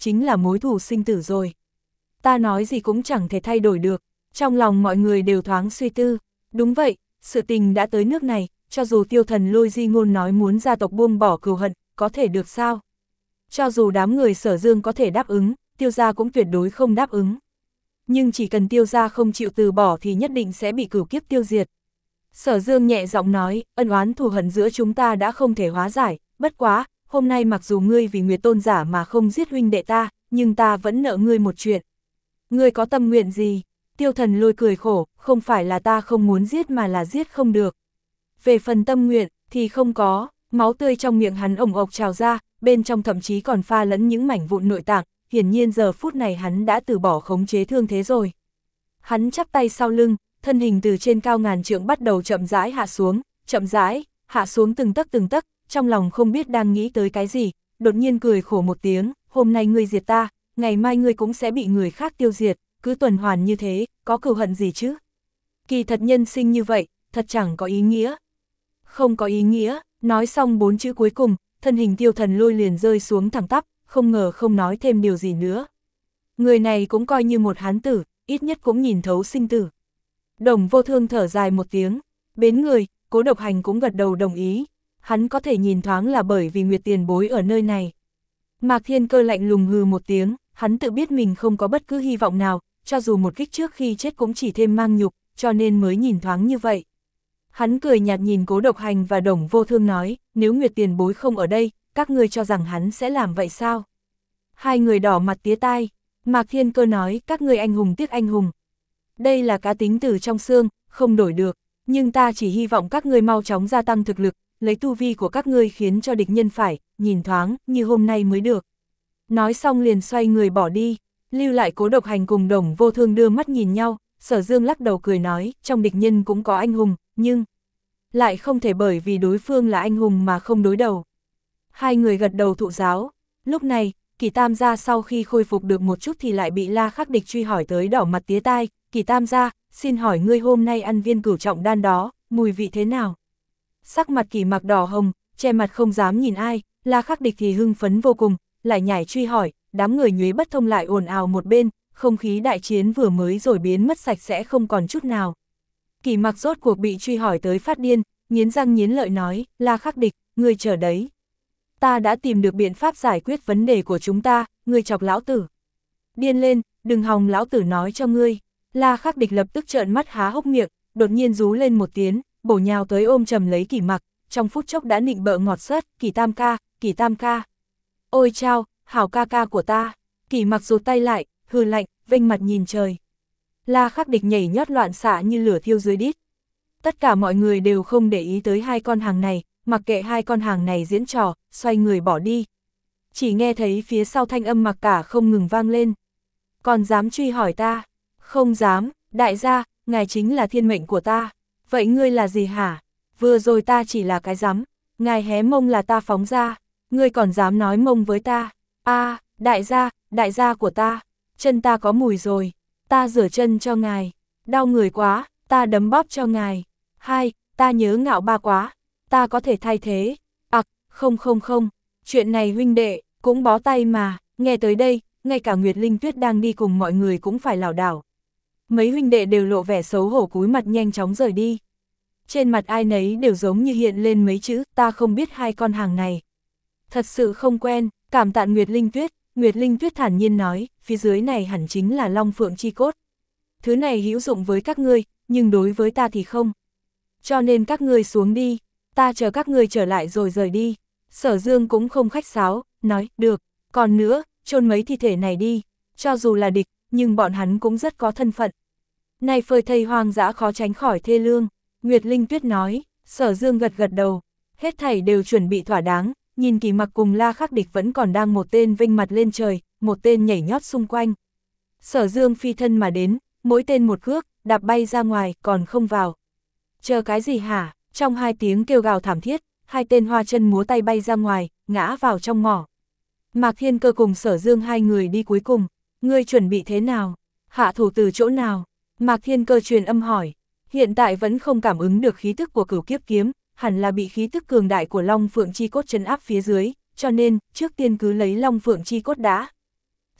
chính là mối thù sinh tử rồi. Ta nói gì cũng chẳng thể thay đổi được, trong lòng mọi người đều thoáng suy tư, đúng vậy, sự tình đã tới nước này, cho dù Tiêu Thần Lôi di ngôn nói muốn gia tộc buông bỏ cừu hận, có thể được sao? Cho dù đám người Sở Dương có thể đáp ứng, Tiêu gia cũng tuyệt đối không đáp ứng. Nhưng chỉ cần Tiêu gia không chịu từ bỏ thì nhất định sẽ bị cửu kiếp tiêu diệt. Sở Dương nhẹ giọng nói, ân oán thù hận giữa chúng ta đã không thể hóa giải, bất quá, hôm nay mặc dù ngươi vì Nguyệt Tôn giả mà không giết huynh đệ ta, nhưng ta vẫn nợ ngươi một chuyện. Ngươi có tâm nguyện gì? Tiêu Thần Lôi cười khổ, không phải là ta không muốn giết mà là giết không được. Về phần tâm nguyện, thì không có, máu tươi trong miệng hắn ồng ộc trào ra, bên trong thậm chí còn pha lẫn những mảnh vụn nội tạng, hiển nhiên giờ phút này hắn đã từ bỏ khống chế thương thế rồi. Hắn chắp tay sau lưng, thân hình từ trên cao ngàn trượng bắt đầu chậm rãi hạ xuống, chậm rãi, hạ xuống từng tấc từng tấc, trong lòng không biết đang nghĩ tới cái gì, đột nhiên cười khổ một tiếng, hôm nay ngươi diệt ta, ngày mai ngươi cũng sẽ bị người khác tiêu diệt, cứ tuần hoàn như thế, có cừu hận gì chứ? Kỳ thật nhân sinh như vậy, thật chẳng có ý nghĩa. Không có ý nghĩa, nói xong bốn chữ cuối cùng, thân hình Tiêu Thần Lôi liền rơi xuống thẳng tắp, không ngờ không nói thêm điều gì nữa. Người này cũng coi như một hán tử, ít nhất cũng nhìn thấu sinh tử. Đồng Vô Thương thở dài một tiếng, bến người, Cố Độc Hành cũng gật đầu đồng ý, hắn có thể nhìn thoáng là bởi vì Nguyệt tiền bối ở nơi này. Mạc Thiên Cơ lạnh lùng hừ một tiếng, hắn tự biết mình không có bất cứ hy vọng nào, cho dù một kích trước khi chết cũng chỉ thêm mang nhục, cho nên mới nhìn thoáng như vậy. Hắn cười nhạt nhìn Cố Độc Hành và Đồng Vô Thương nói, nếu Nguyệt tiền bối không ở đây, các ngươi cho rằng hắn sẽ làm vậy sao? Hai người đỏ mặt tía tai, Mạc Thiên Cơ nói, các ngươi anh hùng tiếc anh hùng. Đây là cá tính từ trong xương, không đổi được, nhưng ta chỉ hy vọng các ngươi mau chóng gia tăng thực lực, lấy tu vi của các ngươi khiến cho địch nhân phải, nhìn thoáng, như hôm nay mới được. Nói xong liền xoay người bỏ đi, lưu lại Cố Độc Hành cùng Đồng Vô Thương đưa mắt nhìn nhau, Sở Dương lắc đầu cười nói, trong địch nhân cũng có anh hùng, nhưng lại không thể bởi vì đối phương là anh hùng mà không đối đầu. Hai người gật đầu thụ giáo, lúc này, Kỳ Tam gia sau khi khôi phục được một chút thì lại bị La Khắc Địch truy hỏi tới đỏ mặt tía tai, Kỳ Tam gia, xin hỏi ngươi hôm nay ăn viên cửu trọng đan đó, mùi vị thế nào? Sắc mặt Kỳ Mặc đỏ hồng, che mặt không dám nhìn ai, La Khắc Địch thì hưng phấn vô cùng, lại nhảy truy hỏi, đám người nhuế bất thông lại ồn ào một bên, không khí đại chiến vừa mới rồi biến mất sạch sẽ không còn chút nào. Kỳ Mặc rốt cuộc bị truy hỏi tới phát điên, nghiến răng nghiến lợi nói, La Khắc Địch, ngươi chờ đấy. Ta đã tìm được biện pháp giải quyết vấn đề của chúng ta, ngươi chọc lão tử. Điên lên, đừng hòng lão tử nói cho ngươi. La Khắc Địch lập tức trợn mắt há hốc miệng, đột nhiên rú lên một tiếng, bổ nhào tới ôm chầm lấy Kỳ Mặc, trong phút chốc đã nịnh bợ ngọt xớt, Kỳ Tam ca, Kỳ Tam ca. Ôi chao, hảo ca ca của ta. Kỳ Mặc rụt tay lại, hừ lạnh, vênh mặt nhìn trời. La Khắc Địch nhảy nhót loạn xạ như lửa thiêu dưới đít. Tất cả mọi người đều không để ý tới hai con hàng này, mặc kệ hai con hàng này diễn trò, xoay người bỏ đi. Chỉ nghe thấy phía sau thanh âm Mặc Cả không ngừng vang lên. Còn dám truy hỏi ta? Không dám, đại gia, ngài chính là thiên mệnh của ta. Vậy ngươi là gì hả? Vừa rồi ta chỉ là cái rắm, ngài hé mông là ta phóng ra, ngươi còn dám nói mông với ta? A, à, đại gia, đại gia của ta, chân ta có mùi rồi, ta rửa chân cho ngài, đau người quá, ta đấm bóp cho ngài. Hai, ta nhớ ngạo ba quá, ta có thể thay thế. Ặc, à, không không không, chuyện này huynh đệ, cũng bó tay mà. Nghe tới đây, ngay cả Nguyệt Linh Tuyết đang đi cùng mọi người cũng phải lảo đảo. Mấy huynh đệ đều lộ vẻ xấu hổ cúi mặt nhanh chóng rời đi. Trên mặt ai nấy đều giống như hiện lên mấy chữ, ta không biết hai con hàng này. Thật sự không quen, cảm tạ Nguyệt Linh Tuyết. Nguyệt Linh Tuyết thản nhiên nói, phía dưới này hẳn chính là Long Phượng chi cốt. Thứ này hữu dụng với các ngươi, nhưng đối với ta thì không. Cho nên các ngươi xuống đi, ta chờ các ngươi trở lại rồi rời đi. Sở Dương cũng không khách sáo, nói, được, còn nữa, chôn mấy thi thể này đi, cho dù là địch, nhưng bọn hắn cũng rất có thân phận. Này phơi thây hoang dã khó tránh khỏi thê lương, Nguyệt Linh Tuyết nói. Sở Dương gật gật đầu, hết thảy đều chuẩn bị thỏa đáng, nhìn Kỳ Mặc cùng La Khắc Địch vẫn còn đang một tên vênh mặt lên trời, một tên nhảy nhót xung quanh. Sở Dương phi thân mà đến, mỗi tên một cước, đạp bay ra ngoài, còn không vào. Chờ cái gì hả? Trong hai tiếng kêu gào thảm thiết, hai tên hoa chân múa tay bay ra ngoài, ngã vào trong mỏ. Mạc Thiên Cơ cùng Sở Dương hai người đi cuối cùng, ngươi chuẩn bị thế nào? Hạ thủ từ chỗ nào? Mạc Thiên Cơ truyền âm hỏi, hiện tại vẫn không cảm ứng được khí tức của Cửu Kiếp Kiếm, hẳn là bị khí tức cường đại của Long Phượng chi cốt trấn áp phía dưới, cho nên, trước tiên cứ lấy Long Phượng chi cốt đã.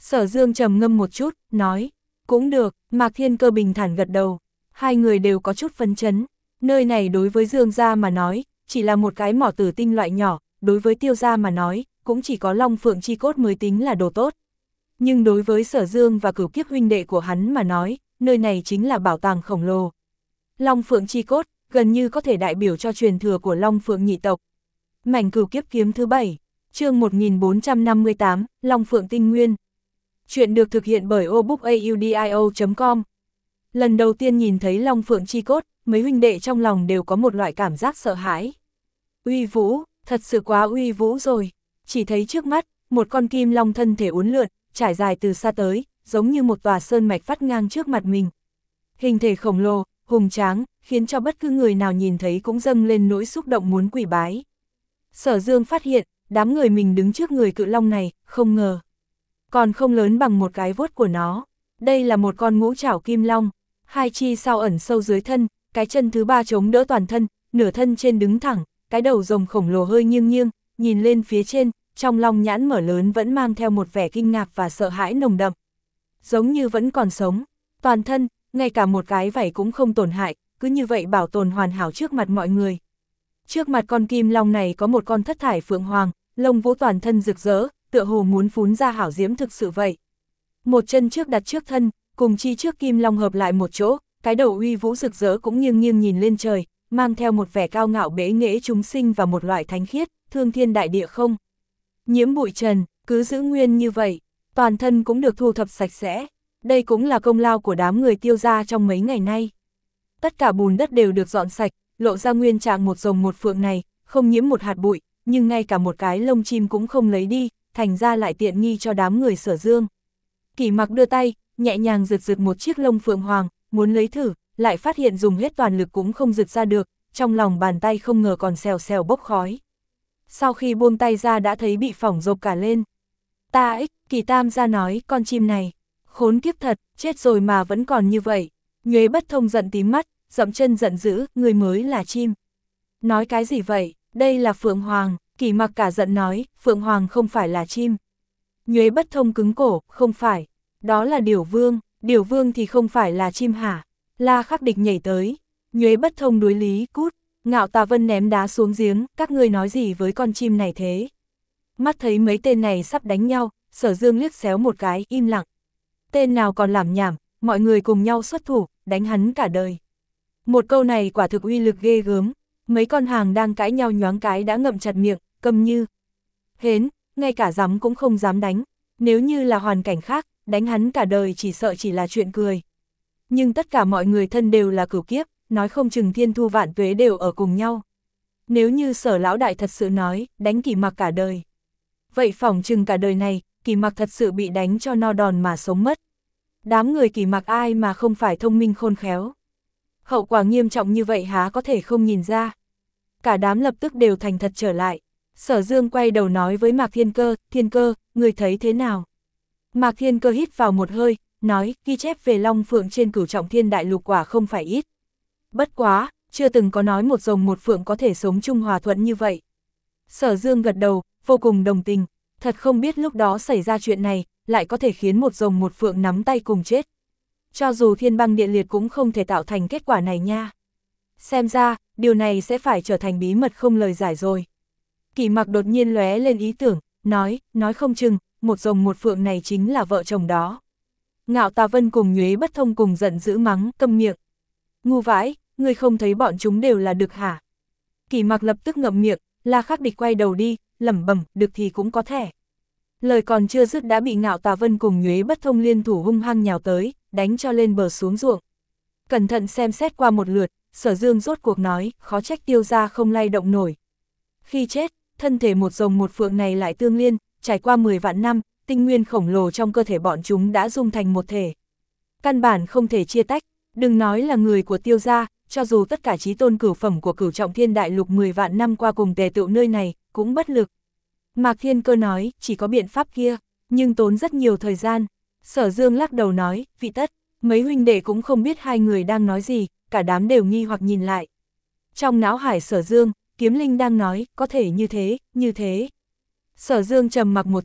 Sở Dương trầm ngâm một chút, nói, cũng được. Mạc Thiên Cơ bình thản gật đầu, hai người đều có chút phấn chấn. Nơi này đối với Dương gia mà nói, chỉ là một cái mỏ tử tinh loại nhỏ, đối với Tiêu gia mà nói, cũng chỉ có Long Phượng chi cốt mới tính là đồ tốt. Nhưng đối với Sở Dương và Cửu Kiếp huynh đệ của hắn mà nói, nơi này chính là bảo tàng khổng lồ. Long Phượng chi cốt, gần như có thể đại biểu cho truyền thừa của Long Phượng nhị tộc. Mảnh Cửu Kiếp kiếm thứ bảy, chương một nghìn bốn trăm năm mươi tám, Long Phượng tinh nguyên. Chuyện được thực hiện bởi obookaudio chấm com. Lần đầu tiên nhìn thấy Long Phượng chi cốt, mấy huynh đệ trong lòng đều có một loại cảm giác sợ hãi. Uy vũ, thật sự quá uy vũ rồi. Chỉ thấy trước mắt, một con kim long thân thể uốn lượn, trải dài từ xa tới, giống như một tòa sơn mạch vắt ngang trước mặt mình. Hình thể khổng lồ, hùng tráng, khiến cho bất cứ người nào nhìn thấy cũng dâng lên nỗi xúc động muốn quỳ bái. Sở Dương phát hiện, đám người mình đứng trước người cự long này, không ngờ. Còn không lớn bằng một cái vuốt của nó. Đây là một con ngũ trảo kim long, hai chi sau ẩn sâu dưới thân, cái chân thứ ba chống đỡ toàn thân, nửa thân trên đứng thẳng, cái đầu rồng khổng lồ hơi nghiêng nghiêng, nhìn lên phía trên, trong long nhãn mở lớn vẫn mang theo một vẻ kinh ngạc và sợ hãi nồng đậm. Giống như vẫn còn sống, toàn thân, ngay cả một cái vảy cũng không tổn hại, cứ như vậy bảo tồn hoàn hảo trước mặt mọi người. Trước mặt con kim long này có một con thất thải phượng hoàng, lông vũ toàn thân rực rỡ, tựa hồ muốn phún ra hảo diễm thực sự vậy. Một chân trước đặt trước thân, cùng chi trước kim long hợp lại một chỗ, cái đầu uy vũ rực rỡ cũng nghiêng nghiêng nhìn lên trời, mang theo một vẻ cao ngạo bế nghệ chúng sinh và một loại thánh khiết, thương thiên đại địa không. Nhiễm bụi trần, cứ giữ nguyên như vậy, toàn thân cũng được thu thập sạch sẽ. Đây cũng là công lao của đám người Tiêu gia trong mấy ngày nay. Tất cả bùn đất đều được dọn sạch, lộ ra nguyên trạng một rồng một phượng này, không nhiễm một hạt bụi, nhưng ngay cả một cái lông chim cũng không lấy đi, thành ra lại tiện nghi cho đám người Sở Dương. Kỷ Mặc đưa tay, nhẹ nhàng giật giật một chiếc lông phượng hoàng, muốn lấy thử, lại phát hiện dùng hết toàn lực cũng không giật ra được, trong lòng bàn tay không ngờ còn xèo xèo bốc khói. Sau khi buông tay ra đã thấy bị phỏng rộp cả lên. Ta ích, Kỳ Tam gia nói, con chim này, khốn kiếp thật, chết rồi mà vẫn còn như vậy. Nhuế Bất Thông giận tím mắt, dậm chân giận dữ, người mới là chim. Nói cái gì vậy, đây là Phượng Hoàng. Kỷ Mặc cả giận nói, Phượng Hoàng không phải là chim. Nhuế Bất Thông cứng cổ, không phải, đó là Điểu Vương, Điểu Vương thì không phải là chim hả? La Khắc Địch nhảy tới, Nhuế Bất Thông đối lý, cút. Ngạo Tà Vân ném đá xuống giếng, các ngươi nói gì với con chim này thế? Mắt thấy mấy tên này sắp đánh nhau, Sở Dương liếc xéo một cái, im lặng. Tên nào còn làm nhảm, mọi người cùng nhau xuất thủ, đánh hắn cả đời. Một câu này quả thực uy lực ghê gớm, mấy con hàng đang cãi nhau nhoáng cái đã ngậm chặt miệng, câm như hến, ngay cả dám cũng không dám đánh. Nếu như là hoàn cảnh khác, đánh hắn cả đời chỉ sợ chỉ là chuyện cười. Nhưng tất cả mọi người thân đều là cửu kiếp, nói không chừng thiên thu vạn tuế đều ở cùng nhau. Nếu như Sở lão đại thật sự nói, đánh Kỷ Mặc cả đời. Vậy phỏng chừng cả đời này, Kỷ Mặc thật sự bị đánh cho no đòn mà sống mất. Đám người Kỷ Mặc ai mà không phải thông minh khôn khéo. Hậu quả nghiêm trọng như vậy há có thể không nhìn ra. Cả đám lập tức đều thành thật trở lại. Sở Dương quay đầu nói với Mạc Thiên Cơ, Thiên Cơ, người thấy thế nào? Mạc Thiên Cơ hít vào một hơi, nói, ghi chép về Long Phượng trên Cửu Trọng Thiên Đại Lục quả không phải ít. Bất quá, chưa từng có nói một rồng một phượng có thể sống chung hòa thuận như vậy. Sở Dương gật đầu, vô cùng đồng tình, thật không biết lúc đó xảy ra chuyện này, lại có thể khiến một rồng một phượng nắm tay cùng chết. Cho dù thiên băng địa liệt cũng không thể tạo thành kết quả này nha. Xem ra, điều này sẽ phải trở thành bí mật không lời giải rồi. Kỷ Mặc đột nhiên lóe lên ý tưởng, nói, nói không chừng, một rồng một phượng này chính là vợ chồng đó. Ngạo Tà Vân cùng Nhuế Bất Thông cùng giận dữ mắng, câm miệng. Ngu vãi, ngươi không thấy bọn chúng đều là đực hả? Kỷ Mặc lập tức ngậm miệng, La Khắc Địch quay đầu đi, lẩm bẩm, đực thì cũng có thể. Lời còn chưa dứt đã bị Ngạo Tà Vân cùng Nhuế Bất Thông liên thủ hung hăng nhào tới, đánh cho lên bờ xuống ruộng. Cẩn thận xem xét qua một lượt, Sở Dương rốt cuộc nói, khó trách Tiêu gia không lay động nổi. Khi chết, thân thể một rồng một phượng này lại tương liên, trải qua mười vạn năm, tinh nguyên khổng lồ trong cơ thể bọn chúng đã dung thành một thể. Căn bản không thể chia tách, đừng nói là người của Tiêu gia, cho dù tất cả chí tôn cửu phẩm của Cửu Trọng Thiên Đại Lục mười vạn năm qua cùng tề tựu nơi này, cũng bất lực. Mạc Thiên Cơ nói, chỉ có biện pháp kia, nhưng tốn rất nhiều thời gian. Sở Dương lắc đầu nói, vị tất, mấy huynh đệ cũng không biết hai người đang nói gì, cả đám đều nghi hoặc nhìn lại. Trong não hải Sở Dương, Kiếm Linh đang nói, có thể như thế, như thế. Sở Dương trầm mặc một chút,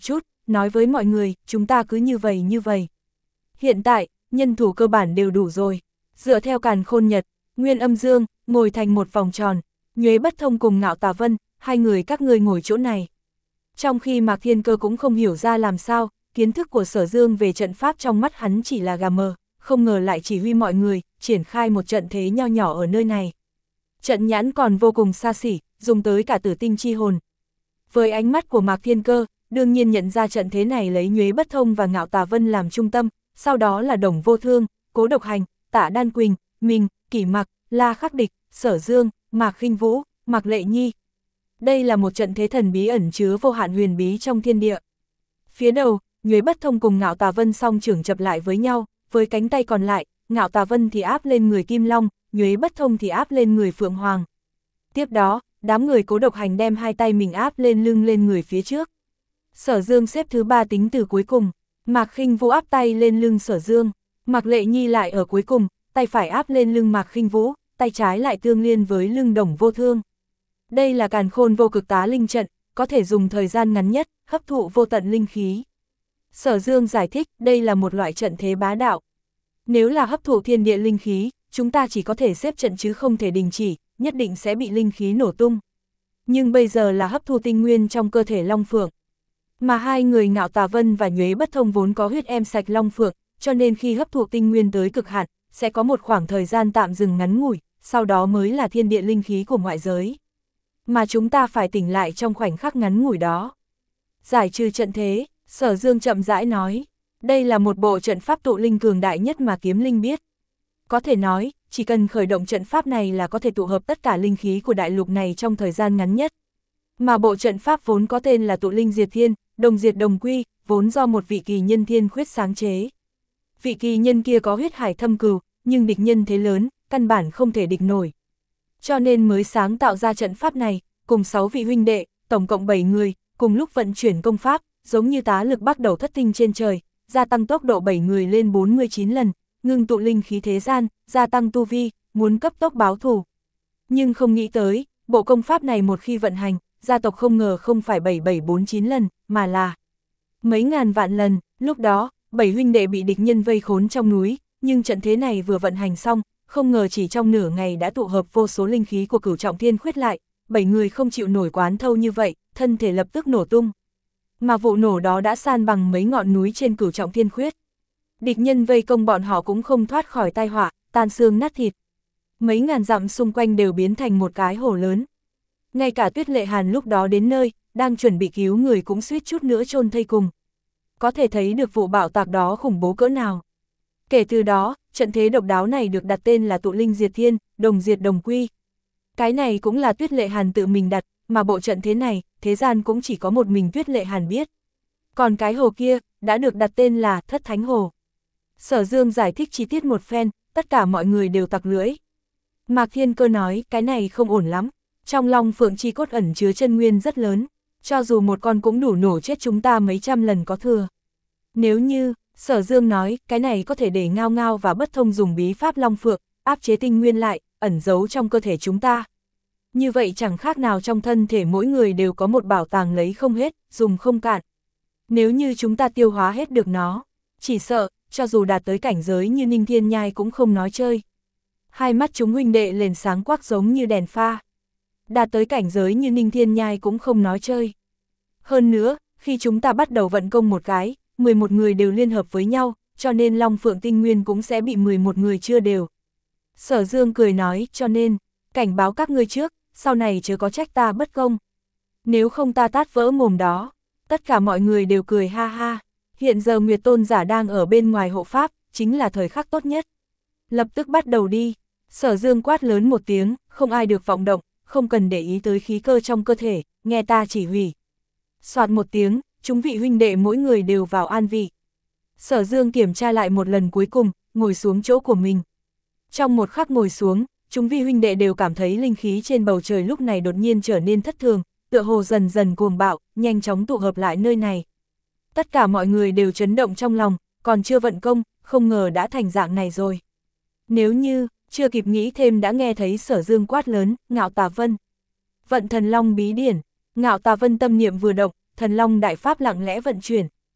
nói với mọi người, chúng ta cứ như vậy như vậy. Hiện tại, nhân thủ cơ bản đều đủ rồi. Dựa theo càn khôn nhật, Nguyên Âm Dương, ngồi thành một vòng tròn, Nhuế Bất Thông cùng Ngạo Tà Vân, hai người các ngươi ngồi chỗ này. Trong khi Mạc Thiên Cơ cũng không hiểu ra làm sao, kiến thức của Sở Dương về trận pháp trong mắt hắn chỉ là gà mờ, không ngờ lại chỉ huy mọi người, triển khai một trận thế nho nhỏ ở nơi này. Trận nhãn còn vô cùng xa xỉ, dùng tới cả tử tinh chi hồn. Với ánh mắt của Mạc Thiên Cơ, đương nhiên nhận ra trận thế này lấy Nhuế Bất Thông và Ngạo Tà Vân làm trung tâm, sau đó là Đồng Vô Thương, Cố Độc Hành, Tạ Đan Quỳnh, mình, Kỷ Mặc, La Khắc Địch, Sở Dương, Mạc Khinh Vũ, Mạc Lệ Nhi. Đây là một trận thế thần bí ẩn chứa vô hạn huyền bí trong thiên địa. Phía đầu, Nhuế Bất Thông cùng Ngạo Tà Vân song trưởng chập lại với nhau, với cánh tay còn lại, Ngạo Tà Vân thì áp lên người Kim Long, Nhuế Bất Thông thì áp lên người Phượng Hoàng. Tiếp đó, đám người Cố Độc Hành đem hai tay mình áp lên lưng lên người phía trước. Sở Dương xếp thứ ba tính từ cuối cùng, Mạc Khinh Vũ áp tay lên lưng Sở Dương, Mạc Lệ Nhi lại ở cuối cùng, tay phải áp lên lưng Mạc Khinh Vũ, tay trái lại tương liên với lưng Đồng Vô Thương. Đây là càn khôn vô cực tá linh trận, có thể dùng thời gian ngắn nhất, hấp thụ vô tận linh khí. Sở Dương giải thích, đây là một loại trận thế bá đạo. Nếu là hấp thụ thiên địa linh khí, chúng ta chỉ có thể xếp trận chứ không thể đình chỉ, nhất định sẽ bị linh khí nổ tung. Nhưng bây giờ là hấp thu tinh nguyên trong cơ thể Long Phượng. Mà hai người Ngạo Tà Vân và Nhuế Bất Thông vốn có huyết em sạch Long Phượng, cho nên khi hấp thụ tinh nguyên tới cực hạn, sẽ có một khoảng thời gian tạm dừng ngắn ngủi, sau đó mới là thiên địa linh khí của ngoại giới. Mà chúng ta phải tỉnh lại trong khoảnh khắc ngắn ngủi đó. Giải trừ trận thế, Sở Dương chậm rãi nói, đây là một bộ trận pháp tụ linh cường đại nhất mà kiếm linh biết. Có thể nói, chỉ cần khởi động trận pháp này là có thể tụ hợp tất cả linh khí của đại lục này trong thời gian ngắn nhất. Mà bộ trận pháp vốn có tên là tụ linh diệt thiên, đồng diệt đồng quy, vốn do một vị kỳ nhân thiên khuyết sáng chế. Vị kỳ nhân kia có huyết hải thâm cừu, nhưng địch nhân thế lớn, căn bản không thể địch nổi. Cho nên mới sáng tạo ra trận pháp này, cùng sáu vị huynh đệ, tổng cộng bảy người, cùng lúc vận chuyển công pháp, giống như tá lực bắt đầu thất tinh trên trời, gia tăng tốc độ bảy người lên bốn mươi chín lần, ngưng tụ linh khí thế gian, gia tăng tu vi, muốn cấp tốc báo thù. Nhưng không nghĩ tới, bộ công pháp này một khi vận hành, gia tộc không ngờ không phải bảy bảy bốn chín lần, mà là mấy ngàn vạn lần. Lúc đó, bảy huynh đệ bị địch nhân vây khốn trong núi, nhưng trận thế này vừa vận hành xong, không ngờ chỉ trong nửa ngày đã tụ hợp vô số linh khí của Cửu Trọng Thiên Khuyết lại, bảy người không chịu nổi quán thâu như vậy, thân thể lập tức nổ tung. Mà vụ nổ đó đã san bằng mấy ngọn núi trên Cửu Trọng Thiên Khuyết. Địch nhân vây công bọn họ cũng không thoát khỏi tai họa, tan xương nát thịt. Mấy ngàn dặm xung quanh đều biến thành một cái hồ lớn. Ngay cả Tuyết Lệ Hàn lúc đó đến nơi, đang chuẩn bị cứu người cũng suýt chút nữa chôn thây cùng. Có thể thấy được vụ bạo tạc đó khủng bố cỡ nào. Kể từ đó, trận thế độc đáo này được đặt tên là tụ linh diệt thiên, đồng diệt đồng quy. Cái này cũng là Tuyết Lệ Hàn tự mình đặt, mà bộ trận thế này, thế gian cũng chỉ có một mình Tuyết Lệ Hàn biết. Còn cái hồ kia, đã được đặt tên là Thất Thánh Hồ. Sở Dương giải thích chi tiết một phen, tất cả mọi người đều tặc lưỡi. Mạc Thiên Cơ nói, cái này không ổn lắm. Trong Long Phượng chi cốt ẩn chứa chân nguyên rất lớn, cho dù một con cũng đủ nổ chết chúng ta mấy trăm lần có thừa. Nếu như, Sở Dương nói, cái này có thể để Ngao Ngao và Bất Thông dùng bí pháp Long Phượng, áp chế tinh nguyên lại, ẩn giấu trong cơ thể chúng ta. Như vậy chẳng khác nào trong thân thể mỗi người đều có một bảo tàng lấy không hết, dùng không cạn. Nếu như chúng ta tiêu hóa hết được nó, chỉ sợ, cho dù đạt tới cảnh giới như Ninh Thiên Nhai cũng không nói chơi. Hai mắt chúng huynh đệ lên sáng quắc giống như đèn pha. Đạt tới cảnh giới như Ninh Thiên Nhai cũng không nói chơi. Hơn nữa, khi chúng ta bắt đầu vận công một cái, mười một người đều liên hợp với nhau, cho nên Long Phượng tinh nguyên cũng sẽ bị mười một người chưa đều. Sở Dương cười nói, cho nên, cảnh báo các ngươi trước, sau này chớ có trách ta bất công. Nếu không ta tát vỡ mồm đó. Tất cả mọi người đều cười ha ha. Hiện giờ Nguyệt Tôn giả đang ở bên ngoài hộ pháp, chính là thời khắc tốt nhất. Lập tức bắt đầu đi. Sở Dương quát lớn một tiếng, không ai được vọng động, không cần để ý tới khí cơ trong cơ thể, nghe ta chỉ huy. Soạt một tiếng, chúng vị huynh đệ mỗi người đều vào an vị. Sở Dương kiểm tra lại một lần cuối cùng, ngồi xuống chỗ của mình. Trong một khắc ngồi xuống, chúng vị huynh đệ đều cảm thấy linh khí trên bầu trời lúc này đột nhiên trở nên thất thường, tựa hồ dần dần cuồng bạo, nhanh chóng tụ hợp lại nơi này. Tất cả mọi người đều chấn động trong lòng, còn chưa vận công, không ngờ đã thành dạng này rồi. Nếu như, chưa kịp nghĩ thêm đã nghe thấy Sở Dương quát lớn, Ngạo Tà Vân. Vận thần long bí điển, Ngạo Tà Vân tâm niệm vừa động, thần long đại pháp lặng lẽ vận chuyển,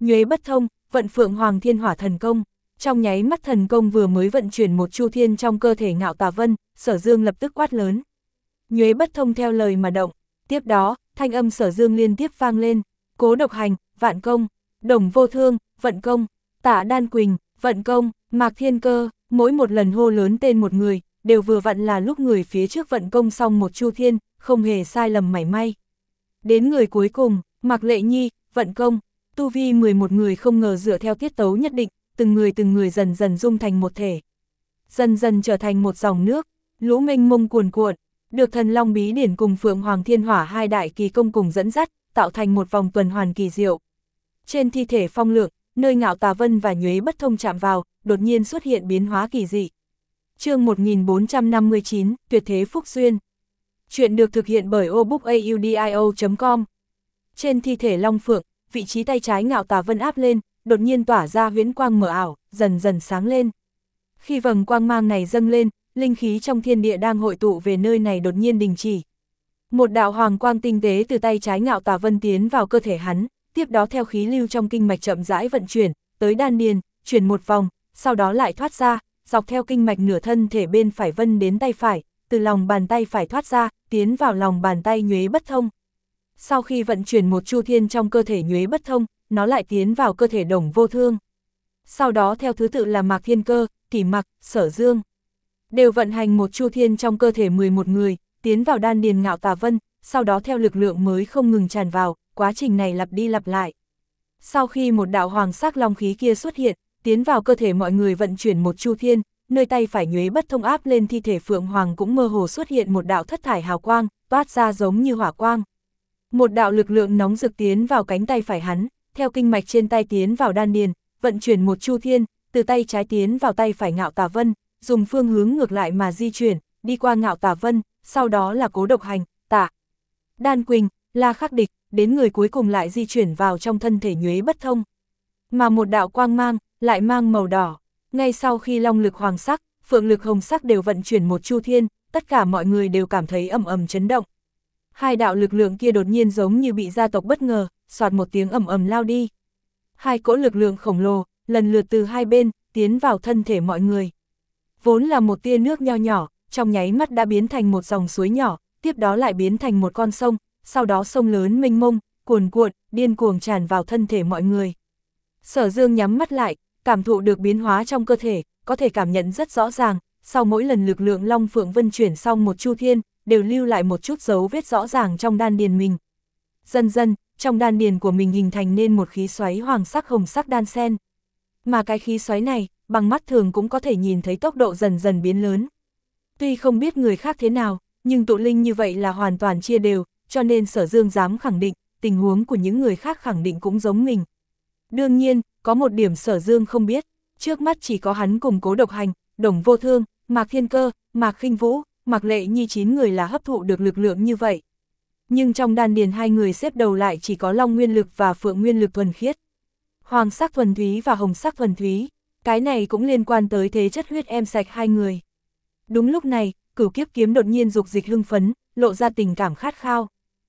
Nhuế bất thông, vận Phượng Hoàng Thiên Hỏa thần công. Trong nháy mắt thần công vừa mới vận chuyển một chu thiên trong cơ thể Ngạo Tà Vân, Sở Dương lập tức quát lớn. Nhuế bất thông theo lời mà động. Tiếp đó, thanh âm Sở Dương liên tiếp vang lên. Cố Độc Hành, vạn công. Đồng Vô Thương, vận công. Tạ Đan Quỳnh, vận công. Mạc Thiên Cơ, mỗi một lần hô lớn tên một người, đều vừa vặn là lúc người phía trước vận công xong một chu thiên, không hề sai lầm mảy may. Đến người cuối cùng, Mạc Lệ Nhi, vận công. Tu vi mười một người không ngờ dựa theo tiết tấu nhất định, từng người từng người dần dần dung thành một thể. Dần dần trở thành một dòng nước, lũ mênh mông cuồn cuộn, được Thần Long Bí Điển cùng Phượng Hoàng Thiên Hỏa hai đại kỳ công cùng dẫn dắt, tạo thành một vòng tuần hoàn kỳ diệu. Trên thi thể Phong Lượng, nơi Ngạo Tà Vân và Nhuế bất thông chạm vào, đột nhiên xuất hiện biến hóa kỳ dị. Chương một nghìn bốn trăm năm mươi chín, Tuyệt thế phúc duyên. Chuyện được thực hiện bởi obookaudio chấm com. Trên thi thể Long Phượng, vị trí tay trái Ngạo Tà Vân áp lên, đột nhiên tỏa ra huyễn quang mờ ảo, dần dần sáng lên. Khi vầng quang mang này dâng lên, linh khí trong thiên địa đang hội tụ về nơi này đột nhiên đình chỉ. Một đạo hoàng quang tinh tế từ tay trái Ngạo Tà Vân tiến vào cơ thể hắn, tiếp đó theo khí lưu trong kinh mạch chậm rãi vận chuyển, tới đan điền, chuyển một vòng, sau đó lại thoát ra, dọc theo kinh mạch nửa thân thể bên phải Vân đến tay phải, từ lòng bàn tay phải thoát ra, tiến vào lòng bàn tay Nhuế bất thông. Sau khi vận chuyển một chu thiên trong cơ thể Nhuế bất thông, nó lại tiến vào cơ thể Đồng Vô Thương. Sau đó theo thứ tự là Mạc Thiên Cơ, Kỷ Mặc, Sở Dương. Đều vận hành một chu thiên trong cơ thể mười một người, tiến vào đan điền Ngạo Tà Vân, sau đó theo lực lượng mới không ngừng tràn vào, quá trình này lặp đi lặp lại. Sau khi một đạo hoàng sắc long khí kia xuất hiện, tiến vào cơ thể mọi người vận chuyển một chu thiên, nơi tay phải Nhuế bất thông áp lên thi thể Phượng Hoàng cũng mơ hồ xuất hiện một đạo thất thải hào quang, toát ra giống như hỏa quang. Một đạo lực lượng nóng rực tiến vào cánh tay phải hắn, theo kinh mạch trên tay tiến vào đan điền, vận chuyển một chu thiên, từ tay trái tiến vào tay phải Ngạo Tà Vân, dùng phương hướng ngược lại mà di chuyển, đi qua Ngạo Tà Vân, sau đó là Cố Độc Hành, Tạ Đan Quỳnh, La Khắc Địch, đến người cuối cùng lại di chuyển vào trong thân thể Nhuế bất thông. Mà một đạo quang mang, lại mang màu đỏ, ngay sau khi long lực hoàng sắc, phượng lực hồng sắc đều vận chuyển một chu thiên, tất cả mọi người đều cảm thấy ầm ầm chấn động. Hai đạo lực lượng kia đột nhiên giống như bị gia tộc bất ngờ, xoạt một tiếng ầm ầm lao đi. Hai cỗ lực lượng khổng lồ, lần lượt từ hai bên, tiến vào thân thể mọi người. Vốn là một tia nước nho nhỏ, trong nháy mắt đã biến thành một dòng suối nhỏ, tiếp đó lại biến thành một con sông, sau đó sông lớn mênh mông, cuồn cuộn, điên cuồng tràn vào thân thể mọi người. Sở Dương nhắm mắt lại, cảm thụ được biến hóa trong cơ thể, có thể cảm nhận rất rõ ràng, sau mỗi lần lực lượng Long Phượng Vân chuyển xong một chu thiên, đều lưu lại một chút dấu vết rõ ràng trong đan điền mình. Dần dần, trong đan điền của mình hình thành nên một khí xoáy hoàng sắc hồng sắc đan sen. Mà cái khí xoáy này, bằng mắt thường cũng có thể nhìn thấy tốc độ dần dần biến lớn. Tuy không biết người khác thế nào, nhưng tụ linh như vậy là hoàn toàn chia đều, cho nên Sở Dương dám khẳng định, tình huống của những người khác khẳng định cũng giống mình. Đương nhiên, có một điểm Sở Dương không biết, trước mắt chỉ có hắn cùng Cố Độc Hành, Đồng Vô Thương, Mạc Thiên Cơ, Mạc Khinh Vũ, Mạc Lệ Nhi chín người là hấp thụ được lực lượng như vậy. Nhưng trong đan điền hai người xếp đầu lại chỉ có Long Nguyên Lực và Phượng Nguyên Lực thuần khiết. Hoàng sắc thuần túy và hồng sắc thuần túy, cái này cũng liên quan tới thế chất huyết em sạch hai người. Đúng lúc này, Cửu Kiếp Kiếm đột nhiên dục dịch hưng phấn, lộ ra tình cảm khát khao.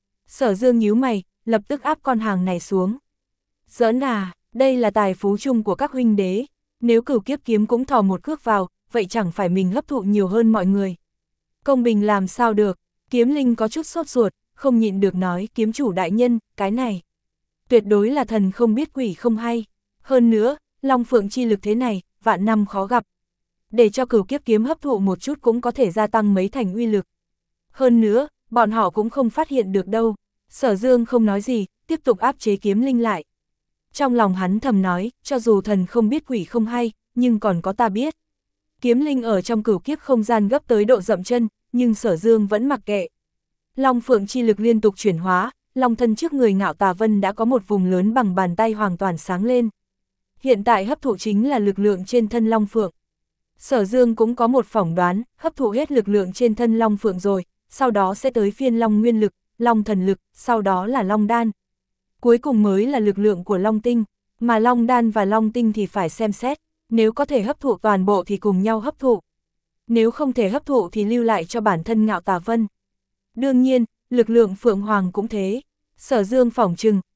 Sở Dương nhíu mày, lập tức áp con hàng này xuống. Giỡn à, đây là tài phú chung của các huynh đế, nếu Cửu Kiếp Kiếm cũng thò một cước vào, vậy chẳng phải mình hấp thụ nhiều hơn mọi người. Công bình làm sao được, Kiếm Linh có chút sốt ruột, không nhịn được nói, kiếm chủ đại nhân, cái này tuyệt đối là thần không biết quỷ không hay. Hơn nữa, Long Phượng chi lực thế này, vạn năm khó gặp. Để cho Cửu Kiếp Kiếm hấp thụ một chút cũng có thể gia tăng mấy thành uy lực. Hơn nữa, bọn họ cũng không phát hiện được đâu. Sở Dương không nói gì, tiếp tục áp chế Kiếm Linh lại. Trong lòng hắn thầm nói, cho dù thần không biết quỷ không hay, nhưng còn có ta biết. Kiếm Linh ở trong cửu kiếp không gian gấp tới độ dậm chân, nhưng Sở Dương vẫn mặc kệ. Long Phượng chi lực liên tục chuyển hóa, long thân trước người Ngạo Tà Vân đã có một vùng lớn bằng bàn tay hoàn toàn sáng lên. Hiện tại hấp thụ chính là lực lượng trên thân Long Phượng. Sở Dương cũng có một phỏng đoán, hấp thụ hết lực lượng trên thân Long Phượng rồi, sau đó sẽ tới phiên Long Nguyên Lực, Long Thần Lực, sau đó là Long Đan. Cuối cùng mới là lực lượng của Long Tinh, mà Long Đan và Long Tinh thì phải xem xét, nếu có thể hấp thụ toàn bộ thì cùng nhau hấp thụ. Nếu không thể hấp thụ thì lưu lại cho bản thân Ngạo Tà Vân. Đương nhiên, lực lượng Phượng Hoàng cũng thế. Sở Dương phỏng chừng,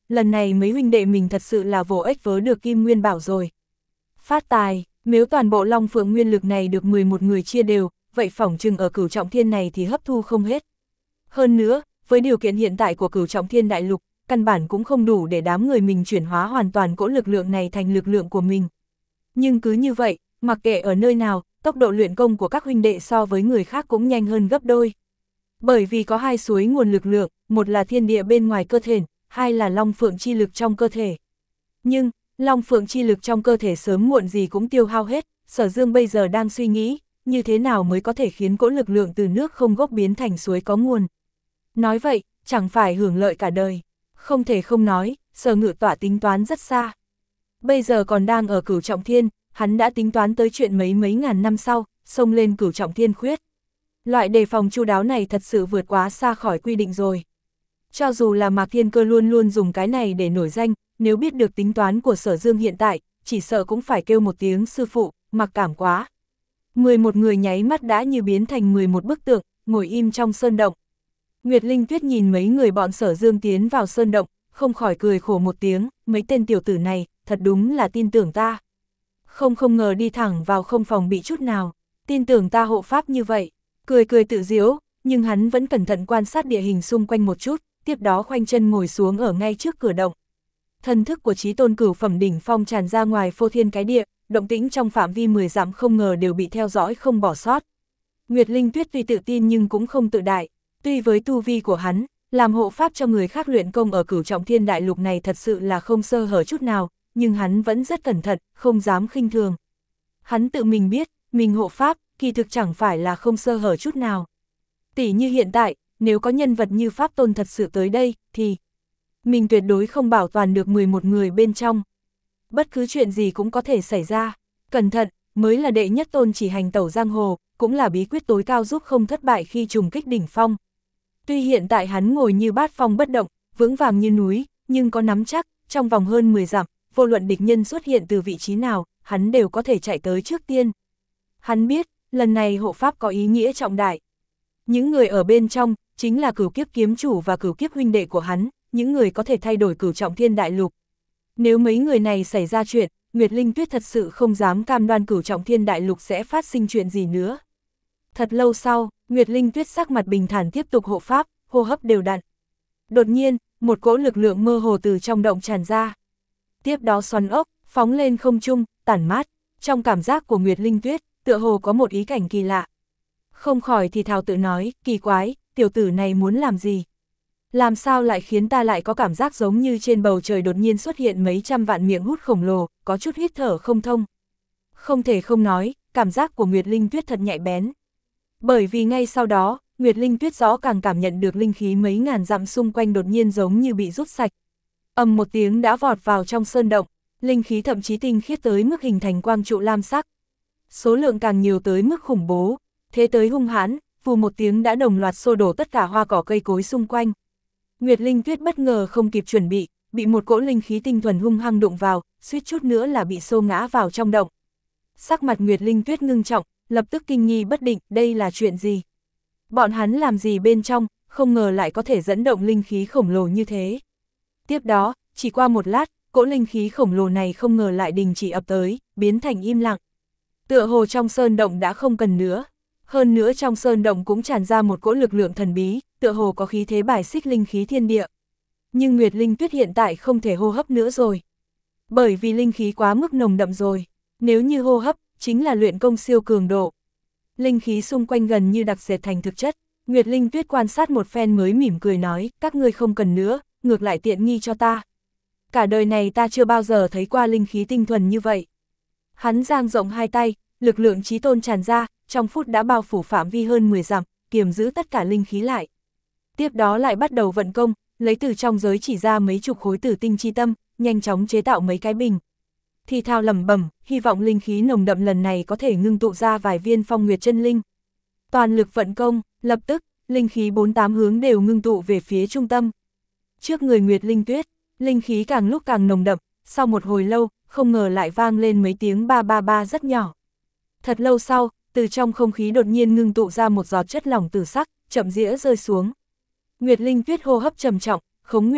lần này mấy huynh đệ mình thật sự là vồ ếch vớ được kim nguyên bảo rồi. Phát tài, nếu toàn bộ Long Phượng nguyên lực này được mười một người chia đều, vậy phỏng chừng ở Cửu Trọng Thiên này thì hấp thu không hết. Hơn nữa, với điều kiện hiện tại của Cửu Trọng Thiên đại lục, căn bản cũng không đủ để đám người mình chuyển hóa hoàn toàn cỗ lực lượng này thành lực lượng của mình. Nhưng cứ như vậy, mặc kệ ở nơi nào, tốc độ luyện công của các huynh đệ so với người khác cũng nhanh hơn gấp đôi. Bởi vì có hai suối nguồn lực lượng, một là thiên địa bên ngoài cơ thể, hai là Long Phượng chi lực trong cơ thể. Nhưng, Long Phượng chi lực trong cơ thể sớm muộn gì cũng tiêu hao hết, Sở Dương bây giờ đang suy nghĩ, như thế nào mới có thể khiến cỗ lực lượng từ nước không gốc biến thành suối có nguồn. Nói vậy, chẳng phải hưởng lợi cả đời. Không thể không nói, Sở Ngự Tọa tính toán rất xa. Bây giờ còn đang ở Cửu Trọng Thiên, hắn đã tính toán tới chuyện mấy mấy ngàn năm sau, xông lên Cửu Trọng Thiên khuyết. Loại đề phòng chu đáo này thật sự vượt quá xa khỏi quy định rồi. Cho dù là Mạc Thiên Cơ luôn luôn dùng cái này để nổi danh, nếu biết được tính toán của Sở Dương hiện tại, chỉ sợ cũng phải kêu một tiếng sư phụ, mặc cảm quá. mười một người nháy mắt đã như biến thành mười một bức tượng, ngồi im trong sơn động. Nguyệt Linh Tuyết nhìn mấy người bọn Sở Dương tiến vào sơn động, không khỏi cười khổ một tiếng, mấy tên tiểu tử này, thật đúng là tin tưởng ta. Không không ngờ đi thẳng vào không phòng bị chút nào, tin tưởng ta hộ pháp như vậy, cười cười tự giễu, nhưng hắn vẫn cẩn thận quan sát địa hình xung quanh một chút, tiếp đó khoanh chân ngồi xuống ở ngay trước cửa động. Thần thức của Chí Tôn cửu phẩm đỉnh phong tràn ra ngoài phô thiên cái địa, động tĩnh trong phạm vi mười dặm không ngờ đều bị theo dõi không bỏ sót. Nguyệt Linh Tuyết tuy tự tin nhưng cũng không tự đại, tuy với tu vi của hắn, làm hộ pháp cho người khác luyện công ở Cửu Trọng Thiên đại lục này thật sự là không sơ hở chút nào, nhưng hắn vẫn rất cẩn thận, không dám khinh thường. Hắn tự mình biết, mình hộ pháp, kỳ thực chẳng phải là không sơ hở chút nào. Tỷ như hiện tại, nếu có nhân vật như Pháp Tôn thật sự tới đây, thì mình tuyệt đối không bảo toàn được mười một người bên trong. Bất cứ chuyện gì cũng có thể xảy ra, cẩn thận, mới là đệ nhất tôn chỉ hành tẩu giang hồ, cũng là bí quyết tối cao giúp không thất bại khi trùng kích đỉnh phong. Tuy hiện tại hắn ngồi như bát phong bất động, vững vàng như núi, nhưng có nắm chắc, trong vòng hơn mười dặm, vô luận địch nhân xuất hiện từ vị trí nào, hắn đều có thể chạy tới trước tiên. Hắn biết, lần này hộ pháp có ý nghĩa trọng đại. Những người ở bên trong, chính là Cửu Kiếp kiếm chủ và Cửu Kiếp huynh đệ của hắn, những người có thể thay đổi Cửu Trọng Thiên đại lục. Nếu mấy người này xảy ra chuyện, Nguyệt Linh Tuyết thật sự không dám cam đoan Cửu Trọng Thiên đại lục sẽ phát sinh chuyện gì nữa. Thật lâu sau, Nguyệt Linh Tuyết sắc mặt bình thản tiếp tục hộ pháp, hô hấp đều đặn. Đột nhiên, một cỗ lực lượng mơ hồ từ trong động tràn ra. Tiếp đó xoắn ốc, phóng lên không trung, tản mát. Trong cảm giác của Nguyệt Linh Tuyết, tựa hồ có một ý cảnh kỳ lạ. Không khỏi thì thào tự nói, kỳ quái, tiểu tử này muốn làm gì? Làm sao lại khiến ta lại có cảm giác giống như trên bầu trời đột nhiên xuất hiện mấy trăm vạn miệng hút khổng lồ, có chút hít thở không thông. Không thể không nói, cảm giác của Nguyệt Linh Tuyết thật nhạy bén. Bởi vì ngay sau đó, Nguyệt Linh Tuyết rõ càng cảm nhận được linh khí mấy ngàn dặm xung quanh đột nhiên giống như bị rút sạch. Ầm một tiếng đã vọt vào trong sơn động, linh khí thậm chí tinh khiết tới mức hình thành quang trụ lam sắc. Số lượng càng nhiều tới mức khủng bố, thế tới hung hãn, vù một tiếng đã đồng loạt xô đổ tất cả hoa cỏ cây cối xung quanh. Nguyệt Linh Tuyết bất ngờ không kịp chuẩn bị, bị một cỗ linh khí tinh thuần hung hăng đụng vào, suýt chút nữa là bị xô ngã vào trong động. Sắc mặt Nguyệt Linh Tuyết ngưng trọng, lập tức kinh nghi bất định, đây là chuyện gì? Bọn hắn làm gì bên trong, không ngờ lại có thể dẫn động linh khí khổng lồ như thế. Tiếp đó, chỉ qua một lát, cỗ linh khí khổng lồ này không ngờ lại đình chỉ ập tới, biến thành im lặng. Tựa hồ trong sơn động đã không cần nữa. Hơn nữa trong sơn động cũng tràn ra một cỗ lực lượng thần bí, tựa hồ có khí thế bài xích linh khí thiên địa. Nhưng Nguyệt Linh Tuyết hiện tại không thể hô hấp nữa rồi. Bởi vì linh khí quá mức nồng đậm rồi, nếu như hô hấp, chính là luyện công siêu cường độ. Linh khí xung quanh gần như đặc dệt thành thực chất, Nguyệt Linh Tuyết quan sát một phen mới mỉm cười nói, các ngươi không cần nữa, ngược lại tiện nghi cho ta. Cả đời này ta chưa bao giờ thấy qua linh khí tinh thuần như vậy. Hắn dang rộng hai tay, lực lượng chí tôn tràn ra, trong phút đã bao phủ phạm vi hơn mười dặm, kiềm giữ tất cả linh khí lại. Tiếp đó lại bắt đầu vận công, lấy từ trong giới chỉ ra mấy chục khối tử tinh chi tâm, nhanh chóng chế tạo mấy cái bình. Thì thào lẩm bẩm, hy vọng linh khí nồng đậm lần này có thể ngưng tụ ra vài viên phong nguyệt chân linh. Toàn lực vận công, lập tức, linh khí bốn tám hướng đều ngưng tụ về phía trung tâm. Trước người Nguyệt Linh Tuyết, linh khí càng lúc càng nồng đậm, sau một hồi lâu, không ngờ lại vang lên mấy tiếng ba ba ba rất nhỏ. Thật lâu sau, từ trong không khí đột nhiên ngưng tụ ra một giọt chất lỏng tử sắc, chậm rãi rơi xuống. Nguyệt Linh Tuyết hô hấp trầm trọng, khống nguyên lực,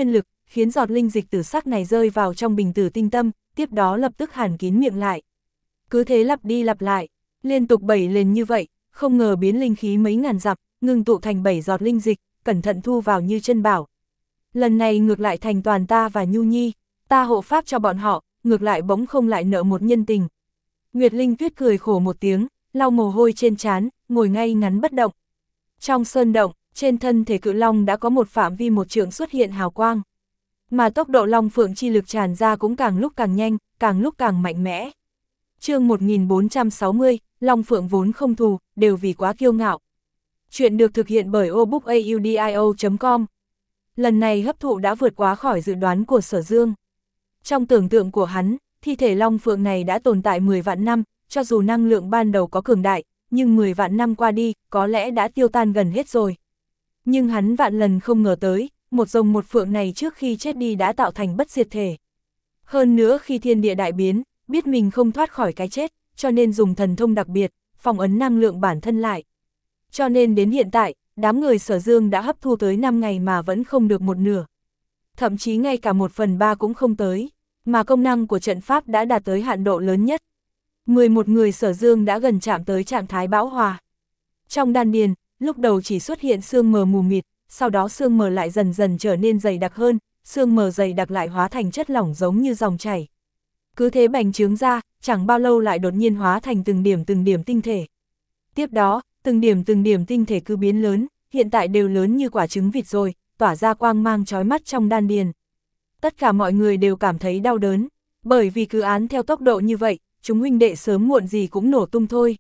khiến giọt linh dịch tử sắc này rơi vào trong bình tử tinh tâm, tiếp đó lập tức hàn kín miệng lại. Cứ thế lặp đi lặp lại, liên tục bảy lần như vậy, không ngờ biến linh khí mấy ngàn dặm, ngưng tụ thành bảy giọt linh dịch, cẩn thận thu vào như chân bảo. Lần này ngược lại thành toàn ta và Nhu Nhi, ta hộ pháp cho bọn họ, ngược lại bỗng không lại nợ một nhân tình. Nguyệt Linh Tuyết cười khổ một tiếng, lau mồ hôi trên trán, ngồi ngay ngắn bất động. Trong sơn động, trên thân thể cự long đã có một phạm vi một trượng xuất hiện hào quang. Mà tốc độ long phượng chi lực tràn ra cũng càng lúc càng nhanh, càng lúc càng mạnh mẽ. Chương một nghìn bốn trăm sáu mươi, Long Phượng vốn không thù, đều vì quá kiêu ngạo. Chuyện được thực hiện bởi obookaudio chấm com. Lần này hấp thụ đã vượt quá khỏi dự đoán của Sở Dương. Trong tưởng tượng của hắn, thi thể Long Phượng này đã tồn tại mười vạn năm, cho dù năng lượng ban đầu có cường đại, nhưng mười vạn năm qua đi, có lẽ đã tiêu tan gần hết rồi. Nhưng hắn vạn lần không ngờ tới, một rồng một phượng này trước khi chết đi đã tạo thành bất diệt thể. Hơn nữa khi thiên địa đại biến, biết mình không thoát khỏi cái chết, cho nên dùng thần thông đặc biệt, phong ấn năng lượng bản thân lại. Cho nên đến hiện tại, đám người Sở Dương đã hấp thu tới năm ngày mà vẫn không được một nửa. Thậm chí ngay cả một phần ba cũng không tới, mà công năng của trận pháp đã đạt tới hạn độ lớn nhất. mười một người Sở Dương đã gần chạm tới trạng thái bão hòa. Trong đan điền, lúc đầu chỉ xuất hiện sương mờ mù mịt, sau đó sương mờ lại dần dần trở nên dày đặc hơn, sương mờ dày đặc lại hóa thành chất lỏng giống như dòng chảy. Cứ thế bành trướng ra, chẳng bao lâu lại đột nhiên hóa thành từng điểm từng điểm tinh thể. Tiếp đó, từng điểm từng điểm tinh thể cứ biến lớn, hiện tại đều lớn như quả trứng vịt rồi, tỏa ra quang mang chói mắt trong đan điền. Tất cả mọi người đều cảm thấy đau đớn, bởi vì cứ án theo tốc độ như vậy, chúng huynh đệ sớm muộn gì cũng nổ tung thôi.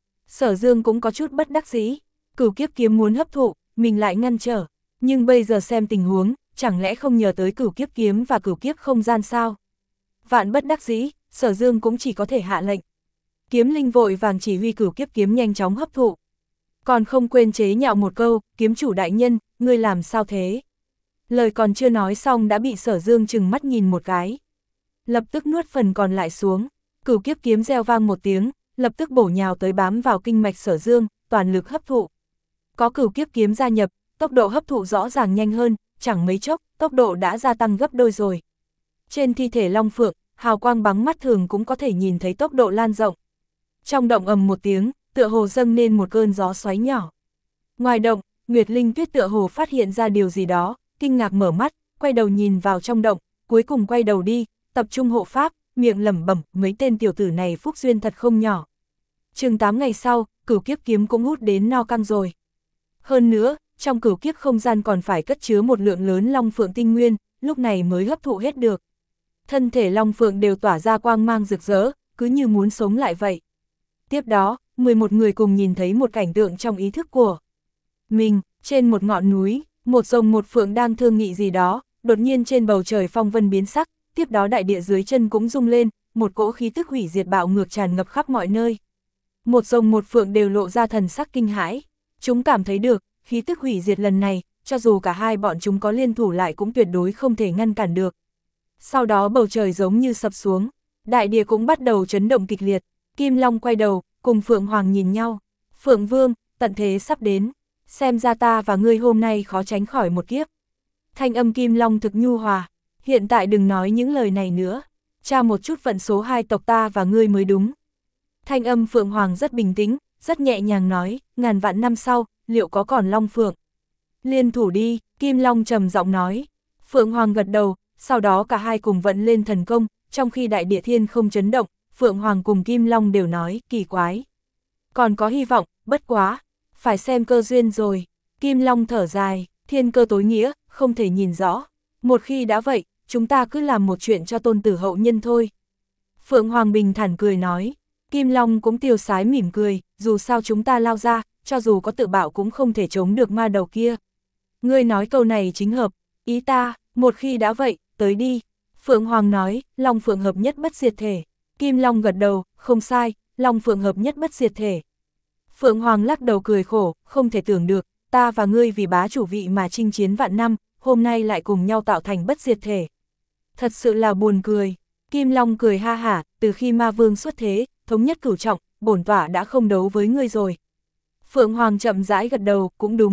Sở Dương cũng có chút bất đắc dĩ, Cửu Kiếp Kiếm muốn hấp thụ, mình lại ngăn trở, nhưng bây giờ xem tình huống, chẳng lẽ không nhờ tới Cửu Kiếp Kiếm và Cửu Kiếp Không Gian sao? Vạn bất đắc dĩ, Sở Dương cũng chỉ có thể hạ lệnh. Kiếm Linh vội vàng chỉ huy Cửu Kiếp Kiếm nhanh chóng hấp thụ. Còn không quên chế nhạo một câu, kiếm chủ đại nhân, ngươi làm sao thế? Lời còn chưa nói xong đã bị Sở Dương chừng mắt nhìn một cái. Lập tức nuốt phần còn lại xuống, Cửu Kiếp Kiếm reo vang một tiếng, lập tức bổ nhào tới bám vào kinh mạch Sở Dương, toàn lực hấp thụ. Có Cửu Kiếp Kiếm gia nhập, tốc độ hấp thụ rõ ràng nhanh hơn, chẳng mấy chốc, tốc độ đã gia tăng gấp đôi rồi. Trên thi thể Long Phượng, hào quang bắn mắt thường cũng có thể nhìn thấy tốc độ lan rộng. Trong động ầm một tiếng, tựa hồ dâng lên một cơn gió xoáy nhỏ. Ngoài động, Nguyệt Linh Tuyết tựa hồ phát hiện ra điều gì đó, kinh ngạc mở mắt, quay đầu nhìn vào trong động, cuối cùng quay đầu đi, tập trung hộ pháp, miệng lẩm bẩm, mấy tên tiểu tử này phúc duyên thật không nhỏ. Chừng tám ngày sau, Cửu Kiếp Kiếm cũng hút đến no căng rồi. Hơn nữa, trong Cửu Kiếp Không Gian còn phải cất chứa một lượng lớn Long Phượng tinh nguyên, lúc này mới hấp thụ hết được. Thân thể Long Phượng đều tỏa ra quang mang rực rỡ, cứ như muốn sống lại vậy. Tiếp đó, mười một người cùng nhìn thấy một cảnh tượng trong ý thức của mình, trên một ngọn núi, một rồng một phượng đang thương nghị gì đó, đột nhiên trên bầu trời phong vân biến sắc, tiếp đó đại địa dưới chân cũng rung lên, một cỗ khí tức hủy diệt bạo ngược tràn ngập khắp mọi nơi. Một rồng một phượng đều lộ ra thần sắc kinh hãi, chúng cảm thấy được, khí tức hủy diệt lần này, cho dù cả hai bọn chúng có liên thủ lại cũng tuyệt đối không thể ngăn cản được. Sau đó bầu trời giống như sập xuống, đại địa cũng bắt đầu chấn động kịch liệt, Kim Long quay đầu, cùng Phượng Hoàng nhìn nhau, Phượng Vương, tận thế sắp đến, xem ra ta và ngươi hôm nay khó tránh khỏi một kiếp. Thanh âm Kim Long thực nhu hòa, hiện tại đừng nói những lời này nữa, tra một chút vận số hai tộc ta và ngươi mới đúng. Thanh âm Phượng Hoàng rất bình tĩnh, rất nhẹ nhàng nói, ngàn vạn năm sau, liệu có còn Long Phượng? Liên thủ đi, Kim Long trầm giọng nói. Phượng Hoàng gật đầu, sau đó cả hai cùng vận lên thần công, trong khi đại địa thiên không chấn động, Phượng Hoàng cùng Kim Long đều nói, kỳ quái. Còn có hy vọng, bất quá, phải xem cơ duyên rồi. Kim Long thở dài, thiên cơ tối nghĩa, không thể nhìn rõ. Một khi đã vậy, chúng ta cứ làm một chuyện cho tôn tử hậu nhân thôi. Phượng Hoàng bình thản cười nói. Kim Long cũng tiêu sái mỉm cười, dù sao chúng ta lao ra, cho dù có tự bạo cũng không thể chống được ma đầu kia. Ngươi nói câu này chính hợp, ý ta, một khi đã vậy, tới đi. Phượng Hoàng nói, Long Phượng hợp nhất bất diệt thể. Kim Long gật đầu, không sai, Long Phượng hợp nhất bất diệt thể. Phượng Hoàng lắc đầu cười khổ, không thể tưởng được, ta và ngươi vì bá chủ vị mà chinh chiến vạn năm, hôm nay lại cùng nhau tạo thành bất diệt thể. Thật sự là buồn cười. Kim Long cười ha hả, từ khi ma vương xuất thế, thống nhất cửu trọng, bổn tỏa đã không đấu với ngươi rồi. Phượng Hoàng chậm rãi gật đầu, cũng đúng.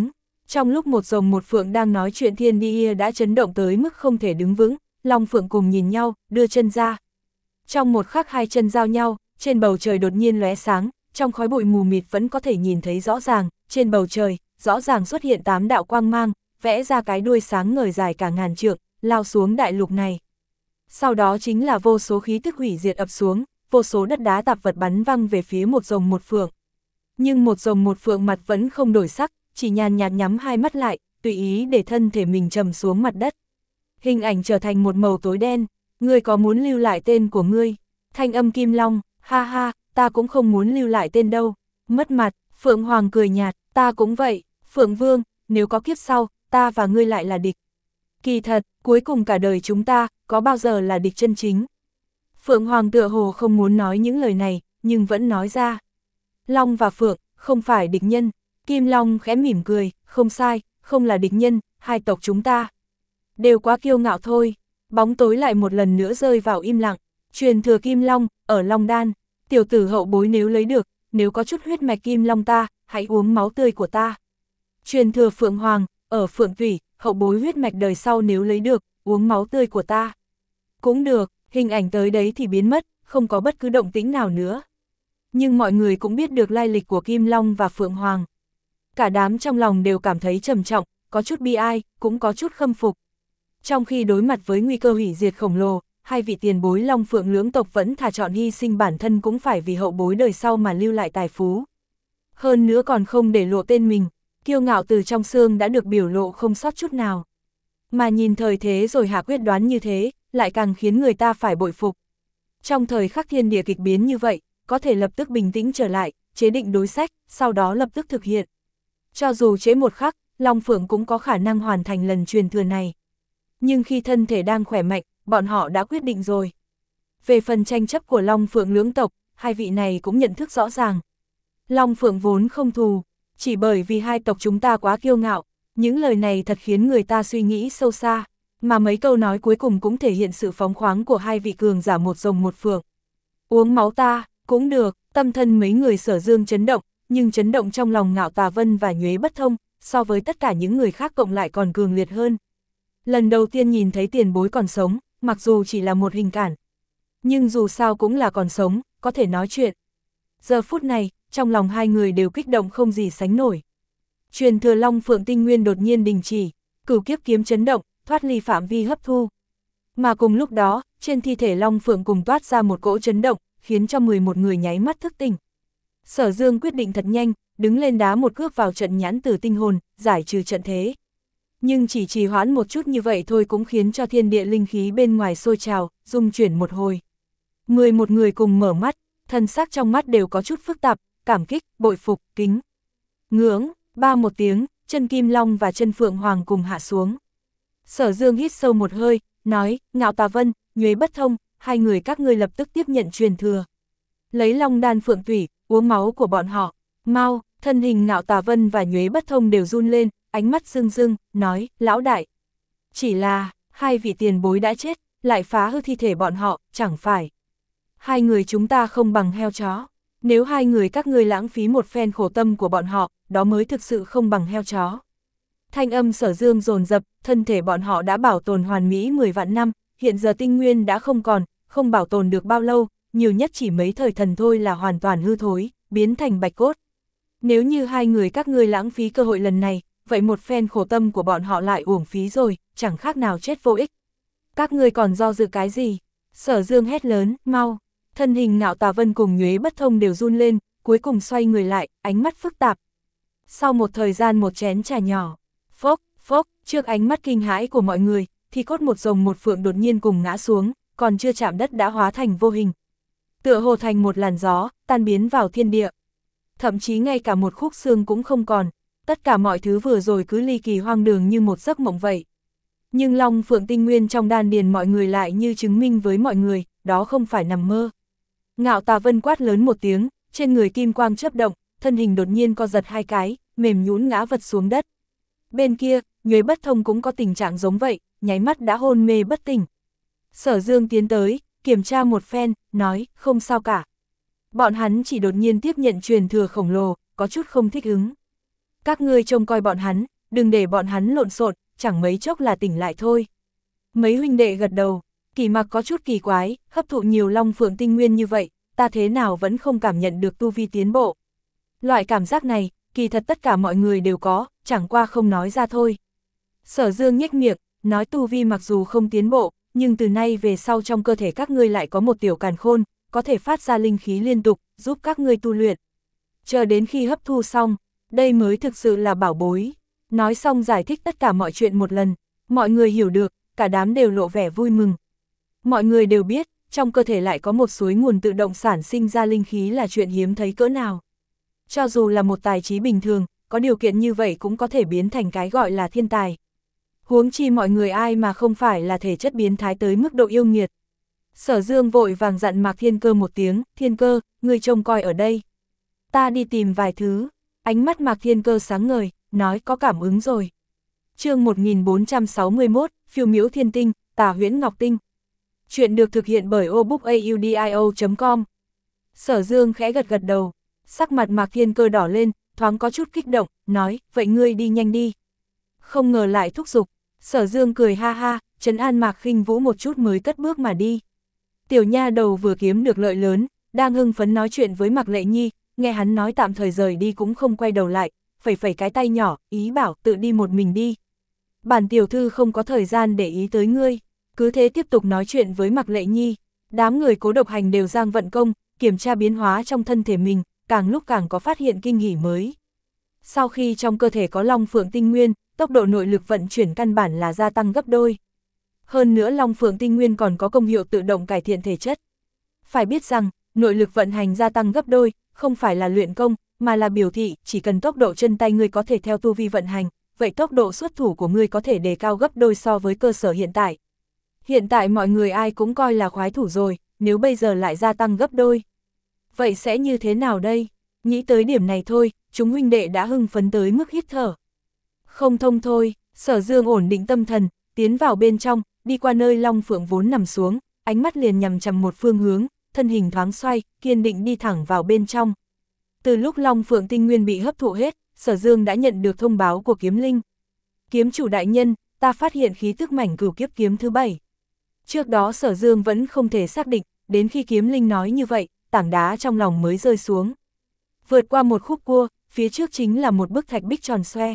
Trong lúc một rồng một phượng đang nói chuyện, thiên địa đã chấn động tới mức không thể đứng vững, long phượng cùng nhìn nhau, đưa chân ra. Trong một khắc hai chân giao nhau, trên bầu trời đột nhiên lóe sáng, trong khói bụi mù mịt vẫn có thể nhìn thấy rõ ràng, trên bầu trời, rõ ràng xuất hiện tám đạo quang mang, vẽ ra cái đuôi sáng ngời dài cả ngàn trượng, lao xuống đại lục này. Sau đó chính là vô số khí tức hủy diệt ập xuống, vô số đất đá tạp vật bắn văng về phía một rồng một phượng. Nhưng một rồng một phượng mặt vẫn không đổi sắc, chỉ nhàn nhạt nhắm hai mắt lại, tùy ý để thân thể mình trầm xuống mặt đất. Hình ảnh trở thành một màu tối đen, ngươi có muốn lưu lại tên của ngươi? Thanh âm Kim Long, ha ha, ta cũng không muốn lưu lại tên đâu. Mất mặt, Phượng Hoàng cười nhạt, ta cũng vậy, Phượng Vương, nếu có kiếp sau, ta và ngươi lại là địch. Kỳ thật, cuối cùng cả đời chúng ta, có bao giờ là địch chân chính? Phượng Hoàng tựa hồ không muốn nói những lời này, nhưng vẫn nói ra. Long và Phượng, không phải địch nhân. Kim Long khẽ mỉm cười, không sai, không là địch nhân, hai tộc chúng ta đều quá kiêu ngạo thôi. Bóng tối lại một lần nữa rơi vào im lặng. Truyền thừa Kim Long, ở Long Đan, tiểu tử hậu bối nếu lấy được, nếu có chút huyết mạch Kim Long ta, hãy uống máu tươi của ta. Truyền thừa Phượng Hoàng, ở Phượng Thủy, hậu bối huyết mạch đời sau nếu lấy được, uống máu tươi của ta. Cũng được, hình ảnh tới đấy thì biến mất, không có bất cứ động tĩnh nào nữa. Nhưng mọi người cũng biết được lai lịch của Kim Long và Phượng Hoàng. Cả đám trong lòng đều cảm thấy trầm trọng, có chút bi ai, cũng có chút khâm phục. Trong khi đối mặt với nguy cơ hủy diệt khổng lồ, hai vị tiền bối Long Phượng lưỡng tộc vẫn thà chọn hy sinh bản thân cũng phải vì hậu bối đời sau mà lưu lại tài phú. Hơn nữa còn không để lộ tên mình, kiêu ngạo từ trong xương đã được biểu lộ không sót chút nào. Mà nhìn thời thế rồi hạ quyết đoán như thế, lại càng khiến người ta phải bội phục. Trong thời khắc thiên địa kịch biến như vậy, có thể lập tức bình tĩnh trở lại, chế định đối sách, sau đó lập tức thực hiện. Cho dù trễ một khắc, Long Phượng cũng có khả năng hoàn thành lần truyền thừa này. Nhưng khi thân thể đang khỏe mạnh, bọn họ đã quyết định rồi. Về phần tranh chấp của Long Phượng lưỡng tộc, hai vị này cũng nhận thức rõ ràng. Long Phượng vốn không thù, chỉ bởi vì hai tộc chúng ta quá kiêu ngạo, những lời này thật khiến người ta suy nghĩ sâu xa, mà mấy câu nói cuối cùng cũng thể hiện sự phóng khoáng của hai vị cường giả một rồng một phượng. Uống máu ta, cũng được, tâm thân mấy người Sở Dương chấn động, nhưng chấn động trong lòng Ngạo Tà Vân và Nhuế Bất Thông, so với tất cả những người khác cộng lại còn cường liệt hơn. Lần đầu tiên nhìn thấy tiền bối còn sống, mặc dù chỉ là một hình cản, nhưng dù sao cũng là còn sống, có thể nói chuyện. Giờ phút này, trong lòng hai người đều kích động không gì sánh nổi. Truyền thừa Long Phượng tinh nguyên đột nhiên đình chỉ, cửu kiếp kiếm chấn động, thoát ly phạm vi hấp thu. Mà cùng lúc đó, trên thi thể Long Phượng cùng toát ra một cỗ chấn động, khiến cho mười một người nháy mắt thức tỉnh. Sở Dương quyết định thật nhanh, đứng lên đá một cước vào trận nhãn tử tinh hồn, giải trừ trận thế. Nhưng chỉ trì hoãn một chút như vậy thôi cũng khiến cho thiên địa linh khí bên ngoài sôi trào, rung chuyển một hồi. mười một người cùng mở mắt, thân xác trong mắt đều có chút phức tạp, cảm kích, bội phục, kính, ngưỡng, ba một tiếng, chân Kim Long và chân Phượng Hoàng cùng hạ xuống. Sở Dương hít sâu một hơi, nói, Ngạo Tà Vân, Nhuế Bất Thông, hai người các ngươi lập tức tiếp nhận truyền thừa. Lấy Long Đan Phượng Thủy, uống máu của bọn họ. Mau, thân hình Ngạo Tà Vân và Nhuế Bất Thông đều run lên, ánh mắt rưng rưng, nói, lão đại. Chỉ là, hai vị tiền bối đã chết, lại phá hư thi thể bọn họ, chẳng phải. Hai người chúng ta không bằng heo chó. Nếu hai người các ngươi lãng phí một phen khổ tâm của bọn họ, đó mới thực sự không bằng heo chó. Thanh âm Sở Dương dồn dập, thân thể bọn họ đã bảo tồn hoàn mỹ mười vạn năm, hiện giờ tinh nguyên đã không còn, không bảo tồn được bao lâu, nhiều nhất chỉ mấy thời thần thôi là hoàn toàn hư thối, biến thành bạch cốt. Nếu như hai người các ngươi lãng phí cơ hội lần này, vậy một phen khổ tâm của bọn họ lại uổng phí rồi, chẳng khác nào chết vô ích. Các ngươi còn do dự cái gì? Sở Dương hét lớn, mau. Thân hình Ngạo Tà Vân cùng Nhuế Bất Thông đều run lên, cuối cùng xoay người lại, ánh mắt phức tạp. Sau một thời gian một chén trà nhỏ, phốc, phốc, trước ánh mắt kinh hãi của mọi người, thì cốt một rồng một phượng đột nhiên cùng ngã xuống, còn chưa chạm đất đã hóa thành vô hình. Tựa hồ thành một làn gió, tan biến vào thiên địa. Thậm chí ngay cả một khúc xương cũng không còn, tất cả mọi thứ vừa rồi cứ ly kỳ hoang đường như một giấc mộng vậy. Nhưng Long Phượng tinh nguyên trong đan điền mọi người lại như chứng minh với mọi người, đó không phải nằm mơ. Ngạo Tà Vân quát lớn một tiếng, trên người kim quang chớp động, thân hình đột nhiên co giật hai cái, mềm nhũn ngã vật xuống đất. Bên kia, Nhuế Bất Thông cũng có tình trạng giống vậy, nháy mắt đã hôn mê bất tỉnh. Sở Dương tiến tới, kiểm tra một phen, nói, không sao cả. Bọn hắn chỉ đột nhiên tiếp nhận truyền thừa khổng lồ, có chút không thích ứng. Các ngươi trông coi bọn hắn, đừng để bọn hắn lộn xộn, chẳng mấy chốc là tỉnh lại thôi. Mấy huynh đệ gật đầu, Kỳ Mặc có chút kỳ quái, hấp thụ nhiều long phượng tinh nguyên như vậy, ta thế nào vẫn không cảm nhận được tu vi tiến bộ. Loại cảm giác này, kỳ thật tất cả mọi người đều có, chẳng qua không nói ra thôi. Sở Dương nhếch miệng, nói tu vi mặc dù không tiến bộ, nhưng từ nay về sau trong cơ thể các ngươi lại có một tiểu càn khôn, có thể phát ra linh khí liên tục, giúp các ngươi tu luyện. Chờ đến khi hấp thu xong, đây mới thực sự là bảo bối. Nói xong giải thích tất cả mọi chuyện một lần, mọi người hiểu được, cả đám đều lộ vẻ vui mừng. Mọi người đều biết, trong cơ thể lại có một suối nguồn tự động sản sinh ra linh khí là chuyện hiếm thấy cỡ nào. Cho dù là một tài trí bình thường, có điều kiện như vậy cũng có thể biến thành cái gọi là thiên tài. Huống chi mọi người ai mà không phải là thể chất biến thái tới mức độ yêu nghiệt. Sở Dương vội vàng dặn Mạc Thiên Cơ một tiếng, Thiên Cơ, ngươi trông coi ở đây. Ta đi tìm vài thứ. Ánh mắt Mạc Thiên Cơ sáng ngời, nói có cảm ứng rồi. Chương một nghìn bốn trăm sáu mươi mốt, Phiêu Miễu Thiên Tinh, Tà Huyễn Ngọc Tinh. Chuyện được thực hiện bởi obookaudio chấm com. Sở Dương khẽ gật gật đầu, sắc mặt Mạc Thiên Cơ đỏ lên, thoáng có chút kích động, nói, vậy ngươi đi nhanh đi. Không ngờ lại thúc giục, Sở Dương cười ha ha, trấn an Mạc Khinh Vũ một chút mới cất bước mà đi. Tiểu nha đầu vừa kiếm được lợi lớn, đang hưng phấn nói chuyện với Mạc Lệ Nhi, nghe hắn nói tạm thời rời đi cũng không quay đầu lại, phẩy phẩy cái tay nhỏ, ý bảo tự đi một mình đi. Bản tiểu thư không có thời gian để ý tới ngươi, cứ thế tiếp tục nói chuyện với Mạc Lệ Nhi. Đám người Cố Độc Hành đều giang vận công, kiểm tra biến hóa trong thân thể mình, càng lúc càng có phát hiện kinh hỉ mới. Sau khi trong cơ thể có Long Phượng Tinh Nguyên, tốc độ nội lực vận chuyển căn bản là gia tăng gấp đôi. Hơn nữa Long Phượng Tinh Nguyên còn có công hiệu tự động cải thiện thể chất. Phải biết rằng, nội lực vận hành gia tăng gấp đôi, không phải là luyện công, mà là biểu thị, chỉ cần tốc độ chân tay ngươi có thể theo tu vi vận hành, vậy tốc độ xuất thủ của ngươi có thể đề cao gấp đôi so với cơ sở hiện tại. Hiện tại mọi người ai cũng coi là khoái thủ rồi, nếu bây giờ lại gia tăng gấp đôi. Vậy sẽ như thế nào đây? Nghĩ tới điểm này thôi, chúng huynh đệ đã hưng phấn tới mức hít thở. Không thông thôi, Sở Dương ổn định tâm thần, tiến vào bên trong, đi qua nơi Long Phượng vốn nằm xuống, ánh mắt liền nhằm chằm một phương hướng, thân hình thoáng xoay, kiên định đi thẳng vào bên trong. Từ lúc Long Phượng Tinh Nguyên bị hấp thụ hết, Sở Dương đã nhận được thông báo của Kiếm Linh. Kiếm chủ đại nhân, ta phát hiện khí tức mảnh cửu kiếp kiếm thứ bảy. Trước đó Sở Dương vẫn không thể xác định, đến khi Kiếm Linh nói như vậy, tảng đá trong lòng mới rơi xuống. Vượt qua một khúc cua, phía trước chính là một bức thạch bích tròn xoe.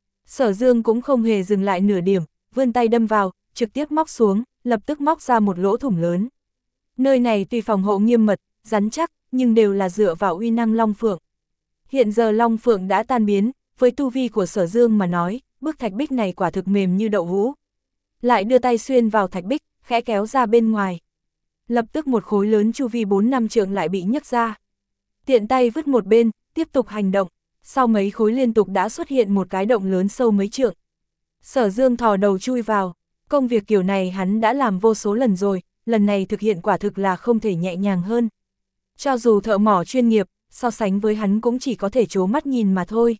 Sở Dương cũng không hề dừng lại nửa điểm, vươn tay đâm vào, trực tiếp móc xuống, lập tức móc ra một lỗ thủng lớn. Nơi này tuy phòng hộ nghiêm mật, rắn chắc, nhưng đều là dựa vào uy năng Long Phượng. Hiện giờ Long Phượng đã tan biến, với tu vi của Sở Dương mà nói, bức thạch bích này quả thực mềm như đậu hũ. Lại đưa tay xuyên vào thạch bích, khẽ kéo ra bên ngoài. Lập tức một khối lớn chu vi bốn năm trượng lại bị nhấc ra. Tiện tay vứt một bên, tiếp tục hành động. Sau mấy khối liên tục đã xuất hiện một cái động lớn sâu mấy trượng. Sở Dương thò đầu chui vào, công việc kiểu này hắn đã làm vô số lần rồi, lần này thực hiện quả thực là không thể nhẹ nhàng hơn. Cho dù thợ mỏ chuyên nghiệp, so sánh với hắn cũng chỉ có thể trố mắt nhìn mà thôi.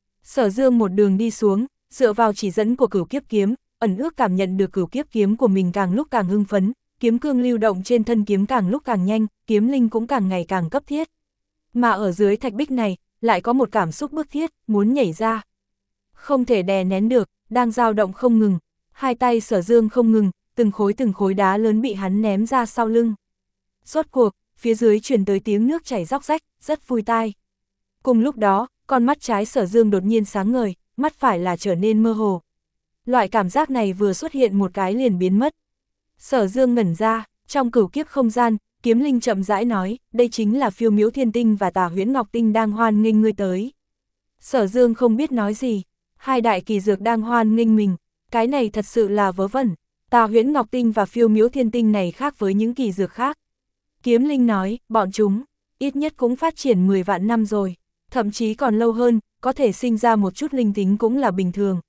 Sở Dương một đường đi xuống, dựa vào chỉ dẫn của Cửu Kiếp Kiếm, ẩn ước cảm nhận được Cửu Kiếp Kiếm của mình càng lúc càng hưng phấn, kiếm cương lưu động trên thân kiếm càng lúc càng nhanh, kiếm linh cũng càng ngày càng cấp thiết. Mà ở dưới thạch bích này, lại có một cảm xúc bức thiết, muốn nhảy ra. Không thể đè nén được, đang dao động không ngừng, hai tay Sở Dương không ngừng, từng khối từng khối đá lớn bị hắn ném ra sau lưng. Rốt cuộc, phía dưới truyền tới tiếng nước chảy róc rách, rất vui tai. Cùng lúc đó, con mắt trái Sở Dương đột nhiên sáng ngời, mắt phải là trở nên mơ hồ. Loại cảm giác này vừa xuất hiện một cái liền biến mất. Sở Dương ngẩn ra, trong cửu kiếp không gian, Kiếm Linh chậm rãi nói, đây chính là Phiêu Miễu Thiên Tinh và Tà Huyễn Ngọc Tinh đang hoan nghênh ngươi tới. Sở Dương không biết nói gì, hai đại kỳ dược đang hoan nghênh mình, cái này thật sự là vớ vẩn. Tà Huyễn Ngọc Tinh và Phiêu Miễu Thiên Tinh này khác với những kỳ dược khác. Kiếm Linh nói, bọn chúng, ít nhất cũng phát triển mười vạn năm rồi, thậm chí còn lâu hơn, có thể sinh ra một chút linh tính cũng là bình thường.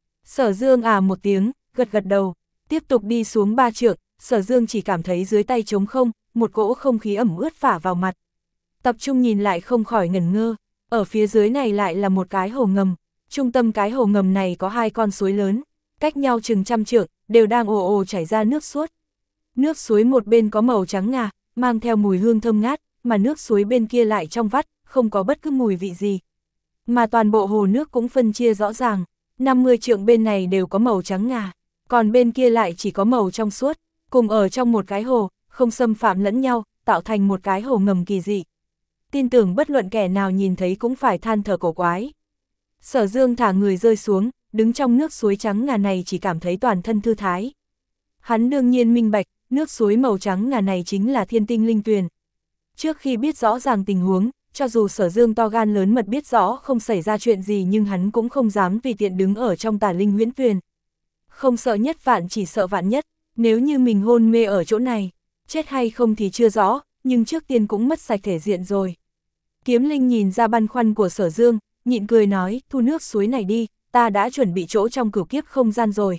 Sở Dương à một tiếng, gật gật đầu, tiếp tục đi xuống ba trượng, Sở Dương chỉ cảm thấy dưới tay trống không, một cỗ không khí ẩm ướt phả vào mặt. Tập trung nhìn lại không khỏi ngẩn ngơ, ở phía dưới này lại là một cái hồ ngầm, trung tâm cái hồ ngầm này có hai con suối lớn, cách nhau chừng trăm trượng, đều đang ồ ồ chảy ra nước suốt. Nước suối một bên có màu trắng ngà, mang theo mùi hương thơm ngát, mà nước suối bên kia lại trong vắt, không có bất cứ mùi vị gì. Mà toàn bộ hồ nước cũng phân chia rõ ràng, năm mươi trượng bên này đều có màu trắng ngà, còn bên kia lại chỉ có màu trong suốt, cùng ở trong một cái hồ, không xâm phạm lẫn nhau, tạo thành một cái hồ ngầm kỳ dị. Tin tưởng bất luận kẻ nào nhìn thấy cũng phải than thở cổ quái. Sở Dương thả người rơi xuống, đứng trong nước suối trắng ngà này chỉ cảm thấy toàn thân thư thái. Hắn đương nhiên minh bạch, nước suối màu trắng ngà này chính là Thiên Tinh Linh Tuyền. Trước khi biết rõ ràng tình huống, cho dù Sở Dương to gan lớn mật biết rõ không xảy ra chuyện gì nhưng hắn cũng không dám tùy tiện đứng ở trong Tà Linh Huyễn Tuyền. Không sợ nhất vạn chỉ sợ vạn nhất, nếu như mình hôn mê ở chỗ này, chết hay không thì chưa rõ, nhưng trước tiên cũng mất sạch thể diện rồi. Kiếm Linh nhìn ra băn khoăn của Sở Dương, nhịn cười nói, thu nước suối này đi, ta đã chuẩn bị chỗ trong cửu kiếp không gian rồi.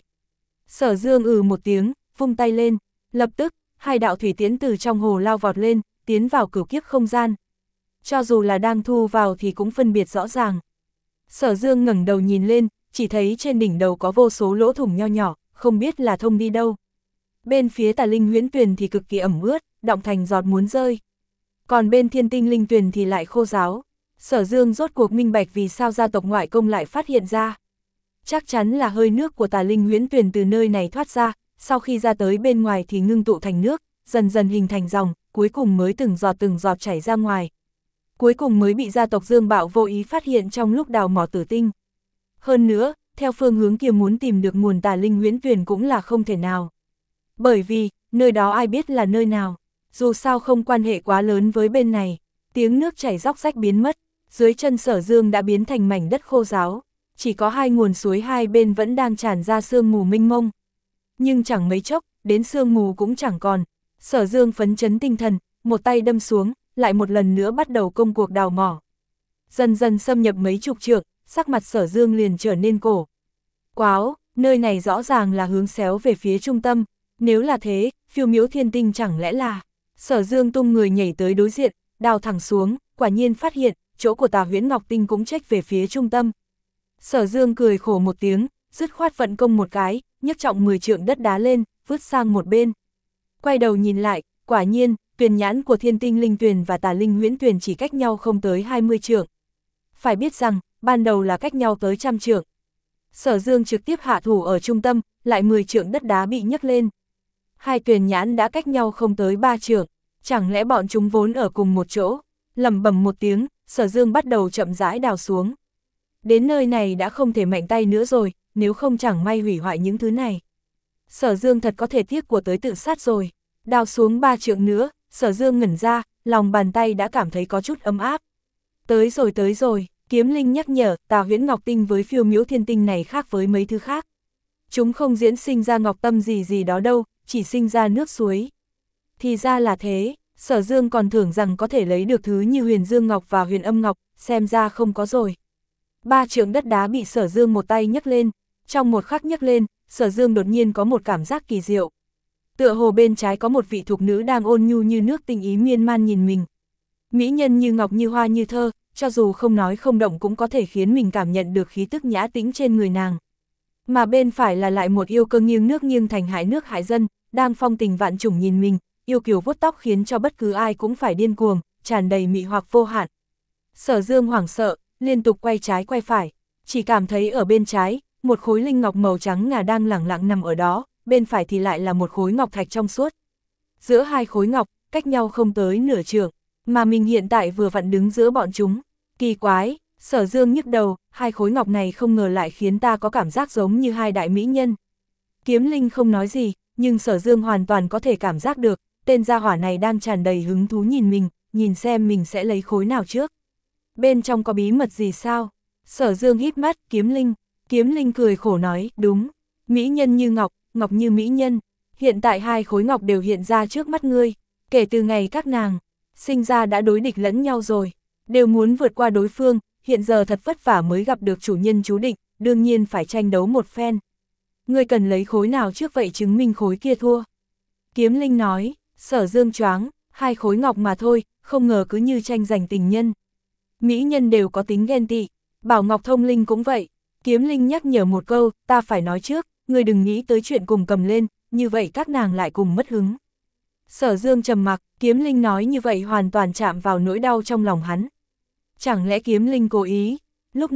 Sở Dương ừ một tiếng, vung tay lên, lập tức, hai đạo thủy tiễn từ trong hồ lao vọt lên, tiến vào cửu kiếp không gian. Cho dù là đang thu vào thì cũng phân biệt rõ ràng. Sở Dương ngẩng đầu nhìn lên, chỉ thấy trên đỉnh đầu có vô số lỗ thủng nho nhỏ, không biết là thông đi đâu. Bên phía Tà Linh Huyễn Tuyền thì cực kỳ ẩm ướt, đọng thành giọt muốn rơi. Còn bên Thiên Tinh Linh Tuyền thì lại khô ráo. Sở Dương rốt cuộc minh bạch vì sao gia tộc ngoại công lại phát hiện ra. Chắc chắn là hơi nước của Tà Linh Huyễn Tuyền từ nơi này thoát ra, sau khi ra tới bên ngoài thì ngưng tụ thành nước, dần dần hình thành dòng, cuối cùng mới từng giọt từng giọt chảy ra ngoài. Cuối cùng mới bị gia tộc Dương Bạo vô ý phát hiện trong lúc đào mỏ tử tinh. Hơn nữa, theo phương hướng kia muốn tìm được nguồn Tà Linh Huyễn Tuyền cũng là không thể nào. Bởi vì, nơi đó ai biết là nơi nào, dù sao không quan hệ quá lớn với bên này. Tiếng nước chảy róc rách biến mất, dưới chân Sở Dương đã biến thành mảnh đất khô ráo, chỉ có hai nguồn suối hai bên vẫn đang tràn ra sương mù mênh mông. Nhưng chẳng mấy chốc, đến sương mù cũng chẳng còn. Sở Dương phấn chấn tinh thần, một tay đâm xuống, lại một lần nữa bắt đầu công cuộc đào mỏ. Dần dần xâm nhập mấy chục trượng, sắc mặt Sở Dương liền trở nên cổ quáo, nơi này rõ ràng là hướng xéo về phía trung tâm, nếu là thế, phiêu miễu thiên tinh chẳng lẽ là... Sở Dương tung người nhảy tới đối diện, đào thẳng xuống, quả nhiên phát hiện, chỗ của Tà Huyễn Ngọc Tinh cũng chếch về phía trung tâm. Sở Dương cười khổ một tiếng, dứt khoát vận công một cái, nhấc trọng mười trượng đất đá lên, vứt sang một bên. Quay đầu nhìn lại, quả nhiên, tuyền nhãn của Thiên Tinh Linh Tuyền và Tà Linh Huyễn Tuyền chỉ cách nhau không tới hai mươi trượng. Phải biết rằng, ban đầu là cách nhau tới trăm trượng. Sở Dương trực tiếp hạ thủ ở trung tâm, lại mười trượng đất đá bị nhấc lên. Hai tuyền nhãn đã cách nhau không tới ba trượng, chẳng lẽ bọn chúng vốn ở cùng một chỗ? Lẩm bẩm một tiếng, Sở Dương bắt đầu chậm rãi đào xuống. Đến nơi này đã không thể mạnh tay nữa rồi, nếu không chẳng may hủy hoại những thứ này. Sở Dương thật có thể tiếc của tới tự sát rồi. Đào xuống ba trượng nữa, Sở Dương ngẩn ra, lòng bàn tay đã cảm thấy có chút ấm áp. Tới rồi tới rồi, Kiếm Linh nhắc nhở, Tà Huyễn Ngọc Tinh với phiêu miễu thiên tinh này khác với mấy thứ khác. Chúng không diễn sinh ra ngọc tâm gì gì đó đâu, chỉ sinh ra nước suối. Thì ra là thế, Sở Dương còn tưởng rằng có thể lấy được thứ như huyền dương ngọc và huyền âm ngọc, xem ra không có rồi. Ba trượng đất đá bị Sở Dương một tay nhấc lên, trong một khắc nhấc lên, Sở Dương đột nhiên có một cảm giác kỳ diệu. Tựa hồ bên trái có một vị thục nữ đang ôn nhu như nước tình ý miên man nhìn mình. Mỹ nhân như ngọc như hoa như thơ, cho dù không nói không động cũng có thể khiến mình cảm nhận được khí tức nhã tĩnh trên người nàng. Mà bên phải là lại một yêu cơ nghiêng nước nghiêng thành hại nước hại dân, đang phong tình vạn trùng nhìn mình, yêu kiều vuốt tóc khiến cho bất cứ ai cũng phải điên cuồng, tràn đầy mị hoặc vô hạn. Sở Dương hoảng sợ, liên tục quay trái quay phải, chỉ cảm thấy ở bên trái, một khối linh ngọc màu trắng ngà đang lẳng lặng nằm ở đó, bên phải thì lại là một khối ngọc thạch trong suốt. Giữa hai khối ngọc, cách nhau không tới nửa trượng, mà mình hiện tại vừa vặn đứng giữa bọn chúng. Kỳ quái, Sở Dương nhức đầu, hai khối ngọc này không ngờ lại khiến ta có cảm giác giống như hai đại mỹ nhân. Kiếm Linh không nói gì, nhưng Sở Dương hoàn toàn có thể cảm giác được, tên gia hỏa này đang tràn đầy hứng thú nhìn mình, nhìn xem mình sẽ lấy khối nào trước. Bên trong có bí mật gì sao? Sở Dương híp mắt, Kiếm Linh. Kiếm Linh cười khổ nói, đúng, mỹ nhân như ngọc, ngọc như mỹ nhân. Hiện tại hai khối ngọc đều hiện ra trước mắt ngươi, kể từ ngày các nàng sinh ra đã đối địch lẫn nhau rồi, đều muốn vượt qua đối phương, hiện giờ thật vất vả mới gặp được chủ nhân chú định, đương nhiên phải tranh đấu một phen. Ngươi cần lấy khối nào trước vậy chứng minh khối kia thua? Kiếm Linh nói. Sở Dương choáng, hai khối ngọc mà thôi, không ngờ cứ như tranh giành tình nhân. Mỹ nhân đều có tính ghen tị, bảo Ngọc Thông Linh cũng vậy. Kiếm Linh nhắc nhở một câu, ta phải nói trước, ngươi đừng nghĩ tới chuyện cùng cầm lên, như vậy các nàng lại cùng mất hứng. Sở Dương trầm mặc, Kiếm Linh nói như vậy hoàn toàn chạm vào nỗi đau trong lòng hắn. Chẳng lẽ Kiếm Linh cố ý? Lúc này,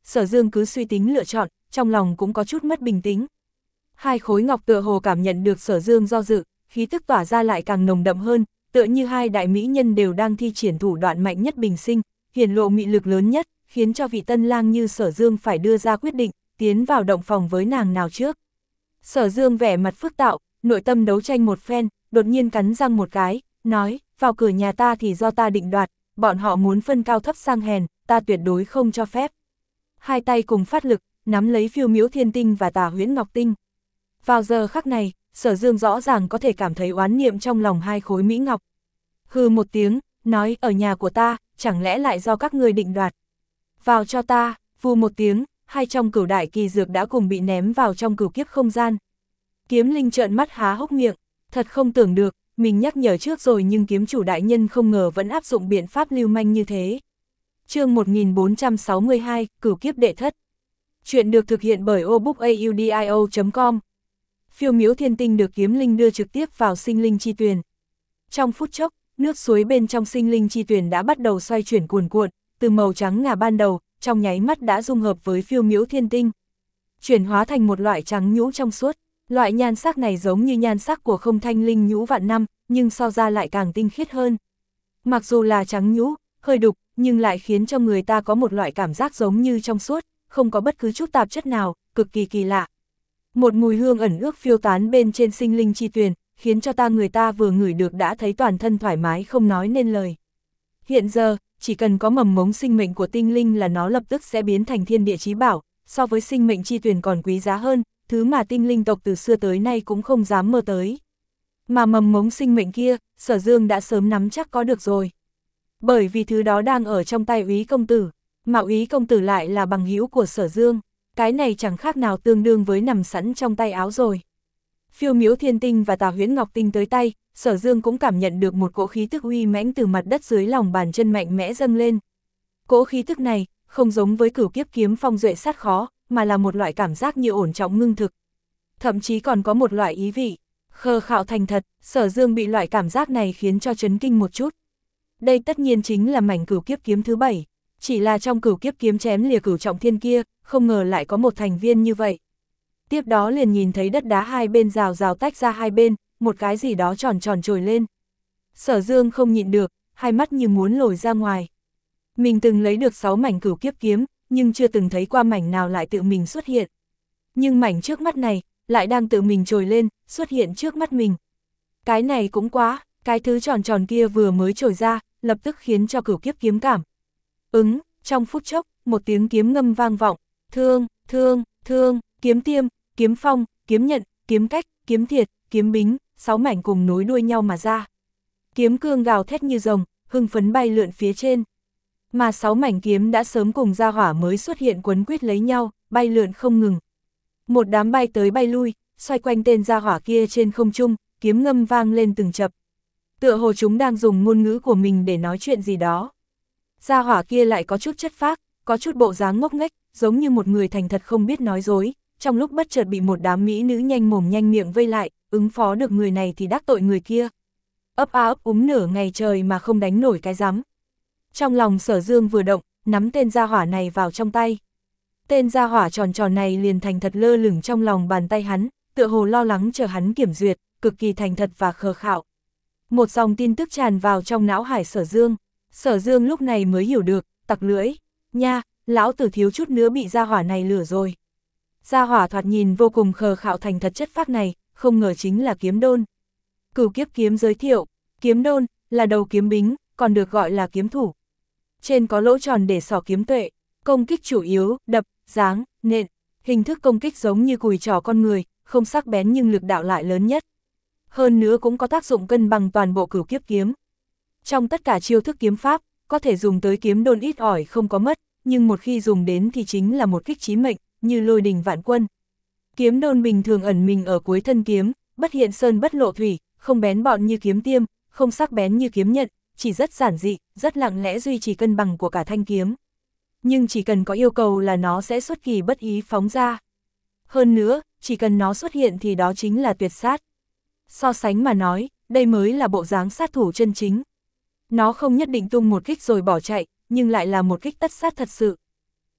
Sở Dương cứ suy tính lựa chọn, trong lòng cũng có chút mất bình tĩnh. Hai khối ngọc tựa hồ cảm nhận được Sở Dương do dự, khí tức tỏa ra lại càng nồng đậm hơn, tựa như hai đại mỹ nhân đều đang thi triển thủ đoạn mạnh nhất bình sinh, hiển lộ mị lực lớn nhất, khiến cho vị tân lang như Sở Dương phải đưa ra quyết định, tiến vào động phòng với nàng nào trước. Sở Dương vẻ mặt phức tạo, nội tâm đấu tranh một phen, đột nhiên cắn răng một cái, nói, vào cửa nhà ta thì do ta định đoạt, bọn họ muốn phân cao thấp sang hèn, ta tuyệt đối không cho phép. Hai tay cùng phát lực, nắm lấy Phiêu Miễu Thiên Tinh và Tà Huyễn Ngọc Tinh. Vào giờ khắc này, Sở Dương rõ ràng có thể cảm thấy oán niệm trong lòng hai khối mỹ ngọc. Hừ một tiếng, nói, ở nhà của ta, chẳng lẽ lại do các ngươi định đoạt. Vào cho ta, vù một tiếng, hai trong cửu đại kỳ dược đã cùng bị ném vào trong cửu kiếp không gian. Kiếm Linh trợn mắt há hốc miệng, thật không tưởng được, mình nhắc nhở trước rồi nhưng kiếm chủ đại nhân không ngờ vẫn áp dụng biện pháp lưu manh như thế. Chương một nghìn bốn trăm sáu mươi hai, Cửu kiếp đệ thất. Chuyện được thực hiện bởi obookaudio chấm com. Phiêu Miễu Thiên Tinh được Kiếm Linh đưa trực tiếp vào sinh linh chi tuyền. Trong phút chốc, nước suối bên trong sinh linh chi tuyền đã bắt đầu xoay chuyển cuồn cuộn, từ màu trắng ngà ban đầu, trong nháy mắt đã dung hợp với Phiêu Miễu Thiên Tinh. Chuyển hóa thành một loại trắng nhũ trong suốt, loại nhan sắc này giống như nhan sắc của không thanh linh nhũ vạn năm, nhưng so ra lại càng tinh khiết hơn. Mặc dù là trắng nhũ, hơi đục, nhưng lại khiến cho người ta có một loại cảm giác giống như trong suốt, không có bất cứ chút tạp chất nào, cực kỳ kỳ lạ. Một mùi hương ẩn ước phiêu tán bên trên sinh linh chi tuyền, khiến cho ta người ta vừa ngửi được đã thấy toàn thân thoải mái không nói nên lời. Hiện giờ, chỉ cần có mầm mống sinh mệnh của tinh linh là nó lập tức sẽ biến thành thiên địa chí bảo, so với sinh mệnh chi tuyền còn quý giá hơn, thứ mà tinh linh tộc từ xưa tới nay cũng không dám mơ tới. Mà mầm mống sinh mệnh kia, Sở Dương đã sớm nắm chắc có được rồi. Bởi vì thứ đó đang ở trong tay Úy công tử, mà Úy công tử lại là bằng hữu của Sở Dương, cái này chẳng khác nào tương đương với nằm sẵn trong tay áo rồi. Phiêu Miễu Thiên Tinh và Tà Huyễn Ngọc Tinh tới tay, Sở Dương cũng cảm nhận được một cỗ khí tức uy mãnh từ mặt đất dưới lòng bàn chân mạnh mẽ dâng lên. Cỗ khí tức này, không giống với Cửu kiếp kiếm phong duệ sát khó, mà là một loại cảm giác như ổn trọng ngưng thực. Thậm chí còn có một loại ý vị khờ khạo thành thật, Sở Dương bị loại cảm giác này khiến cho chấn kinh một chút. Đây tất nhiên chính là mảnh cửu kiếp kiếm thứ bảy, chỉ là trong cửu kiếp kiếm chém lìa cửu trọng thiên kia, không ngờ lại có một thành viên như vậy. Tiếp đó liền nhìn thấy đất đá hai bên rào rào tách ra hai bên, một cái gì đó tròn tròn trồi lên. Sở Dương không nhịn được, hai mắt như muốn lồi ra ngoài. Mình từng lấy được sáu mảnh cửu kiếp kiếm, nhưng chưa từng thấy qua mảnh nào lại tự mình xuất hiện. Nhưng mảnh trước mắt này, lại đang tự mình trồi lên, xuất hiện trước mắt mình. Cái này cũng quá, cái thứ tròn tròn kia vừa mới trồi ra, lập tức khiến cho cửu kiếp kiếm cảm ứng, trong phút chốc, một tiếng kiếm ngâm vang vọng, thương, thương, thương, kiếm tiêm, kiếm phong, kiếm nhận, kiếm cách, kiếm thiệt, kiếm bính, sáu mảnh cùng nối đuôi nhau mà ra. Kiếm cương gào thét như rồng, hưng phấn bay lượn phía trên. Mà sáu mảnh kiếm đã sớm cùng gia hỏa mới xuất hiện quấn quýt lấy nhau, bay lượn không ngừng. Một đám bay tới bay lui, xoay quanh tên gia hỏa kia trên không trung, kiếm ngâm vang lên từng chập. Tựa hồ chúng đang dùng ngôn ngữ của mình để nói chuyện gì đó. Gia hỏa kia lại có chút chất phác, có chút bộ dáng ngốc nghếch, giống như một người thành thật không biết nói dối, trong lúc bất chợt bị một đám mỹ nữ nhanh mồm nhanh miệng vây lại, ứng phó được người này thì đắc tội người kia. Ấp a ấp úng nửa ngày trời mà không đánh nổi cái rắm. Trong lòng Sở Dương vừa động, nắm tên gia hỏa này vào trong tay. Tên gia hỏa tròn tròn này liền thành thật lơ lửng trong lòng bàn tay hắn, tựa hồ lo lắng chờ hắn kiểm duyệt, cực kỳ thành thật và khờ khạo. Một dòng tin tức tràn vào trong não hải Sở Dương. Sở Dương lúc này mới hiểu được, tặc lưỡi, nha, lão tử thiếu chút nữa bị gia hỏa này lừa rồi. Gia hỏa thoạt nhìn vô cùng khờ khạo thành thật chất phác này, không ngờ chính là kiếm đôn. Cửu kiếp kiếm giới thiệu, kiếm đôn là đầu kiếm bính, còn được gọi là kiếm thủ. Trên có lỗ tròn để xỏ kiếm tuệ, công kích chủ yếu, đập, giáng, nện, hình thức công kích giống như cùi trỏ con người, không sắc bén nhưng lực đạo lại lớn nhất. Hơn nữa cũng có tác dụng cân bằng toàn bộ cửu kiếp kiếm. Trong tất cả chiêu thức kiếm pháp, có thể dùng tới kiếm đôn ít ỏi không có mất, nhưng một khi dùng đến thì chính là một kích chí mệnh, như lôi đình vạn quân. Kiếm đôn bình thường ẩn mình ở cuối thân kiếm, bất hiện sơn bất lộ thủy, không bén bọn như kiếm tiêm, không sắc bén như kiếm nhận, chỉ rất giản dị, rất lặng lẽ duy trì cân bằng của cả thanh kiếm. Nhưng chỉ cần có yêu cầu là nó sẽ xuất kỳ bất ý phóng ra. Hơn nữa, chỉ cần nó xuất hiện thì đó chính là tuyệt sát. So sánh mà nói, đây mới là bộ dáng sát thủ chân chính. Nó không nhất định tung một kích rồi bỏ chạy, nhưng lại là một kích tất sát thật sự.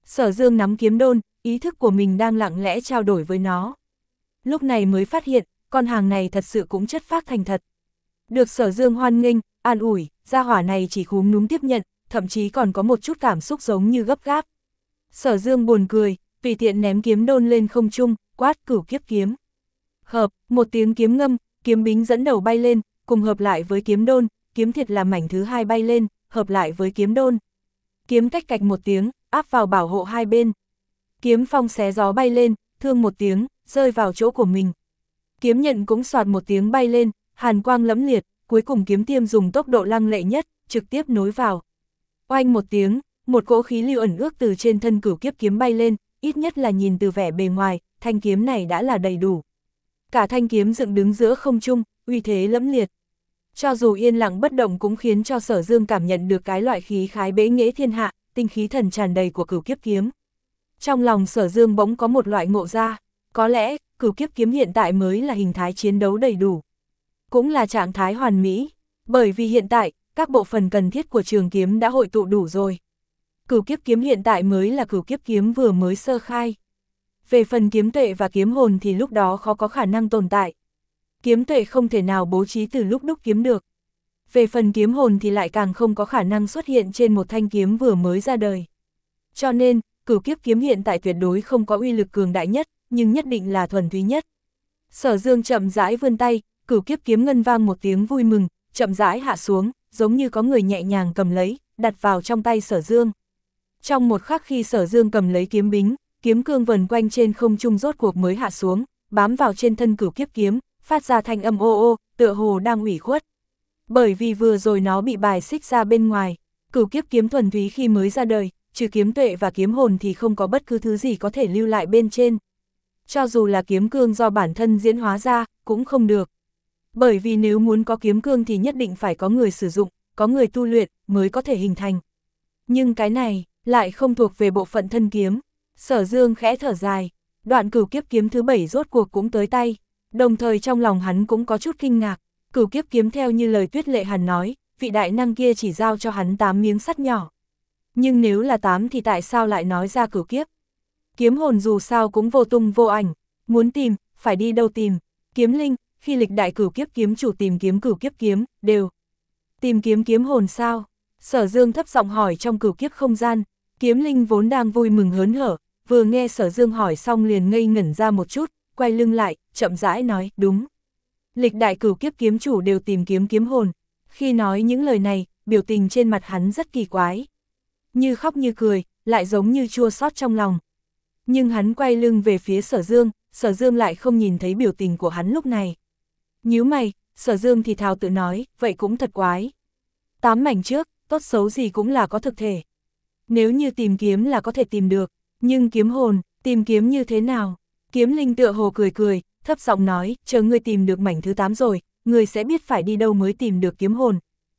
Sở Dương nắm kiếm đôn, ý thức của mình đang lặng lẽ trao đổi với nó. Lúc này mới phát hiện, con hàng này thật sự cũng chất phác thành thật. Được Sở Dương hoan nghênh, an ủi, gia hỏa này chỉ khúm núm tiếp nhận, thậm chí còn có một chút cảm xúc giống như gấp gáp. Sở Dương buồn cười, tùy tiện ném kiếm đôn lên không trung, quát cửu kiếp kiếm. Hợp, một tiếng kiếm ngâm, kiếm bính dẫn đầu bay lên, cùng hợp lại với kiếm đôn, kiếm thiệt là mảnh thứ hai bay lên, hợp lại với kiếm đôn. Kiếm cách cạch một tiếng, áp vào bảo hộ hai bên. Kiếm phong xé gió bay lên, thương một tiếng, rơi vào chỗ của mình. Kiếm nhận cũng soạt một tiếng bay lên, hàn quang lẫm liệt, cuối cùng kiếm tiêm dùng tốc độ lăng lệ nhất, trực tiếp nối vào. Oanh một tiếng, một cỗ khí lưu ẩn ước từ trên thân cửu kiếp kiếm bay lên, ít nhất là nhìn từ vẻ bề ngoài, thanh kiếm này đã là đầy đủ. Cả thanh kiếm dựng đứng giữa không trung, uy thế lẫm liệt. Cho dù yên lặng bất động cũng khiến cho Sở Dương cảm nhận được cái loại khí khái bế nghệ thiên hạ, tinh khí thần tràn đầy của cửu kiếp kiếm. Trong lòng Sở Dương bỗng có một loại ngộ ra, có lẽ, cửu kiếp kiếm hiện tại mới là hình thái chiến đấu đầy đủ. Cũng là trạng thái hoàn mỹ, bởi vì hiện tại, các bộ phận cần thiết của trường kiếm đã hội tụ đủ rồi. Cửu kiếp kiếm hiện tại mới là cửu kiếp kiếm vừa mới sơ khai. Về phần kiếm tuệ và kiếm hồn thì lúc đó khó có khả năng tồn tại. Kiếm tuệ không thể nào bố trí từ lúc đúc kiếm được. Về phần kiếm hồn thì lại càng không có khả năng xuất hiện trên một thanh kiếm vừa mới ra đời. Cho nên, cửu kiếp kiếm hiện tại tuyệt đối không có uy lực cường đại nhất, nhưng nhất định là thuần túy nhất. Sở Dương chậm rãi vươn tay, cửu kiếp kiếm ngân vang một tiếng vui mừng, chậm rãi hạ xuống, giống như có người nhẹ nhàng cầm lấy, đặt vào trong tay Sở Dương. Trong một khắc khi Sở Dương cầm lấy kiếm bính, kiếm cương vần quanh trên không trung rốt cuộc mới hạ xuống, bám vào trên thân cửu kiếp kiếm, phát ra thanh âm ô ô, tựa hồ đang ủy khuất. Bởi vì vừa rồi nó bị bài xích ra bên ngoài, cửu kiếp kiếm thuần túy khi mới ra đời, trừ kiếm tuệ và kiếm hồn thì không có bất cứ thứ gì có thể lưu lại bên trên. Cho dù là kiếm cương do bản thân diễn hóa ra, cũng không được. Bởi vì nếu muốn có kiếm cương thì nhất định phải có người sử dụng, có người tu luyện, mới có thể hình thành. Nhưng cái này, lại không thuộc về bộ phận thân kiếm. Sở Dương khẽ thở dài, đoạn cửu kiếp kiếm thứ bảy rốt cuộc cũng tới tay. Đồng thời trong lòng hắn cũng có chút kinh ngạc, cửu kiếp kiếm theo như lời Tuyết Lệ Hàn nói, vị đại năng kia chỉ giao cho hắn tám miếng sắt nhỏ. Nhưng nếu là tám thì tại sao lại nói ra cửu kiếp? Kiếm hồn dù sao cũng vô tung vô ảnh, muốn tìm, phải đi đâu tìm? Kiếm linh, khi lịch đại cửu kiếp kiếm chủ tìm kiếm cửu kiếp kiếm, đều tìm kiếm kiếm hồn sao? Sở Dương thấp giọng hỏi trong cửu kiếp không gian, kiếm linh vốn đang vui mừng hớn hở, vừa nghe Sở Dương hỏi xong liền ngây ngẩn ra một chút, quay lưng lại, chậm rãi nói, đúng. Lịch đại cửu kiếp kiếm chủ đều tìm kiếm kiếm hồn. Khi nói những lời này, biểu tình trên mặt hắn rất kỳ quái. Như khóc như cười, lại giống như chua xót trong lòng. Nhưng hắn quay lưng về phía Sở Dương, Sở Dương lại không nhìn thấy biểu tình của hắn lúc này. Nhíu mày, Sở Dương thì thào tự nói, vậy cũng thật quái. Tám mảnh trước, tốt xấu gì cũng là có thực thể. Nếu như tìm kiếm là có thể tìm được, nhưng kiếm hồn, tìm kiếm như thế nào? Kiếm linh tựa hồ cười cười, thấp giọng nói, chờ ngươi tìm được mảnh thứ tám rồi, ngươi sẽ biết phải đi đâu mới tìm được kiếm hồn.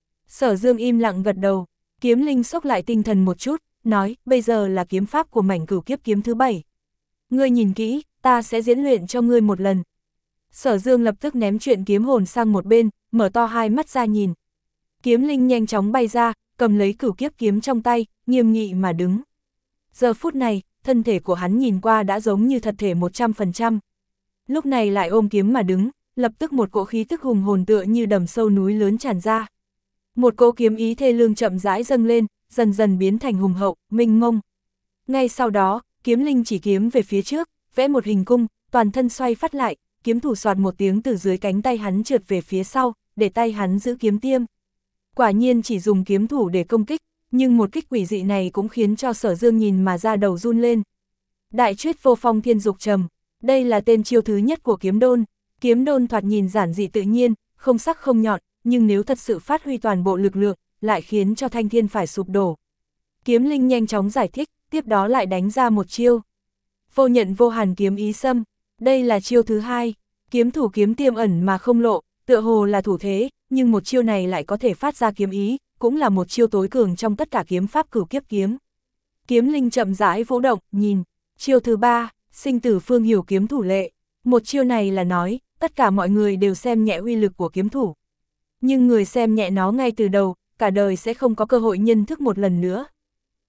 Sở Dương im lặng gật đầu, kiếm linh sốc lại tinh thần một chút, nói, bây giờ là kiếm pháp của mảnh cửu kiếp kiếm thứ bảy. Ngươi nhìn kỹ, ta sẽ diễn luyện cho ngươi một lần. Sở Dương lập tức ném chuyện kiếm hồn sang một bên, mở to hai mắt ra nhìn. Kiếm linh nhanh chóng bay ra, cầm lấy cửu kiếp kiếm trong tay, nghiêm nghị mà đứng. Giờ phút này, thân thể của hắn nhìn qua đã giống như thật thể một trăm phần trăm. Lúc này lại ôm kiếm mà đứng, lập tức một cỗ khí tức hùng hồn tựa như đầm sâu núi lớn tràn ra. Một cỗ kiếm ý thê lương chậm rãi dâng lên, dần dần biến thành hùng hậu, mênh mông. Ngay sau đó, kiếm linh chỉ kiếm về phía trước, vẽ một hình cung, toàn thân xoay phát lại, kiếm thủ soạt một tiếng từ dưới cánh tay hắn trượt về phía sau, để tay hắn giữ kiếm tiêm. Quả nhiên chỉ dùng kiếm thủ để công kích, nhưng một kích quỷ dị này cũng khiến cho Sở Dương nhìn mà ra đầu run lên. Đại Chuyết Vô Phong Thiên Dục Trầm, đây là tên chiêu thứ nhất của kiếm đôn. Kiếm đôn thoạt nhìn giản dị tự nhiên, không sắc không nhọn, nhưng nếu thật sự phát huy toàn bộ lực lượng, lại khiến cho thanh thiên phải sụp đổ. Kiếm linh nhanh chóng giải thích, tiếp đó lại đánh ra một chiêu. Vô nhận vô hàn kiếm ý xâm, đây là chiêu thứ hai. Kiếm thủ kiếm tiêm ẩn mà không lộ, tựa hồ là thủ thế, nhưng một chiêu này lại có thể phát ra kiếm ý, cũng là một chiêu tối cường trong tất cả kiếm pháp cửu kiếp kiếm. Kiếm linh chậm rãi vũ động, nhìn. Chiêu thứ ba, sinh tử phương hiểu kiếm thủ lệ. Một chiêu này là nói, tất cả mọi người đều xem nhẹ uy lực của kiếm thủ. Nhưng người xem nhẹ nó ngay từ đầu, cả đời sẽ không có cơ hội nhân thức một lần nữa.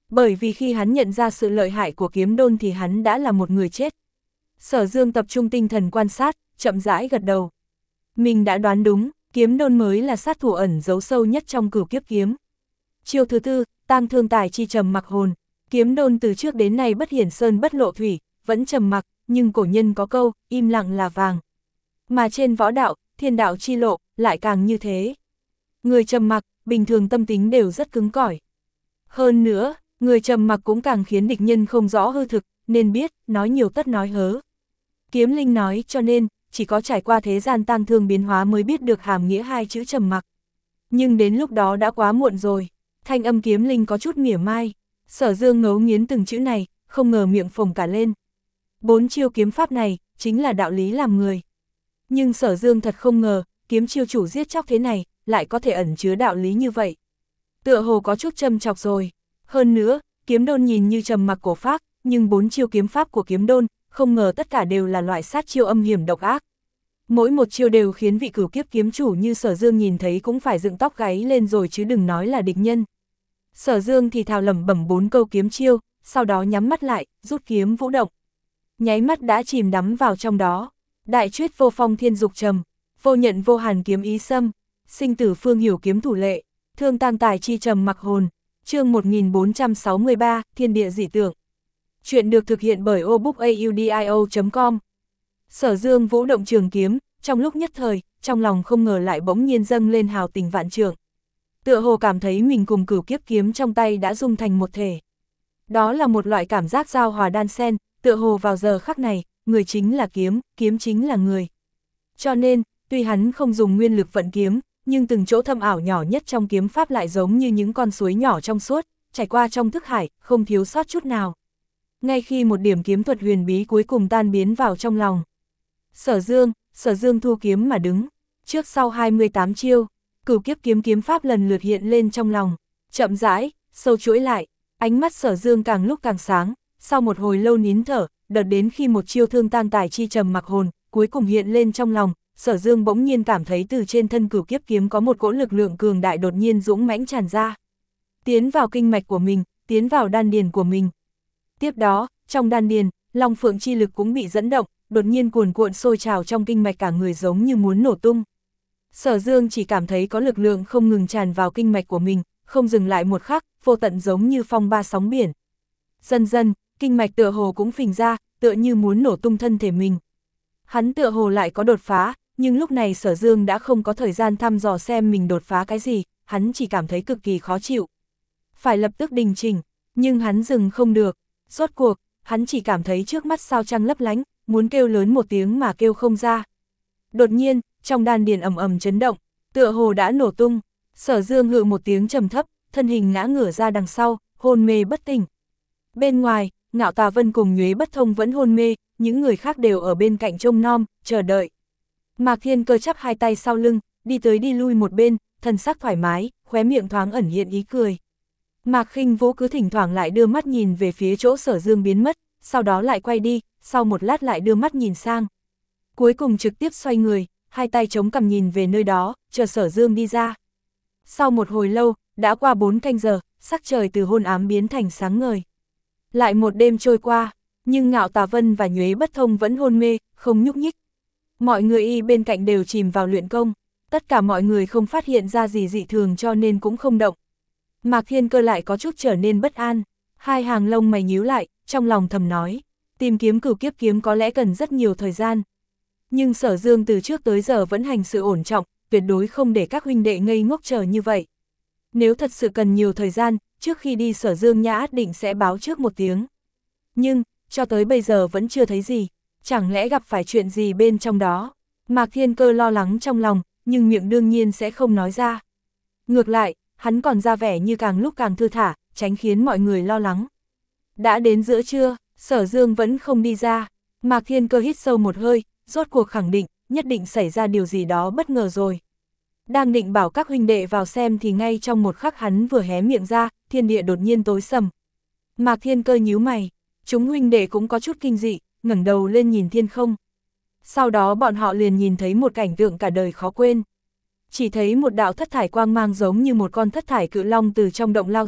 Bởi vì khi hắn nhận ra sự lợi hại của kiếm đôn thì hắn đã là một người chết. Sở Dương tập trung tinh thần quan sát, chậm rãi gật đầu. Mình đã đoán đúng, kiếm đôn mới là sát thủ ẩn giấu sâu nhất trong cửu kiếp kiếm. Chiêu thứ tư, tang thương tài chi trầm mặc hồn. Kiếm đôn từ trước đến nay bất hiển sơn bất lộ thủy, vẫn trầm mặc, nhưng cổ nhân có câu, im lặng là vàng. Mà trên võ đạo, thiên đạo chi lộ, lại càng như thế. Người trầm mặc, bình thường tâm tính đều rất cứng cỏi. Hơn nữa, người trầm mặc cũng càng khiến địch nhân không rõ hư thực, nên biết, nói nhiều tất nói hớ. Kiếm Linh nói cho nên, chỉ có trải qua thế gian tang thương biến hóa mới biết được hàm nghĩa hai chữ trầm mặc. Nhưng đến lúc đó đã quá muộn rồi, thanh âm Kiếm Linh có chút mỉa mai. Sở Dương ngấu nghiến từng chữ này, không ngờ miệng phồng cả lên. Bốn chiêu kiếm pháp này, chính là đạo lý làm người. Nhưng Sở Dương thật không ngờ, kiếm chiêu chủ giết chóc thế này, lại có thể ẩn chứa đạo lý như vậy. Tựa hồ có chút châm chọc rồi. Hơn nữa, kiếm đôn nhìn như trầm mặc cổ phác, nhưng bốn chiêu kiếm pháp của kiếm đôn, không ngờ tất cả đều là loại sát chiêu âm hiểm độc ác. Mỗi một chiêu đều khiến vị cửu kiếp kiếm chủ như Sở Dương nhìn thấy cũng phải dựng tóc gáy lên rồi chứ đừng nói là địch nhân. Sở Dương thì thào lẩm bẩm bốn câu kiếm chiêu, sau đó nhắm mắt lại, rút kiếm vũ động. Nháy mắt đã chìm đắm vào trong đó. Đại truyết vô phong thiên dục trầm, vô nhận vô hàn kiếm ý xâm, sinh tử phương hiểu kiếm thủ lệ, thương tang tài chi trầm mặc hồn. Chương một nghìn bốn trăm sáu mươi ba, Thiên địa dị tượng. Chuyện được thực hiện bởi obookaudio chấm com. Sở Dương vũ động trường kiếm, trong lúc nhất thời, trong lòng không ngờ lại bỗng nhiên dâng lên hào tình vạn trượng. Tựa hồ cảm thấy mình cùng cửu kiếp kiếm trong tay đã dung thành một thể. Đó là một loại cảm giác giao hòa đan xen, tựa hồ vào giờ khắc này, người chính là kiếm, kiếm chính là người. Cho nên, tuy hắn không dùng nguyên lực vận kiếm, nhưng từng chỗ thâm ảo nhỏ nhất trong kiếm pháp lại giống như những con suối nhỏ trong suốt, chảy qua trong thức hải, không thiếu sót chút nào. Ngay khi một điểm kiếm thuật huyền bí cuối cùng tan biến vào trong lòng. Sở Dương, Sở Dương thu kiếm mà đứng, trước sau hai mươi tám chiêu, cửu kiếp kiếm kiếm pháp lần lượt hiện lên trong lòng, chậm rãi, sâu chuỗi lại, ánh mắt Sở Dương càng lúc càng sáng, sau một hồi lâu nín thở, đợt đến khi một chiêu thương tang tài chi trầm mặc hồn, cuối cùng hiện lên trong lòng, Sở Dương bỗng nhiên cảm thấy từ trên thân cửu kiếp kiếm có một cỗ lực lượng cường đại đột nhiên dũng mãnh tràn ra. Tiến vào kinh mạch của mình, tiến vào đan điền của mình. Tiếp đó, trong đan điền, long phượng chi lực cũng bị dẫn động, đột nhiên cuồn cuộn sôi trào trong kinh mạch cả người giống như muốn nổ tung. Sở Dương chỉ cảm thấy có lực lượng không ngừng tràn vào kinh mạch của mình, không dừng lại một khắc, vô tận giống như phong ba sóng biển. Dần dần, kinh mạch tựa hồ cũng phình ra, tựa như muốn nổ tung thân thể mình. Hắn tựa hồ lại có đột phá, nhưng lúc này Sở Dương đã không có thời gian thăm dò xem mình đột phá cái gì, hắn chỉ cảm thấy cực kỳ khó chịu. Phải lập tức đình chỉnh, nhưng hắn dừng không được. Rốt cuộc, hắn chỉ cảm thấy trước mắt sao trăng lấp lánh, muốn kêu lớn một tiếng mà kêu không ra. Đột nhiên, trong đan điền ầm ầm chấn động, tựa hồ đã nổ tung. Sở Dương hự một tiếng trầm thấp, thân hình ngã ngửa ra đằng sau, hôn mê bất tỉnh. Bên ngoài, Ngạo Tà Vân cùng Nhuế Bất Thông vẫn hôn mê, những người khác đều ở bên cạnh trông nom, chờ đợi. Mạc Thiên Cơ chắp hai tay sau lưng, đi tới đi lui một bên, thần sắc thoải mái, khóe miệng thoáng ẩn hiện ý cười. Mạc Khinh Vũ cứ thỉnh thoảng lại đưa mắt nhìn về phía chỗ Sở Dương biến mất, sau đó lại quay đi, sau một lát lại đưa mắt nhìn sang. Cuối cùng trực tiếp xoay người, hai tay chống cằm nhìn về nơi đó, chờ Sở Dương đi ra. Sau một hồi lâu, đã qua bốn canh giờ, sắc trời từ hôn ám biến thành sáng ngời. Lại một đêm trôi qua, nhưng Ngạo Tà Vân và Nhuế Bất Thông vẫn hôn mê, không nhúc nhích. Mọi người y bên cạnh đều chìm vào luyện công, tất cả mọi người không phát hiện ra gì dị thường cho nên cũng không động. Mạc Thiên Cơ lại có chút trở nên bất an, hai hàng lông mày nhíu lại, trong lòng thầm nói, tìm kiếm cửu kiếp kiếm có lẽ cần rất nhiều thời gian. Nhưng Sở Dương từ trước tới giờ vẫn hành sự ổn trọng, tuyệt đối không để các huynh đệ ngây ngốc chờ như vậy. Nếu thật sự cần nhiều thời gian, trước khi đi Sở Dương nhã định sẽ báo trước một tiếng. Nhưng, cho tới bây giờ vẫn chưa thấy gì, chẳng lẽ gặp phải chuyện gì bên trong đó. Mạc Thiên Cơ lo lắng trong lòng, nhưng miệng đương nhiên sẽ không nói ra. Ngược lại, hắn còn ra vẻ như càng lúc càng thư thả, tránh khiến mọi người lo lắng. Đã đến giữa trưa, Sở Dương vẫn không đi ra. Mạc Thiên Cơ hít sâu một hơi, rốt cuộc khẳng định, nhất định xảy ra điều gì đó bất ngờ rồi. Đang định bảo các huynh đệ vào xem thì ngay trong một khắc hắn vừa hé miệng ra, thiên địa đột nhiên tối sầm. Mạc Thiên Cơ nhíu mày, chúng huynh đệ cũng có chút kinh dị, ngẩng đầu lên nhìn thiên không. Sau đó bọn họ liền nhìn thấy một cảnh tượng cả đời khó quên. Chỉ thấy một đạo thất thải quang mang giống như một con thất thải cự long từ trong động lao ra,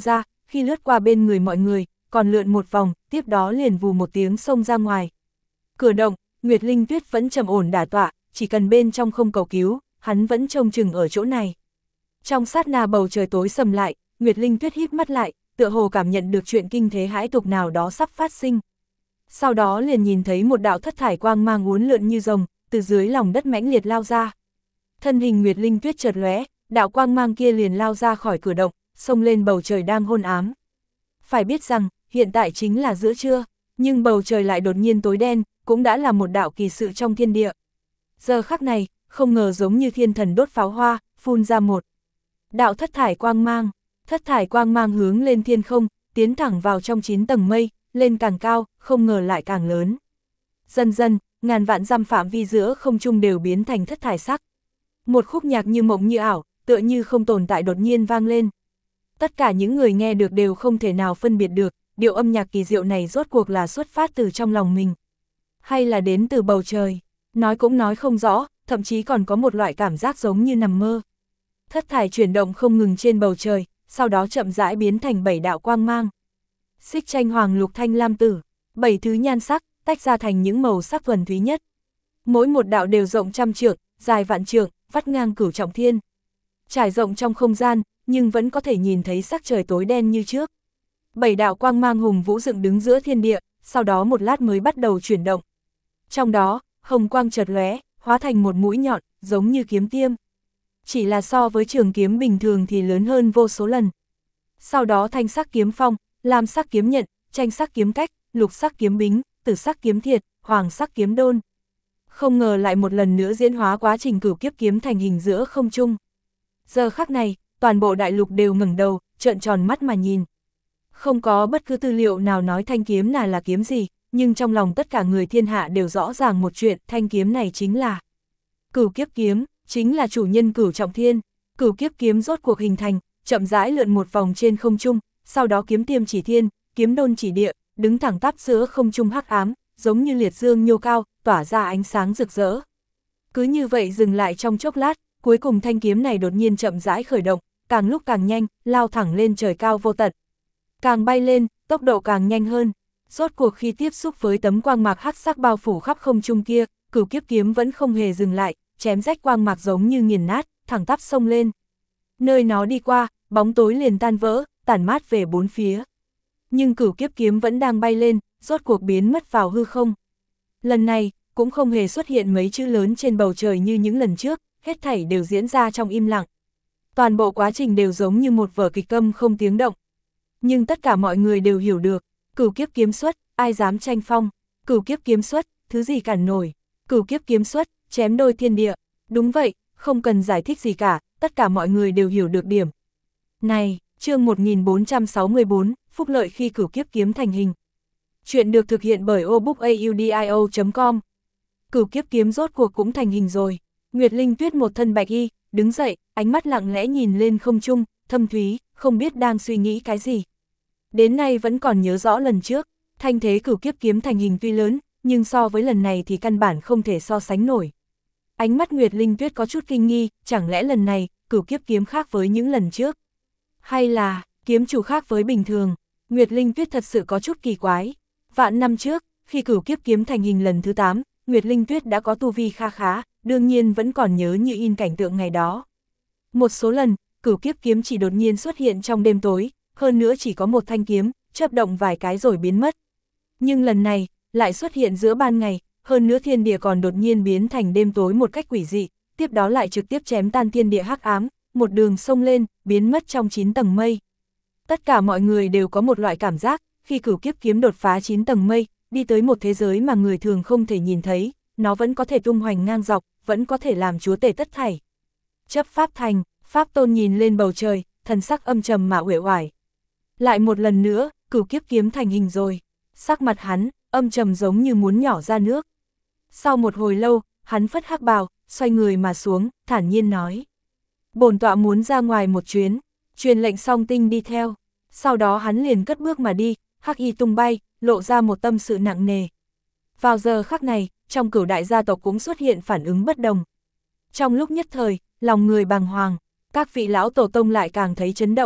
khi lướt qua bên người mọi người, còn lượn một vòng, tiếp đó liền vù một tiếng xông ra ngoài. Cửa động, Nguyệt Linh Tuyết vẫn trầm ổn đả tọa, chỉ cần bên trong không cầu cứu, hắn vẫn trông chừng ở chỗ này. Trong sát na bầu trời tối sầm lại, Nguyệt Linh Tuyết híp mắt lại, tựa hồ cảm nhận được chuyện kinh thế hãi tục nào đó sắp phát sinh. Sau đó liền nhìn thấy một đạo thất thải quang mang uốn lượn như rồng, từ dưới lòng đất mãnh liệt lao ra. Thân hình Nguyệt Linh Tuyết chợt lóe, đạo quang mang kia liền lao ra khỏi cửa động, xông lên bầu trời đang hôn ám. Phải biết rằng, hiện tại chính là giữa trưa, nhưng bầu trời lại đột nhiên tối đen, cũng đã là một đạo kỳ sự trong thiên địa. Giờ khắc này, không ngờ giống như thiên thần đốt pháo hoa, phun ra một đạo thất thải quang mang, thất thải quang mang hướng lên thiên không, tiến thẳng vào trong chín tầng mây, lên càng cao, không ngờ lại càng lớn. Dần dần, ngàn vạn dặm phạm vi giữa không trung đều biến thành thất thải sắc. Một khúc nhạc như mộng như ảo, tựa như không tồn tại đột nhiên vang lên. Tất cả những người nghe được đều không thể nào phân biệt được, điệu âm nhạc kỳ diệu này rốt cuộc là xuất phát từ trong lòng mình, hay là đến từ bầu trời. Nói cũng nói không rõ, thậm chí còn có một loại cảm giác giống như nằm mơ. Thất thải chuyển động không ngừng trên bầu trời, sau đó chậm rãi biến thành bảy đạo quang mang. Xích tranh hoàng lục thanh lam tử, bảy thứ nhan sắc, tách ra thành những màu sắc thuần túy nhất. Mỗi một đạo đều rộng trăm trượng, dài vạn trượng, vắt ngang cửu trọng thiên. Trải rộng trong không gian, nhưng vẫn có thể nhìn thấy sắc trời tối đen như trước. Bảy đạo quang mang hùng vũ dựng đứng giữa thiên địa, sau đó một lát mới bắt đầu chuyển động. Trong đó, hồng quang chợt lóe, hóa thành một mũi nhọn, giống như kiếm tiêm. Chỉ là so với trường kiếm bình thường thì lớn hơn vô số lần. Sau đó thanh sắc kiếm phong, lam sắc kiếm nhận, tranh sắc kiếm cách, lục sắc kiếm bính, tử sắc kiếm thiệt, hoàng sắc kiếm đôn. Không ngờ lại một lần nữa diễn hóa quá trình cửu kiếp kiếm thành hình giữa không trung. Giờ khắc này, toàn bộ đại lục đều ngẩng đầu, trợn tròn mắt mà nhìn. Không có bất cứ tư liệu nào nói thanh kiếm nào là kiếm gì, nhưng trong lòng tất cả người thiên hạ đều rõ ràng một chuyện, thanh kiếm này chính là cửu kiếp kiếm, chính là chủ nhân cửu trọng thiên. Cửu kiếp kiếm rốt cuộc hình thành, chậm rãi lượn một vòng trên không trung, sau đó kiếm tiêm chỉ thiên, kiếm đôn chỉ địa, đứng thẳng tắp giữa không trung hắc ám, giống như liệt dương nhô cao, tỏa ra ánh sáng rực rỡ. Cứ như vậy dừng lại trong chốc lát, cuối cùng thanh kiếm này đột nhiên chậm rãi khởi động, càng lúc càng nhanh, lao thẳng lên trời cao vô tận. Càng bay lên, tốc độ càng nhanh hơn. Rốt cuộc khi tiếp xúc với tấm quang mạc hắc sắc bao phủ khắp không trung kia, cửu kiếp kiếm vẫn không hề dừng lại, chém rách quang mạc giống như nghiền nát, thẳng tắp xông lên. Nơi nó đi qua, bóng tối liền tan vỡ, tản mát về bốn phía. Nhưng cửu kiếp kiếm vẫn đang bay lên, rốt cuộc biến mất vào hư không. Lần này, cũng không hề xuất hiện mấy chữ lớn trên bầu trời như những lần trước, hết thảy đều diễn ra trong im lặng. Toàn bộ quá trình đều giống như một vở kịch câm không tiếng động. Nhưng tất cả mọi người đều hiểu được, cửu kiếp kiếm xuất, ai dám tranh phong, cửu kiếp kiếm xuất, thứ gì cản nổi, cửu kiếp kiếm xuất, chém đôi thiên địa. Đúng vậy, không cần giải thích gì cả, tất cả mọi người đều hiểu được điểm. Này, chương một nghìn bốn trăm sáu mươi tư, phúc lợi khi cửu kiếp kiếm thành hình. Chuyện được thực hiện bởi obookaudio chấm com. Cửu kiếp kiếm rốt cuộc cũng thành hình rồi. Nguyệt Linh Tuyết một thân bạch y, đứng dậy, ánh mắt lặng lẽ nhìn lên không trung, thâm thúy, không biết đang suy nghĩ cái gì. Đến nay vẫn còn nhớ rõ lần trước, thanh thế cửu kiếp kiếm thành hình tuy lớn, nhưng so với lần này thì căn bản không thể so sánh nổi. Ánh mắt Nguyệt Linh Tuyết có chút kinh nghi, chẳng lẽ lần này, cửu kiếp kiếm khác với những lần trước? Hay là, kiếm chủ khác với bình thường? Nguyệt Linh Tuyết thật sự có chút kỳ quái. Vạn năm trước, khi cửu kiếp kiếm thành hình lần thứ tám, Nguyệt Linh Tuyết đã có tu vi kha khá, đương nhiên vẫn còn nhớ như in cảnh tượng ngày đó. Một số lần, cửu kiếp kiếm chỉ đột nhiên xuất hiện trong đêm tối, hơn nữa chỉ có một thanh kiếm, chớp động vài cái rồi biến mất. Nhưng lần này, lại xuất hiện giữa ban ngày, hơn nữa thiên địa còn đột nhiên biến thành đêm tối một cách quỷ dị, tiếp đó lại trực tiếp chém tan thiên địa hắc ám, một đường sông lên, biến mất trong chín tầng mây. Tất cả mọi người đều có một loại cảm giác, khi cửu kiếp kiếm đột phá chín tầng mây, đi tới một thế giới mà người thường không thể nhìn thấy, nó vẫn có thể tung hoành ngang dọc, vẫn có thể làm chúa tể tất thảy. Chấp pháp thành, Pháp Tôn nhìn lên bầu trời, thần sắc âm trầm mà uể oải. Lại một lần nữa, cửu kiếp kiếm thành hình rồi. Sắc mặt hắn, âm trầm giống như muốn nhỏ ra nước. Sau một hồi lâu, hắn phất hắc bào, xoay người mà xuống, thản nhiên nói. Bổn tọa muốn ra ngoài một chuyến, truyền lệnh song tinh đi theo. Sau đó hắn liền cất bước mà đi, hắc y tung bay, lộ ra một tâm sự nặng nề. Vào giờ khắc này, trong cửu đại gia tộc cũng xuất hiện phản ứng bất đồng. Trong lúc nhất thời, lòng người bàng hoàng, các vị lão tổ tông lại càng thấy chấn động.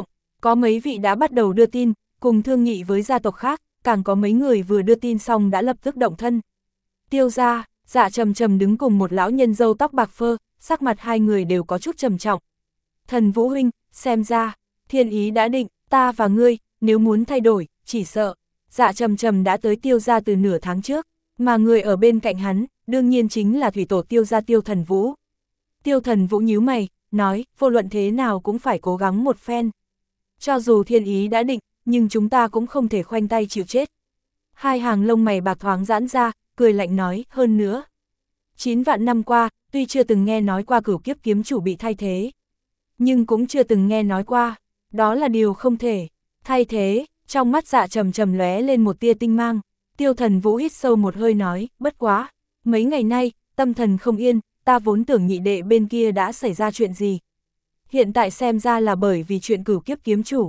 Có mấy vị đã bắt đầu đưa tin, cùng thương nghị với gia tộc khác, càng có mấy người vừa đưa tin xong đã lập tức động thân. Tiêu gia, Dạ Trầm Trầm đứng cùng một lão nhân râu tóc bạc phơ, sắc mặt hai người đều có chút trầm trọng. Thần Vũ huynh, xem ra, thiên ý đã định, ta và ngươi, nếu muốn thay đổi, chỉ sợ. Dạ Trầm Trầm đã tới Tiêu gia từ nửa tháng trước, mà người ở bên cạnh hắn, đương nhiên chính là thủy tổ Tiêu gia Tiêu Thần Vũ. Tiêu Thần Vũ nhíu mày, nói, vô luận thế nào cũng phải cố gắng một phen. Cho dù thiên ý đã định, nhưng chúng ta cũng không thể khoanh tay chịu chết. Hai hàng lông mày bạc thoáng giãn ra, cười lạnh nói, hơn nữa. Chín vạn năm qua, tuy chưa từng nghe nói qua cửu kiếp kiếm chủ bị thay thế, nhưng cũng chưa từng nghe nói qua, đó là điều không thể. Thay thế, trong mắt Dạ Trầm Trầm lóe lên một tia tinh mang. Tiêu Thần Vũ hít sâu một hơi nói, bất quá, mấy ngày nay, tâm thần không yên, ta vốn tưởng nhị đệ bên kia đã xảy ra chuyện gì. Hiện tại xem ra là bởi vì chuyện cửu kiếp kiếm chủ.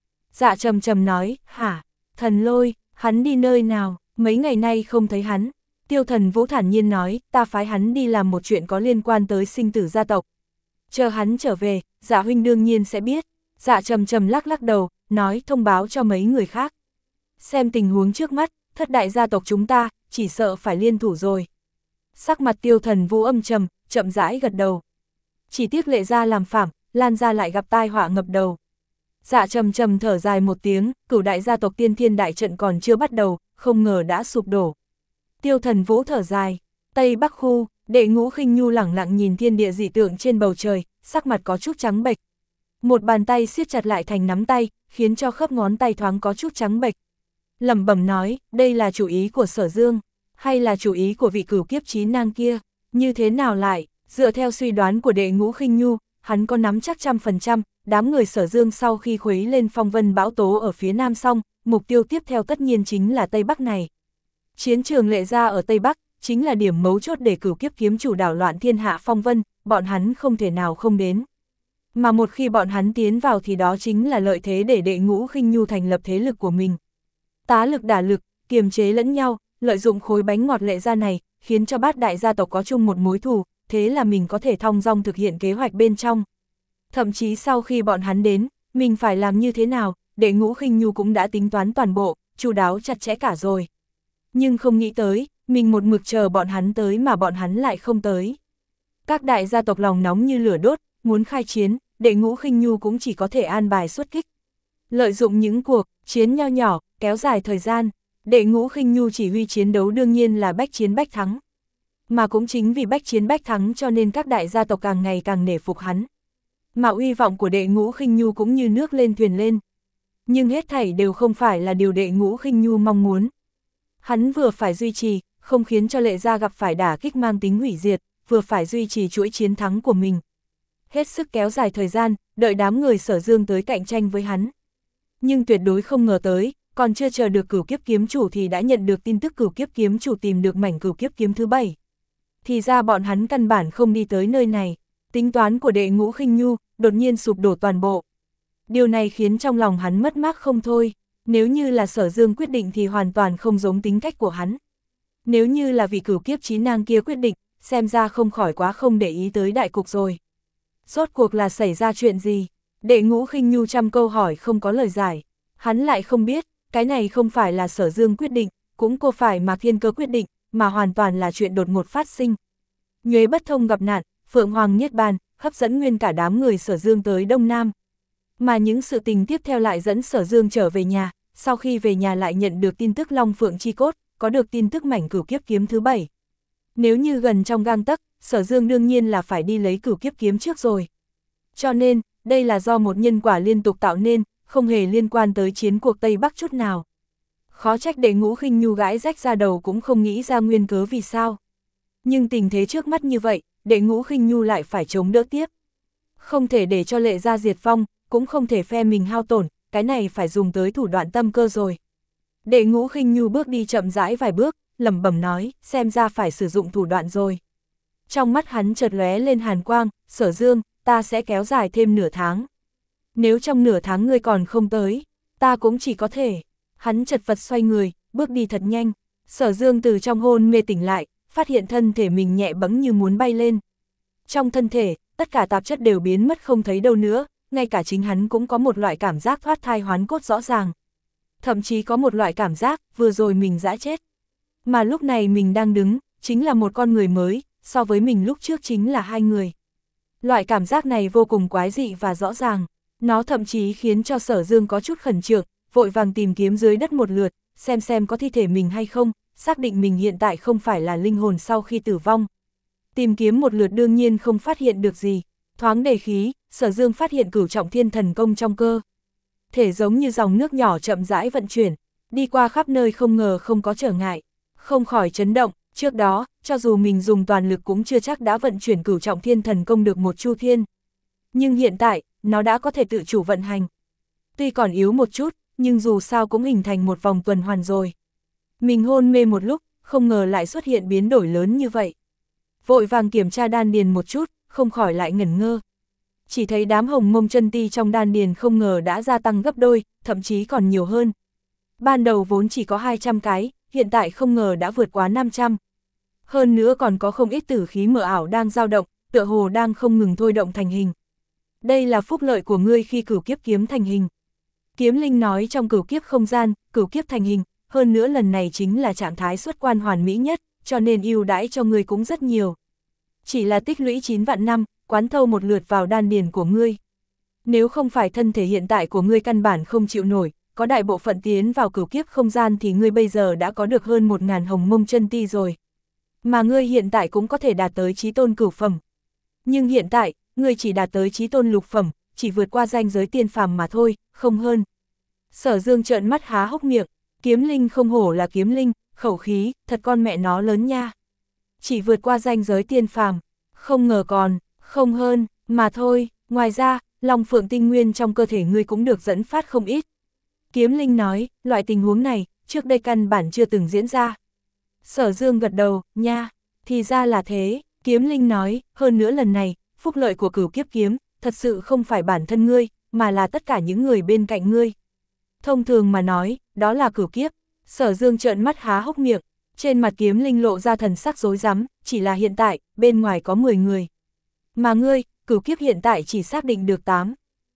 Dạ Trầm Trầm nói, hả, Thần Lôi, hắn đi nơi nào, mấy ngày nay không thấy hắn. Tiêu Thần Vũ thản nhiên nói, ta phái hắn đi làm một chuyện có liên quan tới sinh tử gia tộc. Chờ hắn trở về, Dạ huynh đương nhiên sẽ biết. Dạ Trầm Trầm lắc lắc đầu, nói thông báo cho mấy người khác. Xem tình huống trước mắt, thất đại gia tộc chúng ta, chỉ sợ phải liên thủ rồi. Sắc mặt Tiêu Thần Vũ âm trầm, chậm rãi gật đầu. Chỉ tiếc Lệ gia làm phản, Lan gia lại gặp tai họa ngập đầu. Dạ Trầm Trầm thở dài một tiếng, cửu đại gia tộc tiên thiên đại trận còn chưa bắt đầu, không ngờ đã sụp đổ. Tiêu Thần Vũ thở dài, Tây Bắc khu, Đệ Ngũ Khinh Nhu lẳng lặng nhìn thiên địa dị tượng trên bầu trời, sắc mặt có chút trắng bệch. Một bàn tay siết chặt lại thành nắm tay, khiến cho khớp ngón tay thoáng có chút trắng bệch. Lẩm bẩm nói, đây là chủ ý của Sở Dương, hay là chủ ý của vị cửu kiếp chí nang kia, như thế nào lại, dựa theo suy đoán của Đệ Ngũ Khinh Nhu, hắn có nắm chắc trăm phần trăm, đám người Sở Dương sau khi khuấy lên phong vân bão tố ở phía nam xong, mục tiêu tiếp theo tất nhiên chính là Tây Bắc này. Chiến trường Lệ gia ở Tây Bắc, chính là điểm mấu chốt để cửu kiếp kiếm chủ đảo loạn thiên hạ phong vân, bọn hắn không thể nào không đến. Mà một khi bọn hắn tiến vào thì đó chính là lợi thế để Đệ Ngũ Khinh Nhu thành lập thế lực của mình. Tá lực đả lực, kiềm chế lẫn nhau, lợi dụng khối bánh ngọt Lệ gia này, khiến cho bát đại gia tộc có chung một mối thù, thế là mình có thể thong dong thực hiện kế hoạch bên trong. Thậm chí sau khi bọn hắn đến, mình phải làm như thế nào, Đệ Ngũ Khinh Nhu cũng đã tính toán toàn bộ, chu đáo chặt chẽ cả rồi. Nhưng không nghĩ tới, mình một mực chờ bọn hắn tới mà bọn hắn lại không tới. Các đại gia tộc lòng nóng như lửa đốt, muốn khai chiến, Đệ Ngũ Khinh Nhu cũng chỉ có thể an bài xuất kích. Lợi dụng những cuộc chiến nho nhỏ, kéo dài thời gian, Đệ Ngũ Khinh Nhu chỉ huy chiến đấu đương nhiên là bách chiến bách thắng. Mà cũng chính vì bách chiến bách thắng cho nên các đại gia tộc càng ngày càng nể phục hắn. Mà uy vọng của Đệ Ngũ Khinh Nhu cũng như nước lên thuyền lên. Nhưng hết thảy đều không phải là điều Đệ Ngũ Khinh Nhu mong muốn. Hắn vừa phải duy trì, không khiến cho Lệ gia gặp phải đả kích mang tính hủy diệt, vừa phải duy trì chuỗi chiến thắng của mình. Hết sức kéo dài thời gian, đợi đám người Sở Dương tới cạnh tranh với hắn. Nhưng tuyệt đối không ngờ tới, còn chưa chờ được cửu kiếp kiếm chủ thì đã nhận được tin tức cửu kiếp kiếm chủ tìm được mảnh cửu kiếp kiếm thứ bảy. Thì ra bọn hắn căn bản không đi tới nơi này, tính toán của Đệ Ngũ Khinh Nhu đột nhiên sụp đổ toàn bộ. Điều này khiến trong lòng hắn mất mát không thôi, nếu như là Sở Dương quyết định thì hoàn toàn không giống tính cách của hắn. Nếu như là vị cửu kiếp chí nang kia quyết định, xem ra không khỏi quá không để ý tới đại cục rồi. Rốt cuộc là xảy ra chuyện gì? Đệ Ngũ Khinh Nhu trăm câu hỏi không có lời giải. Hắn lại không biết, cái này không phải là Sở Dương quyết định, cũng cô phải Mạc Thiên Cơ quyết định, mà hoàn toàn là chuyện đột ngột phát sinh. Nhuế Bất Thông gặp nạn, Phượng Hoàng Niết Bàn, hấp dẫn nguyên cả đám người Sở Dương tới Đông Nam. Mà những sự tình tiếp theo lại dẫn Sở Dương trở về nhà, sau khi về nhà lại nhận được tin tức Long Phượng Chi Cốt, có được tin tức mảnh cửu kiếp kiếm thứ bảy. Nếu như gần trong gang tấc, Sở Dương đương nhiên là phải đi lấy cửu kiếp kiếm trước rồi. Cho nên, đây là do một nhân quả liên tục tạo nên, không hề liên quan tới chiến cuộc Tây Bắc chút nào. Khó trách Đệ Ngũ Khinh Nhu gãi rách ra đầu cũng không nghĩ ra nguyên cớ vì sao. Nhưng tình thế trước mắt như vậy, Đệ Ngũ Khinh Nhu lại phải chống đỡ tiếp. Không thể để cho Lệ gia diệt vong, cũng không thể phe mình hao tổn, cái này phải dùng tới thủ đoạn tâm cơ rồi. Đệ Ngũ Khinh Nhu bước đi chậm rãi vài bước, lẩm bẩm nói, xem ra phải sử dụng thủ đoạn rồi. Trong mắt hắn chợt lóe lên hàn quang, Sở Dương, ta sẽ kéo dài thêm nửa tháng. Nếu trong nửa tháng ngươi còn không tới, ta cũng chỉ có thể. Hắn chật vật xoay người, bước đi thật nhanh. Sở Dương từ trong hôn mê tỉnh lại, phát hiện thân thể mình nhẹ bẫng như muốn bay lên. Trong thân thể, tất cả tạp chất đều biến mất không thấy đâu nữa, ngay cả chính hắn cũng có một loại cảm giác thoát thai hoán cốt rõ ràng. Thậm chí có một loại cảm giác, vừa rồi mình dã chết. Mà lúc này mình đang đứng, chính là một con người mới, so với mình lúc trước chính là hai người. Loại cảm giác này vô cùng quái dị và rõ ràng. Nó thậm chí khiến cho Sở Dương có chút khẩn trương, vội vàng tìm kiếm dưới đất một lượt, xem xem có thi thể mình hay không, xác định mình hiện tại không phải là linh hồn sau khi tử vong. Tìm kiếm một lượt đương nhiên không phát hiện được gì. Thoáng đề khí, Sở Dương phát hiện cửu trọng thiên thần công trong cơ thể giống như dòng nước nhỏ chậm rãi vận chuyển, đi qua khắp nơi không ngờ không có trở ngại. Không khỏi chấn động, trước đó, cho dù mình dùng toàn lực cũng chưa chắc đã vận chuyển cửu trọng thiên thần công được một chu thiên. Nhưng hiện tại, nó đã có thể tự chủ vận hành. Tuy còn yếu một chút, nhưng dù sao cũng hình thành một vòng tuần hoàn rồi. Mình hôn mê một lúc, không ngờ lại xuất hiện biến đổi lớn như vậy. Vội vàng kiểm tra đan điền một chút, không khỏi lại ngẩn ngơ. Chỉ thấy đám hồng mông chân ti trong đan điền không ngờ đã gia tăng gấp đôi, thậm chí còn nhiều hơn. Ban đầu vốn chỉ có hai trăm cái, hiện tại không ngờ đã vượt quá năm trăm. Hơn nữa còn có không ít tử khí mờ ảo đang dao động, tựa hồ đang không ngừng thôi động thành hình. Đây là phúc lợi của ngươi khi cửu kiếp kiếm thành hình. Kiếm Linh nói trong cửu kiếp không gian, cửu kiếp thành hình, hơn nữa lần này chính là trạng thái xuất quan hoàn mỹ nhất, cho nên ưu đãi cho ngươi cũng rất nhiều. Chỉ là tích lũy chín vạn năm, quán thâu một lượt vào đan điền của ngươi. Nếu không phải thân thể hiện tại của ngươi căn bản không chịu nổi, có đại bộ phận tiến vào cửu kiếp không gian thì ngươi bây giờ đã có được hơn một ngàn hồng mông chân ti rồi. Mà ngươi hiện tại cũng có thể đạt tới chí tôn cửu phẩm. Nhưng hiện tại, ngươi chỉ đạt tới chí tôn lục phẩm, chỉ vượt qua ranh giới tiên phàm mà thôi, không hơn. Sở Dương trợn mắt há hốc miệng, Kiếm Linh không hổ là Kiếm Linh, khẩu khí, thật con mẹ nó lớn nha. Chỉ vượt qua ranh giới tiên phàm, không ngờ còn, không hơn, mà thôi, ngoài ra, Long Phượng tinh nguyên trong cơ thể ngươi cũng được dẫn phát không ít. Kiếm Linh nói, loại tình huống này, trước đây căn bản chưa từng diễn ra. Sở Dương gật đầu, nha, thì ra là thế, Kiếm Linh nói, hơn nữa lần này, phúc lợi của cửu kiếp kiếm, thật sự không phải bản thân ngươi, mà là tất cả những người bên cạnh ngươi. Thông thường mà nói, đó là cửu kiếp. Sở Dương trợn mắt há hốc miệng, trên mặt Kiếm Linh lộ ra thần sắc rối rắm, chỉ là hiện tại, bên ngoài có mười người. Mà ngươi, cửu kiếp hiện tại chỉ xác định được tám.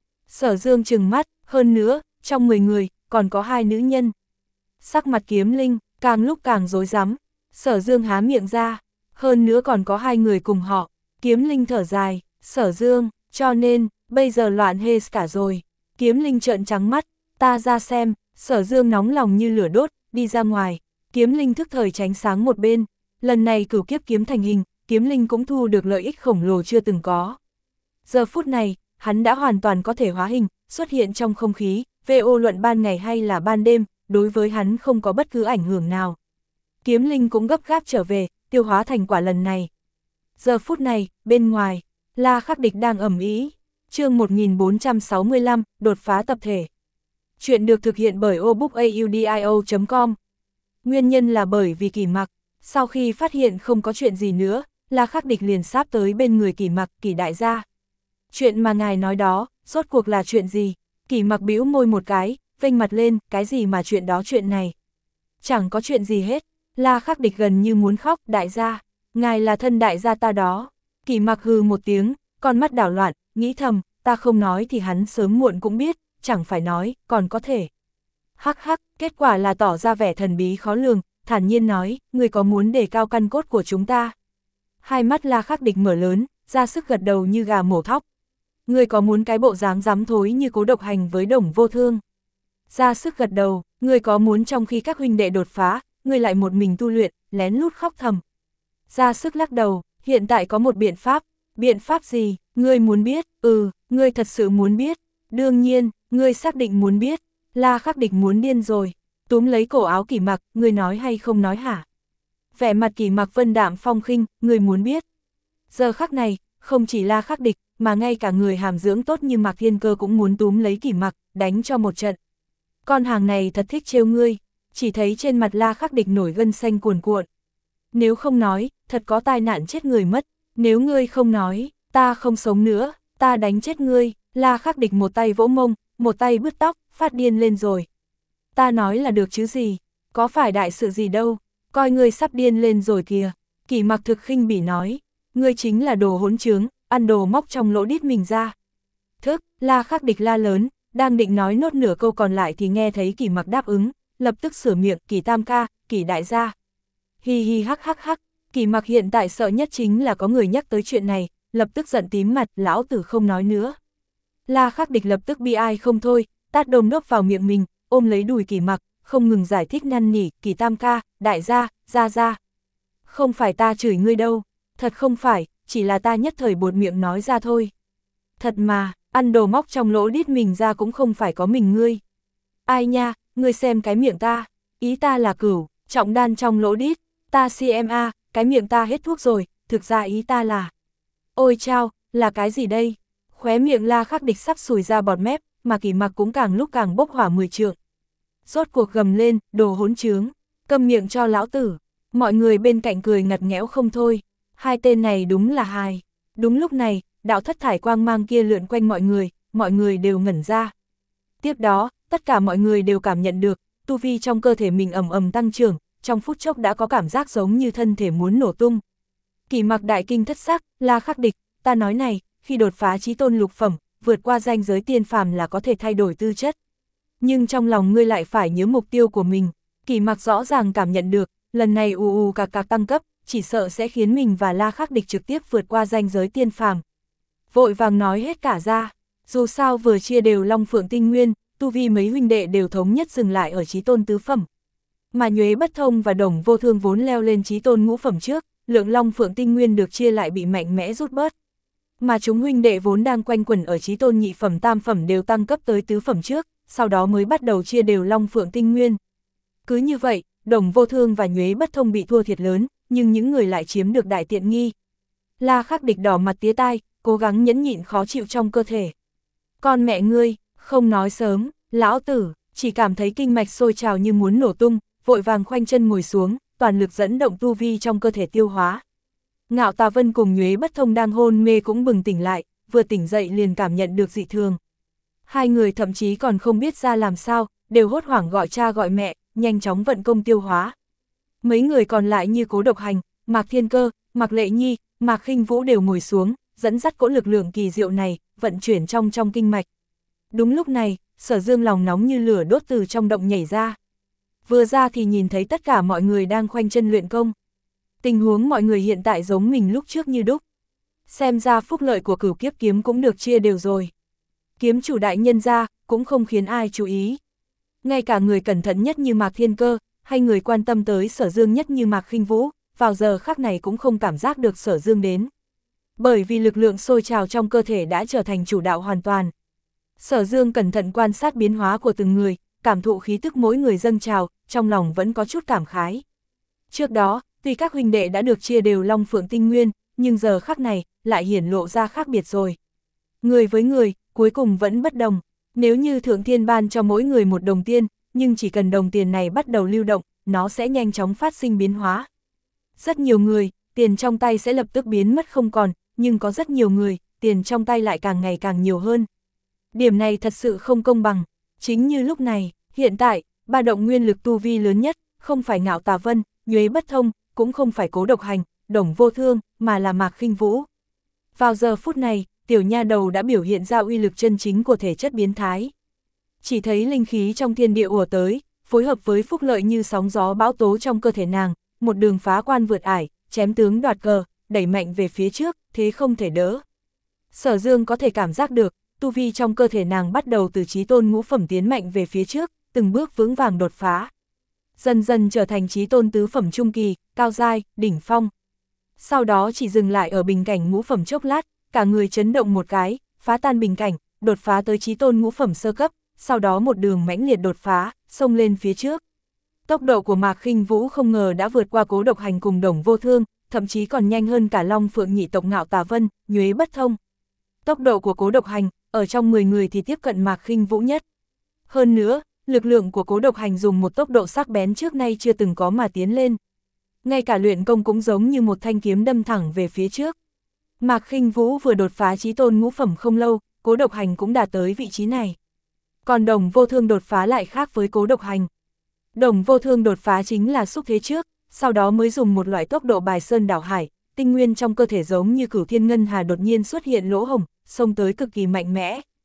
Sở Dương trừng mắt, hơn nữa, trong mười người, còn có hai nữ nhân. Sắc mặt Kiếm Linh, càng lúc càng rối rắm. Sở Dương há miệng ra, hơn nữa còn có hai người cùng họ. Kiếm Linh thở dài, Sở Dương, cho nên, bây giờ loạn hết cả rồi. Kiếm Linh trợn trắng mắt, ta ra xem. Sở Dương nóng lòng như lửa đốt, đi ra ngoài. Kiếm Linh thức thời tránh sáng một bên. Lần này cửu kiếp kiếm thành hình, Kiếm Linh cũng thu được lợi ích khổng lồ chưa từng có. Giờ phút này, hắn đã hoàn toàn có thể hóa hình, xuất hiện trong không khí, vô luận ban ngày hay là ban đêm, đối với hắn không có bất cứ ảnh hưởng nào. Kiếm Linh cũng gấp gáp trở về, tiêu hóa thành quả lần này. Giờ phút này, bên ngoài, La Khắc Địch đang ầm ĩ. Chương một nghìn bốn trăm sáu mươi lăm, đột phá tập thể. Chuyện được thực hiện bởi obookaudio chấm com. Nguyên nhân là bởi vì Kỷ Mặc, sau khi phát hiện không có chuyện gì nữa, La Khắc Địch liền sáp tới bên người Kỷ Mặc, Kỷ đại gia. Chuyện mà ngài nói đó, rốt cuộc là chuyện gì? Kỷ Mặc bĩu môi một cái, vênh mặt lên, cái gì mà chuyện đó chuyện này? Chẳng có chuyện gì hết. La Khắc Địch gần như muốn khóc, đại gia, ngài là thân đại gia ta đó. Kỷ Mặc hừ một tiếng, con mắt đảo loạn, nghĩ thầm, ta không nói thì hắn sớm muộn cũng biết, chẳng phải nói, còn có thể. Hắc hắc, kết quả là tỏ ra vẻ thần bí khó lường, thản nhiên nói, ngươi có muốn đề cao căn cốt của chúng ta? Hai mắt La Khắc Địch mở lớn, ra sức gật đầu như gà mổ thóc. Ngươi có muốn cái bộ dáng dám thối như Cố Độc Hành với Đồng Vô Thương? Ra sức gật đầu, ngươi có muốn trong khi các huynh đệ đột phá, ngươi lại một mình tu luyện, lén lút khóc thầm? Ra sức lắc đầu, hiện tại có một biện pháp. Biện pháp gì? Ngươi muốn biết? Ừ, ngươi thật sự muốn biết. Đương nhiên, ngươi xác định muốn biết. La Khắc Địch muốn điên rồi. Túm lấy cổ áo Kỷ Mặc, ngươi nói hay không nói hả? Vẻ mặt Kỷ Mặc vân đạm phong khinh, ngươi muốn biết. Giờ khắc này, không chỉ La Khắc Địch, mà ngay cả người hàm dưỡng tốt như Mạc Thiên Cơ cũng muốn túm lấy Kỷ Mặc, đánh cho một trận. Con hàng này thật thích trêu ngươi, chỉ thấy trên mặt La Khắc Địch nổi gân xanh cuồn cuộn. Nếu không nói, thật có tai nạn chết người mất. Nếu ngươi không nói, ta không sống nữa, ta đánh chết ngươi. La Khắc Địch một tay vỗ mông, một tay bứt tóc, phát điên lên rồi. Ta nói là được chứ gì, có phải đại sự gì đâu, coi ngươi sắp điên lên rồi kìa. Kỷ Mặc thực khinh bỉ nói, ngươi chính là đồ hỗn trướng, ăn đồ móc trong lỗ đít mình ra. Thức, La Khắc Địch la lớn, đang định nói nốt nửa câu còn lại thì nghe thấy Kỷ Mặc đáp ứng, lập tức sửa miệng, Kỷ tam ca, Kỷ đại gia. Hi hi hắc hắc hắc, Kỷ Mặc hiện tại sợ nhất chính là có người nhắc tới chuyện này, lập tức giận tím mặt, lão tử không nói nữa. La Khắc Địch lập tức bi ai không thôi, tát đôm đốc vào miệng mình, ôm lấy đùi Kỷ Mặc, không ngừng giải thích năn nỉ, Kỷ tam ca, đại gia, gia gia. Không phải ta chửi ngươi đâu, thật không phải, chỉ là ta nhất thời buột miệng nói ra thôi. Thật mà, ăn đồ móc trong lỗ đít mình ra cũng không phải có mình ngươi. Ai nha, ngươi xem cái miệng ta, ý ta là cửu, trọng đan trong lỗ đít, ta xê em a, cái miệng ta hết thuốc rồi, thực ra ý ta là... Ôi chao, là cái gì đây? Khóe miệng La Khắc Địch sắp sùi ra bọt mép, mà Kỷ Mặc cũng càng lúc càng bốc hỏa mười trượng. Rốt cuộc gầm lên, đồ hỗn trướng, câm miệng cho lão tử. Mọi người bên cạnh cười ngặt nghẽo không thôi, hai tên này đúng là hài. Đúng lúc này, đạo thất thải quang mang kia lượn quanh mọi người, mọi người đều ngẩn ra. Tiếp đó, tất cả mọi người đều cảm nhận được, tu vi trong cơ thể mình ầm ầm tăng trưởng, trong phút chốc đã có cảm giác giống như thân thể muốn nổ tung. Kỷ Mặc đại kinh thất sắc, La Khắc Địch, ta nói này, khi đột phá chí tôn lục phẩm, vượt qua ranh giới tiên phàm là có thể thay đổi tư chất. Nhưng trong lòng ngươi lại phải nhớ mục tiêu của mình. Kỷ Mặc rõ ràng cảm nhận được, lần này ù ù cạc cạc tăng cấp, chỉ sợ sẽ khiến mình và La Khắc Địch trực tiếp vượt qua ranh giới tiên phàm. Vội vàng nói hết cả ra, dù sao vừa chia đều Long Phượng Tinh Nguyên, tu vi mấy huynh đệ đều thống nhất dừng lại ở chí tôn tứ phẩm. Mà Nhuế Bất Thông và Đồng Vô Thương vốn leo lên chí tôn ngũ phẩm trước, lượng Long Phượng Tinh Nguyên được chia lại bị mạnh mẽ rút bớt. Mà chúng huynh đệ vốn đang quanh quẩn ở chí tôn nhị phẩm tam phẩm đều tăng cấp tới tứ phẩm trước, sau đó mới bắt đầu chia đều Long Phượng Tinh Nguyên. Cứ như vậy, Đồng Vô Thương và Nhuế Bất Thông bị thua thiệt lớn, nhưng những người lại chiếm được đại tiện nghi. La Khắc Địch đỏ mặt tía tai, cố gắng nhẫn nhịn khó chịu trong cơ thể. Con mẹ ngươi, không nói sớm, lão tử, chỉ cảm thấy kinh mạch sôi trào như muốn nổ tung, vội vàng khoanh chân ngồi xuống, toàn lực dẫn động tu vi trong cơ thể tiêu hóa. Ngạo Tà Vân cùng Nhuế Bất Thông đang hôn mê cũng bừng tỉnh lại, vừa tỉnh dậy liền cảm nhận được dị thường. Hai người thậm chí còn không biết ra làm sao, đều hốt hoảng gọi cha gọi mẹ, nhanh chóng vận công tiêu hóa. Mấy người còn lại như Cố Độc Hành, Mạc Thiên Cơ, Mạc Lệ Nhi, Mạc Khinh Vũ đều ngồi xuống, dẫn dắt cỗ lực lượng kỳ diệu này, vận chuyển trong trong kinh mạch. Đúng lúc này, Sở Dương lòng nóng như lửa đốt từ trong động nhảy ra. Vừa ra thì nhìn thấy tất cả mọi người đang khoanh chân luyện công. Tình huống mọi người hiện tại giống mình lúc trước như đúc. Xem ra phúc lợi của Cửu Kiếp Kiếm cũng được chia đều rồi. Kiếm chủ đại nhân ra, cũng không khiến ai chú ý. Ngay cả người cẩn thận nhất như Mạc Thiên Cơ, hay người quan tâm tới Sở Dương nhất như Mạc Khinh Vũ, vào giờ khắc này cũng không cảm giác được Sở Dương đến. Bởi vì lực lượng sôi trào trong cơ thể đã trở thành chủ đạo hoàn toàn. Sở Dương cẩn thận quan sát biến hóa của từng người, cảm thụ khí tức mỗi người dâng trào, trong lòng vẫn có chút cảm khái. Trước đó, tuy các huynh đệ đã được chia đều Long Phượng Tinh Nguyên, nhưng giờ khắc này, lại hiển lộ ra khác biệt rồi. Người với người, cuối cùng vẫn bất đồng. Nếu như Thượng Thiên ban cho mỗi người một đồng tiền, nhưng chỉ cần đồng tiền này bắt đầu lưu động, nó sẽ nhanh chóng phát sinh biến hóa. Rất nhiều người, tiền trong tay sẽ lập tức biến mất không còn, nhưng có rất nhiều người, tiền trong tay lại càng ngày càng nhiều hơn. Điểm này thật sự không công bằng. Chính như lúc này, hiện tại, ba động nguyên lực tu vi lớn nhất, không phải Ngạo Tà Vân, Nhuế Bất Thông, cũng không phải Cố Độc Hành, Đồng Vô Thương, mà là Mạc Khinh Vũ. Vào giờ phút này, tiểu nha đầu đã biểu hiện ra uy lực chân chính của thể chất biến thái. Chỉ thấy linh khí trong thiên địa ùa tới, phối hợp với phúc lợi như sóng gió bão tố trong cơ thể nàng, một đường phá quan vượt ải, chém tướng đoạt cờ, đẩy mạnh về phía trước, thế không thể đỡ. Sở Dương có thể cảm giác được, tu vi trong cơ thể nàng bắt đầu từ chí tôn ngũ phẩm tiến mạnh về phía trước, từng bước vững vàng đột phá. Dần dần trở thành chí tôn tứ phẩm trung kỳ, cao giai, đỉnh phong. Sau đó chỉ dừng lại ở bình cảnh ngũ phẩm chốc lát, cả người chấn động một cái, phá tan bình cảnh, đột phá tới chí tôn ngũ phẩm sơ cấp, sau đó một đường mãnh liệt đột phá, xông lên phía trước. Tốc độ của Mạc Khinh Vũ không ngờ đã vượt qua Cố Độc Hành cùng Đồng Vô Thương, thậm chí còn nhanh hơn cả Long Phượng nhị tộc Ngạo Tà Vân, Nhuế Bất Thông. Tốc độ của Cố Độc Hành, ở trong mười người thì tiếp cận Mạc Khinh Vũ nhất. Hơn nữa, lực lượng của Cố Độc Hành dùng một tốc độ sắc bén trước nay chưa từng có mà tiến lên. Ngay cả luyện công cũng giống như một thanh kiếm đâm thẳng về phía trước. Mạc Khinh Vũ vừa đột phá chí tôn ngũ phẩm không lâu, Cố Độc Hành cũng đạt tới vị trí này. Còn Đồng Vô Thương đột phá lại khác với Cố Độc Hành. Đồng Vô Thương đột phá chính là xúc thế trước, sau đó mới dùng một loại tốc độ bài sơn đảo hải, tinh nguyên trong cơ thể giống như Cửu Thiên Ngân Hà đột nhiên xuất hiện lỗ hổng, xông tới cực kỳ mạnh mẽ.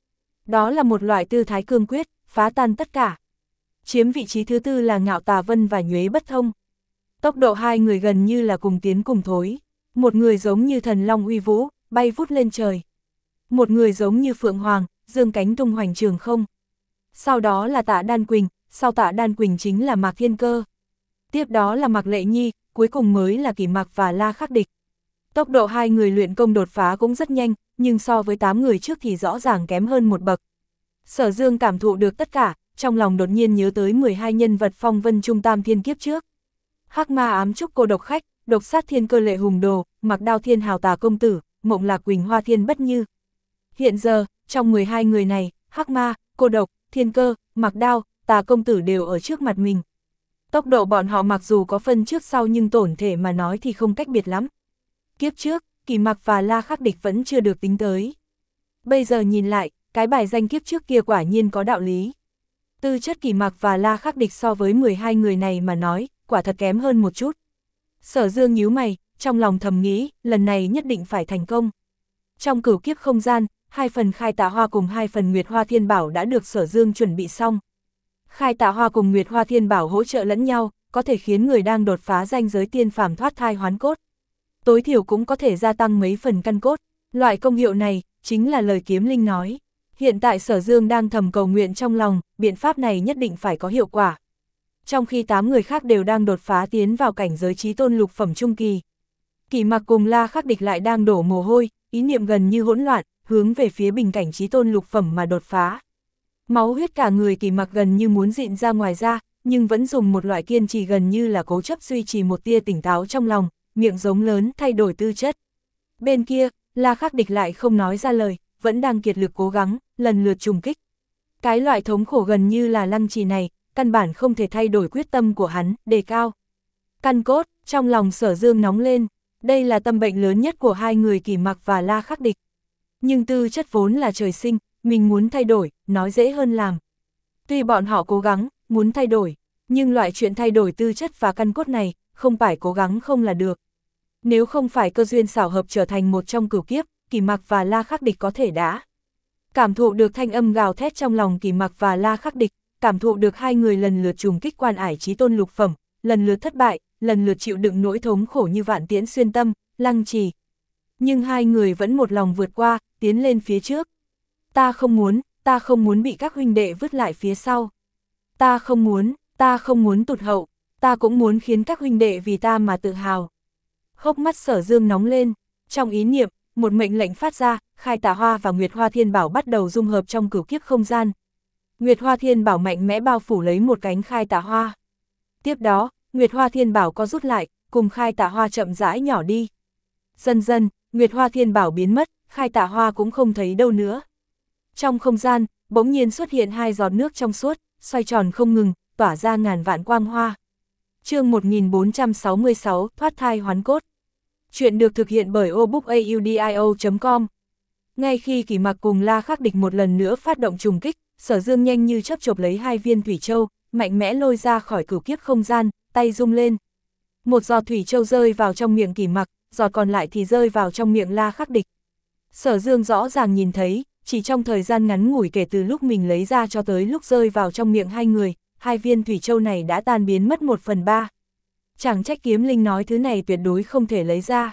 Đó là một loại tư thái cương quyết, phá tan tất cả. Chiếm vị trí thứ tư là Ngạo Tà Vân và Nhuế Bất Thông. Tốc độ hai người gần như là cùng tiến cùng thối. Một người giống như thần long uy vũ, bay vút lên trời. Một người giống như Phượng Hoàng, dương cánh tung hoành trường không. Sau đó là Tạ Đan Quỳnh, sau Tạ Đan Quỳnh chính là Mạc Thiên Cơ. Tiếp đó là Mạc Lệ Nhi, cuối cùng mới là Kỷ Mặc và La Khắc Địch. Tốc độ hai người luyện công đột phá cũng rất nhanh, nhưng so với tám người trước thì rõ ràng kém hơn một bậc. Sở Dương cảm thụ được tất cả, trong lòng đột nhiên nhớ tới mười hai nhân vật phong vân trung tam thiên kiếp trước. Hắc Ma ám trúc cô độc khách, độc sát thiên cơ lệ hùng đồ, Mặc Đao thiên hào tà công tử, Mộng Lạc Quỳnh hoa thiên bất như. Hiện giờ, trong mười hai người này, Hắc Ma, cô độc, thiên cơ, Mặc Đao, tà công tử đều ở trước mặt mình. Tốc độ bọn họ mặc dù có phân trước sau nhưng tổn thể mà nói thì không cách biệt lắm. Kiếp trước, Kỷ Mặc và La Khắc Địch vẫn chưa được tính tới. Bây giờ nhìn lại, cái bài danh kiếp trước kia quả nhiên có đạo lý. Tư chất Kỷ Mặc và La Khắc Địch so với mười hai người này mà nói, quả thật kém hơn một chút. Sở Dương nhíu mày, trong lòng thầm nghĩ, lần này nhất định phải thành công. Trong cửu kiếp không gian, hai phần Khai Tạ Hoa cùng hai phần Nguyệt Hoa Thiên Bảo đã được Sở Dương chuẩn bị xong. Khai Tạ Hoa cùng Nguyệt Hoa Thiên Bảo hỗ trợ lẫn nhau, có thể khiến người đang đột phá ranh giới tiên phàm thoát thai hoán cốt. Tối thiểu cũng có thể gia tăng mấy phần căn cốt. Loại công hiệu này, chính là lời Kiếm Linh nói. Hiện tại Sở Dương đang thầm cầu nguyện trong lòng, biện pháp này nhất định phải có hiệu quả. Trong khi tám người khác đều đang đột phá tiến vào cảnh giới chí tôn lục phẩm trung kỳ. Kỷ Mặc cùng La Khắc Địch lại đang đổ mồ hôi, ý niệm gần như hỗn loạn, hướng về phía bình cảnh chí tôn lục phẩm mà đột phá. Máu huyết cả người Kỷ Mặc gần như muốn dịn ra ngoài ra, nhưng vẫn dùng một loại kiên trì gần như là cố chấp duy trì một tia tỉnh táo trong lòng, miệng giống lớn thay đổi tư chất. Bên kia, La Khắc Địch lại không nói ra lời, vẫn đang kiệt lực cố gắng, lần lượt trùng kích. Cái loại thống khổ gần như là lăng trì này, căn bản không thể thay đổi quyết tâm của hắn, đề cao. Căn cốt, trong lòng Sở Dương nóng lên, đây là tâm bệnh lớn nhất của hai người Kỷ Mặc và La Khắc Địch. Nhưng tư chất vốn là trời sinh, mình muốn thay đổi, nói dễ hơn làm. Tuy bọn họ cố gắng, muốn thay đổi, nhưng loại chuyện thay đổi tư chất và căn cốt này, không phải cố gắng không là được. Nếu không phải cơ duyên xảo hợp trở thành một trong cửu kiếp, Kỷ Mặc và La Khắc Địch có thể đã. Cảm thụ được thanh âm gào thét trong lòng Kỷ Mặc và La Khắc Địch, cảm thụ được hai người lần lượt trùng kích quan ải chí tôn lục phẩm, lần lượt thất bại, lần lượt chịu đựng nỗi thống khổ như vạn tiễn xuyên tâm, lăng trì. Nhưng hai người vẫn một lòng vượt qua, tiến lên phía trước. Ta không muốn, ta không muốn bị các huynh đệ vứt lại phía sau. Ta không muốn, ta không muốn tụt hậu, ta cũng muốn khiến các huynh đệ vì ta mà tự hào. Hốc mắt Sở Dương nóng lên, trong ý niệm, một mệnh lệnh phát ra, Khai Tạ Hoa và Nguyệt Hoa Thiên Bảo bắt đầu dung hợp trong cửu kiếp không gian. Nguyệt Hoa Thiên Bảo mạnh mẽ bao phủ lấy một cánh Khai Tạ Hoa. Tiếp đó, Nguyệt Hoa Thiên Bảo co rút lại, cùng Khai Tạ Hoa chậm rãi nhỏ đi. Dần dần, Nguyệt Hoa Thiên Bảo biến mất, Khai Tạ Hoa cũng không thấy đâu nữa. Trong không gian, bỗng nhiên xuất hiện hai giọt nước trong suốt, xoay tròn không ngừng, tỏa ra ngàn vạn quang hoa. Chương một nghìn bốn trăm sáu mươi sáu, thoát thai hoán cốt. Chuyện được thực hiện bởi obookaudio chấm com. Ngay khi Kỷ Mặc cùng La Khắc Địch một lần nữa phát động trùng kích, Sở Dương nhanh như chớp chộp lấy hai viên thủy châu, mạnh mẽ lôi ra khỏi cửu kiếp không gian, tay rung lên. Một giọt thủy châu rơi vào trong miệng Kỷ Mặc, giọt còn lại thì rơi vào trong miệng La Khắc Địch. Sở Dương rõ ràng nhìn thấy, chỉ trong thời gian ngắn ngủi kể từ lúc mình lấy ra cho tới lúc rơi vào trong miệng hai người, hai viên thủy châu này đã tan biến mất một phần ba. Chẳng trách Kiếm Linh nói thứ này tuyệt đối không thể lấy ra.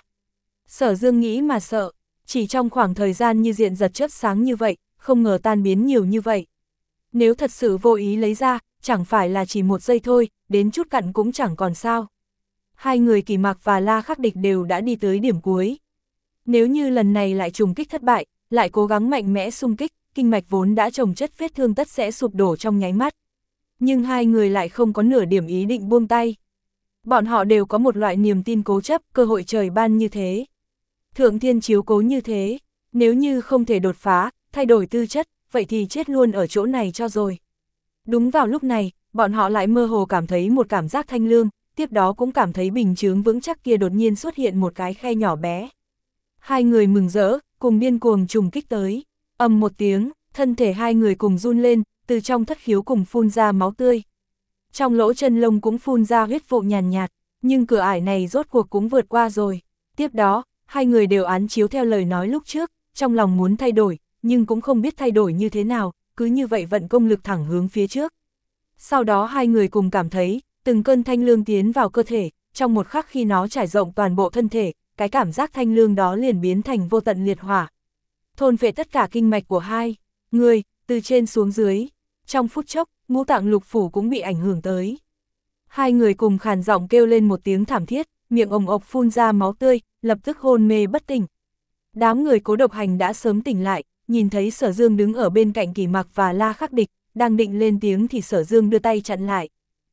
Sở Dương nghĩ mà sợ, chỉ trong khoảng thời gian như diện giật chớp sáng như vậy, không ngờ tan biến nhiều như vậy. Nếu thật sự vô ý lấy ra, chẳng phải là chỉ một giây thôi, đến chút cặn cũng chẳng còn sao. Hai người Kỷ Mặc và La Khắc Địch đều đã đi tới điểm cuối. Nếu như lần này lại trùng kích thất bại, lại cố gắng mạnh mẽ xung kích, kinh mạch vốn đã chồng chất vết thương tất sẽ sụp đổ trong nháy mắt. Nhưng hai người lại không có nửa điểm ý định buông tay. Bọn họ đều có một loại niềm tin cố chấp, cơ hội trời ban như thế. Thượng thiên chiếu cố như thế, nếu như không thể đột phá, thay đổi tư chất, vậy thì chết luôn ở chỗ này cho rồi. Đúng vào lúc này, bọn họ lại mơ hồ cảm thấy một cảm giác thanh lương, tiếp đó cũng cảm thấy bình chướng vững chắc kia đột nhiên xuất hiện một cái khe nhỏ bé. Hai người mừng rỡ, cùng điên cuồng trùng kích tới, ầm một tiếng, thân thể hai người cùng run lên, từ trong thất khiếu cùng phun ra máu tươi. Trong lỗ chân lông cũng phun ra huyết vụ nhàn nhạt, nhạt, nhưng cửa ải này rốt cuộc cũng vượt qua rồi. Tiếp đó, hai người đều án chiếu theo lời nói lúc trước, trong lòng muốn thay đổi, nhưng cũng không biết thay đổi như thế nào, cứ như vậy vận công lực thẳng hướng phía trước. Sau đó hai người cùng cảm thấy, từng cơn thanh lương tiến vào cơ thể, trong một khắc khi nó trải rộng toàn bộ thân thể, cái cảm giác thanh lương đó liền biến thành vô tận liệt hỏa. Thôn phệ tất cả kinh mạch của hai người, từ trên xuống dưới. Trong phút chốc, ngũ tạng lục phủ cũng bị ảnh hưởng tới. Hai người cùng khàn giọng kêu lên một tiếng thảm thiết, miệng ồng ộc phun ra máu tươi, lập tức hôn mê bất tỉnh. Đám người Cố Độc Hành đã sớm tỉnh lại, nhìn thấy Sở Dương đứng ở bên cạnh Kỷ Mặc và La Khắc Địch, đang định lên tiếng thì Sở Dương đưa tay chặn lại.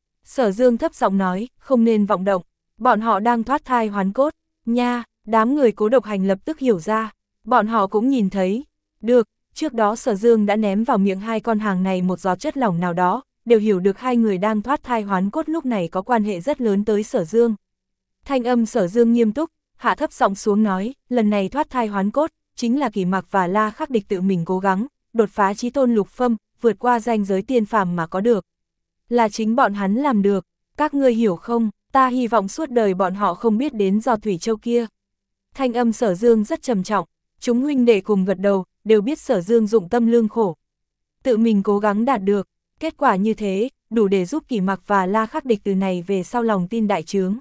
Sở Dương thấp giọng nói, không nên vọng động, bọn họ đang thoát thai hoán cốt, nha, đám người Cố Độc Hành lập tức hiểu ra, bọn họ cũng nhìn thấy, được, trước đó Sở Dương đã ném vào miệng hai con hàng này một giọt chất lỏng nào đó, đều hiểu được hai người đang thoát thai hoán cốt lúc này có quan hệ rất lớn tới Sở Dương. Thanh âm Sở Dương nghiêm túc, hạ thấp giọng xuống nói, lần này thoát thai hoán cốt, chính là Kỷ Mặc và La Khắc Địch tự mình cố gắng, đột phá chí tôn lục phâm, vượt qua ranh giới tiên phàm mà có được. Là chính bọn hắn làm được, các ngươi hiểu không, ta hy vọng suốt đời bọn họ không biết đến giọt thủy châu kia. Thanh âm Sở Dương rất trầm trọng, chúng huynh đệ cùng gật đầu, đều biết Sở Dương dụng tâm lương khổ. Tự mình cố gắng đạt được, kết quả như thế, đủ để giúp Kỷ Mặc và La Khắc Địch từ này về sau lòng tin đại trướng.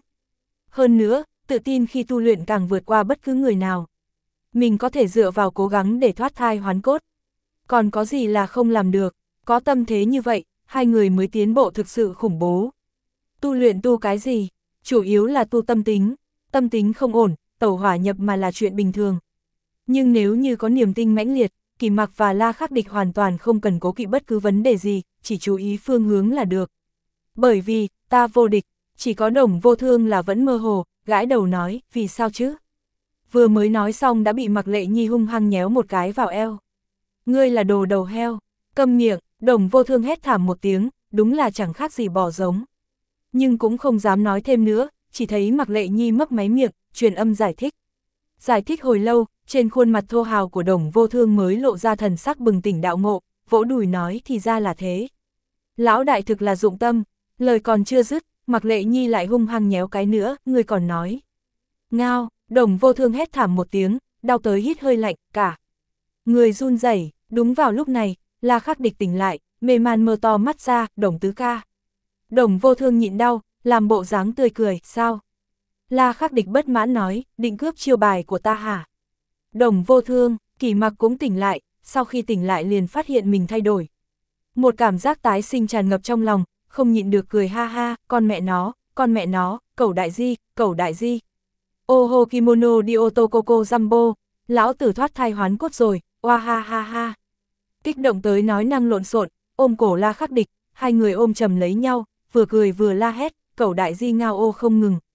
Hơn nữa, tự tin khi tu luyện càng vượt qua bất cứ người nào. Mình có thể dựa vào cố gắng để thoát thai hoán cốt. Còn có gì là không làm được, có tâm thế như vậy, hai người mới tiến bộ thực sự khủng bố. Tu luyện tu cái gì? Chủ yếu là tu tâm tính. Tâm tính không ổn, tẩu hỏa nhập mà là chuyện bình thường. Nhưng nếu như có niềm tin mãnh liệt, Kỷ Mặc và La Khắc Địch hoàn toàn không cần cố kỵ bất cứ vấn đề gì, chỉ chú ý phương hướng là được. Bởi vì, ta vô địch, chỉ có Đồng Vô Thương là vẫn mơ hồ, gãi đầu nói, vì sao chứ? Vừa mới nói xong đã bị Mạc Lệ Nhi hung hăng nhéo một cái vào eo. Ngươi là đồ đầu heo, câm miệng, Đồng Vô Thương hét thảm một tiếng, đúng là chẳng khác gì bò giống. Nhưng cũng không dám nói thêm nữa, chỉ thấy Mạc Lệ Nhi mấp máy miệng, truyền âm giải thích. Giải thích hồi lâu, trên khuôn mặt thô hào của Đồng Vô Thương mới lộ ra thần sắc bừng tỉnh đạo ngộ, vỗ đùi nói thì ra là thế. Lão đại thực là dụng tâm, lời còn chưa dứt, Mạc Lệ Nhi lại hung hăng nhéo cái nữa, người còn nói. Ngao, Đồng Vô Thương hét thảm một tiếng, đau tới hít hơi lạnh, cả. Người run rẩy. Đúng vào lúc này, La Khắc Địch tỉnh lại, mê man mơ to mắt ra, Đồng tứ ca. Đồng Vô Thương nhịn đau, làm bộ dáng tươi cười, sao? La Khắc Địch bất mãn nói, định cướp chiêu bài của ta hả? Đồng Vô Thương, Kỷ Mặc cũng tỉnh lại, sau khi tỉnh lại liền phát hiện mình thay đổi. Một cảm giác tái sinh tràn ngập trong lòng, không nhịn được cười ha ha, con mẹ nó, con mẹ nó, cẩu đại di, cẩu đại di. Ô hô kimono di otokoko jumbo, lão tử thoát thai hoán cốt rồi, oa ha ha ha. Kích động tới nói năng lộn xộn, ôm cổ La Khắc Địch, hai người ôm chầm lấy nhau, vừa cười vừa la hét, cẩu đại di ngao ô không ngừng.